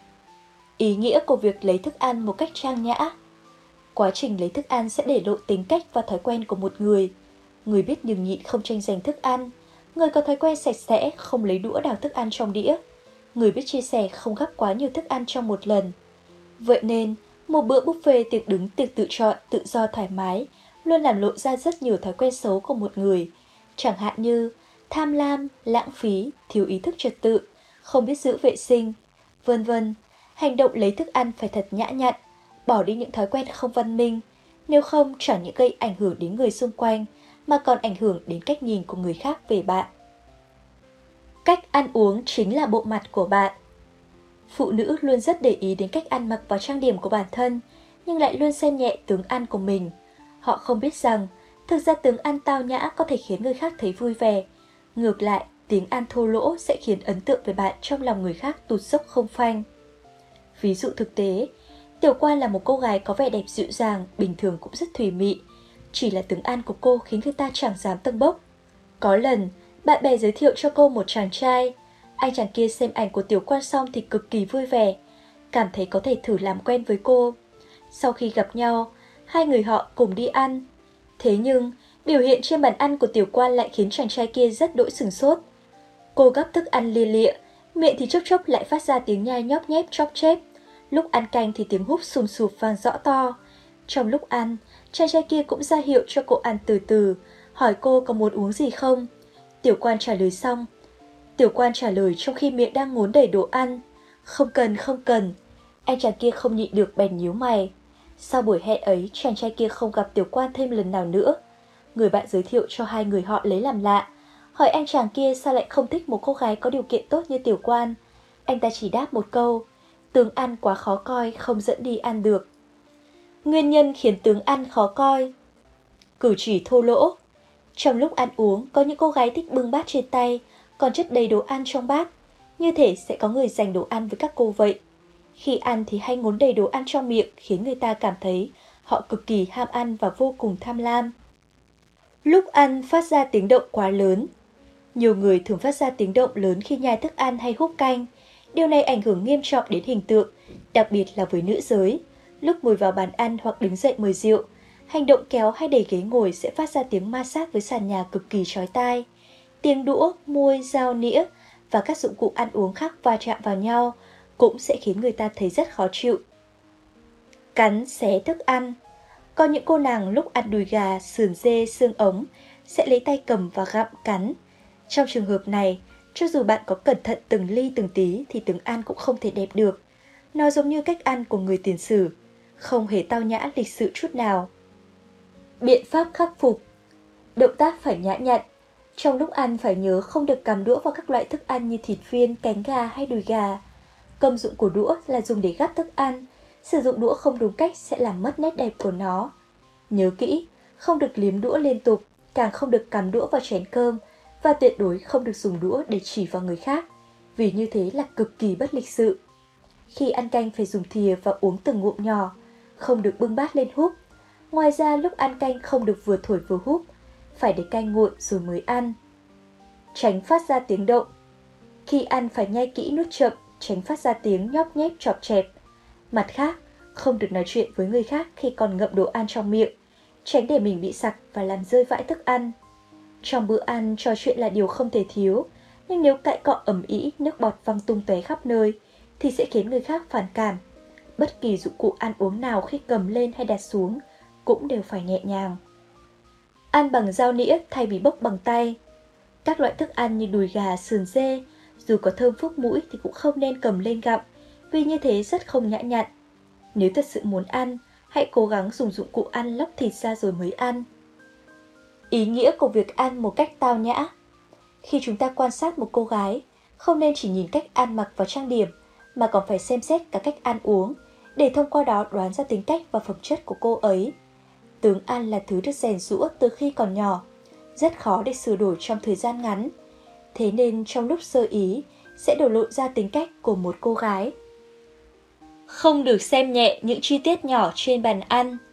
Ý nghĩa của việc lấy thức ăn một cách trang nhã. Quá trình lấy thức ăn sẽ để lộ tính cách và thói quen của một người. Người biết nhường nhịn không tranh giành thức ăn, người có thói quen sạch sẽ không lấy đũa đào thức ăn trong đĩa, người biết chia sẻ không gắp quá nhiều thức ăn trong một lần. Vậy nên, một bữa buffet tiệc đứng tiệc tự chọn tự do thoải mái luôn làm lộ ra rất nhiều thói quen xấu của một người, chẳng hạn như tham lam, lãng phí, thiếu ý thức trật tự, không biết giữ vệ sinh, vân vân. Hành động lấy thức ăn phải thật nhã nhặn, bỏ đi những thói quen không văn minh, nếu không chẳng những gây ảnh hưởng đến người xung quanh mà còn ảnh hưởng đến cách nhìn của người khác về bạn. Cách ăn uống chính là bộ mặt của bạn. Phụ nữ luôn rất để ý đến cách ăn mặc và trang điểm của bản thân, nhưng lại luôn xem nhẹ tướng ăn của mình. Họ không biết rằng, thực ra tướng ăn tao nhã có thể khiến người khác thấy vui vẻ. Ngược lại, tiếng ăn thô lỗ sẽ khiến ấn tượng về bạn trong lòng người khác tụt dốc không phanh. Ví dụ thực tế, Tiểu Quan là một cô gái có vẻ đẹp dịu dàng, bình thường cũng rất thùy mị. Chỉ là tướng ăn của cô khiến người ta chẳng dám tâng bốc. Có lần, bạn bè giới thiệu cho cô một chàng trai. Anh chàng kia xem ảnh của Tiểu Quan xong thì cực kỳ vui vẻ, cảm thấy có thể thử làm quen với cô. Sau khi gặp nhau, hai người họ cùng đi ăn. Thế nhưng, biểu hiện trên bàn ăn của Tiểu Quan lại khiến chàng trai kia rất đỗi sửng sốt. Cô gắp thức ăn lia lịa, miệng thì chốc chốc lại phát ra tiếng nhai nhóp nhép chóp chép. Lúc ăn canh thì tiếng húp sùm sụp vang rõ to. Trong lúc ăn, chàng trai kia cũng ra hiệu cho cô ăn từ từ, hỏi cô có muốn uống gì không. Tiểu Quan trả lời xong. Tiểu Quan trả lời trong khi miệng đang ngốn đầy đồ ăn. Không cần, không cần. Anh chàng kia không nhịn được bèn nhíu mày. Sau buổi hẹn ấy, chàng trai kia không gặp Tiểu Quan thêm lần nào nữa. Người bạn giới thiệu cho hai người họ lấy làm lạ, hỏi anh chàng kia sao lại không thích một cô gái có điều kiện tốt như Tiểu Quan. Anh ta chỉ đáp một câu, tướng ăn quá khó coi, không dẫn đi ăn được. Nguyên nhân khiến tướng ăn khó coi: cử chỉ thô lỗ. Trong lúc ăn uống, có những cô gái thích bưng bát trên tay, còn chất đầy đồ ăn trong bát. Như thể sẽ có người dành đồ ăn với các cô vậy. Khi ăn thì hay ngốn đầy đồ ăn trong miệng, khiến người ta cảm thấy họ cực kỳ ham ăn và vô cùng tham lam. Lúc ăn phát ra tiếng động quá lớn. Nhiều người thường phát ra tiếng động lớn khi nhai thức ăn hay húp canh. Điều này ảnh hưởng nghiêm trọng đến hình tượng, đặc biệt là với nữ giới. Lúc ngồi vào bàn ăn hoặc đứng dậy mời rượu, hành động kéo hay đẩy ghế ngồi sẽ phát ra tiếng ma sát với sàn nhà cực kỳ chói tai. Tiếng đũa, muôi, dao, nĩa và các dụng cụ ăn uống khác va chạm vào nhau cũng sẽ khiến người ta thấy rất khó chịu. Cắn xé thức ăn. Có những cô nàng lúc ăn đùi gà, sườn dê, xương ống sẽ lấy tay cầm và gặm cắn. Trong trường hợp này, cho dù bạn có cẩn thận từng ly từng tí thì tướng ăn cũng không thể đẹp được. Nó giống như cách ăn của người tiền sử, không hề tao nhã lịch sự chút nào. Biện pháp khắc phục. Động tác phải nhã nhặn. Trong lúc ăn phải nhớ không được cầm đũa vào các loại thức ăn như thịt viên, cánh gà hay đùi gà. Công dụng của đũa là dùng để gắp thức ăn. Sử dụng đũa không đúng cách sẽ làm mất nét đẹp của nó. Nhớ kỹ, không được liếm đũa liên tục, càng không được cắm đũa vào chén cơm và tuyệt đối không được dùng đũa để chỉ vào người khác, vì như thế là cực kỳ bất lịch sự. Khi ăn canh phải dùng thìa và uống từng ngụm nhỏ, không được bưng bát lên húp. Ngoài ra lúc ăn canh không được vừa thổi vừa húp, phải để canh nguội rồi mới ăn. Tránh phát ra tiếng động. Khi ăn phải nhai kỹ nuốt chậm, tránh phát ra tiếng nhóp nhép chọp chẹp. Mặt khác, không được nói chuyện với người khác khi còn ngậm đồ ăn trong miệng, tránh để mình bị sặc và làm rơi vãi thức ăn. Trong bữa ăn, trò chuyện là điều không thể thiếu, nhưng nếu cãi cọ ầm ĩ, nước bọt văng tung tóe khắp nơi, thì sẽ khiến người khác phản cảm. Bất kỳ dụng cụ ăn uống nào khi cầm lên hay đặt xuống cũng đều phải nhẹ nhàng. Ăn bằng dao nĩa thay vì bốc bằng tay. Các loại thức ăn như đùi gà, sườn dê, dù có thơm phúc mũi thì cũng không nên cầm lên gặm, vì như thế rất không nhã nhặn. Nếu thật sự muốn ăn, hãy cố gắng dùng dụng cụ ăn lóc thịt ra rồi mới ăn. Ý nghĩa của việc ăn một cách tao nhã. Khi chúng ta quan sát một cô gái, không nên chỉ nhìn cách ăn mặc và trang điểm, mà còn phải xem xét cả cách ăn uống, để thông qua đó đoán ra tính cách và phẩm chất của cô ấy. Tướng ăn là thứ được rèn giũa từ khi còn nhỏ. rất khó để sửa đổi trong thời gian ngắn. Thế nên trong lúc sơ ý sẽ đổ lộ ra tính cách của một cô gái. Không được xem nhẹ những chi tiết nhỏ trên bàn ăn.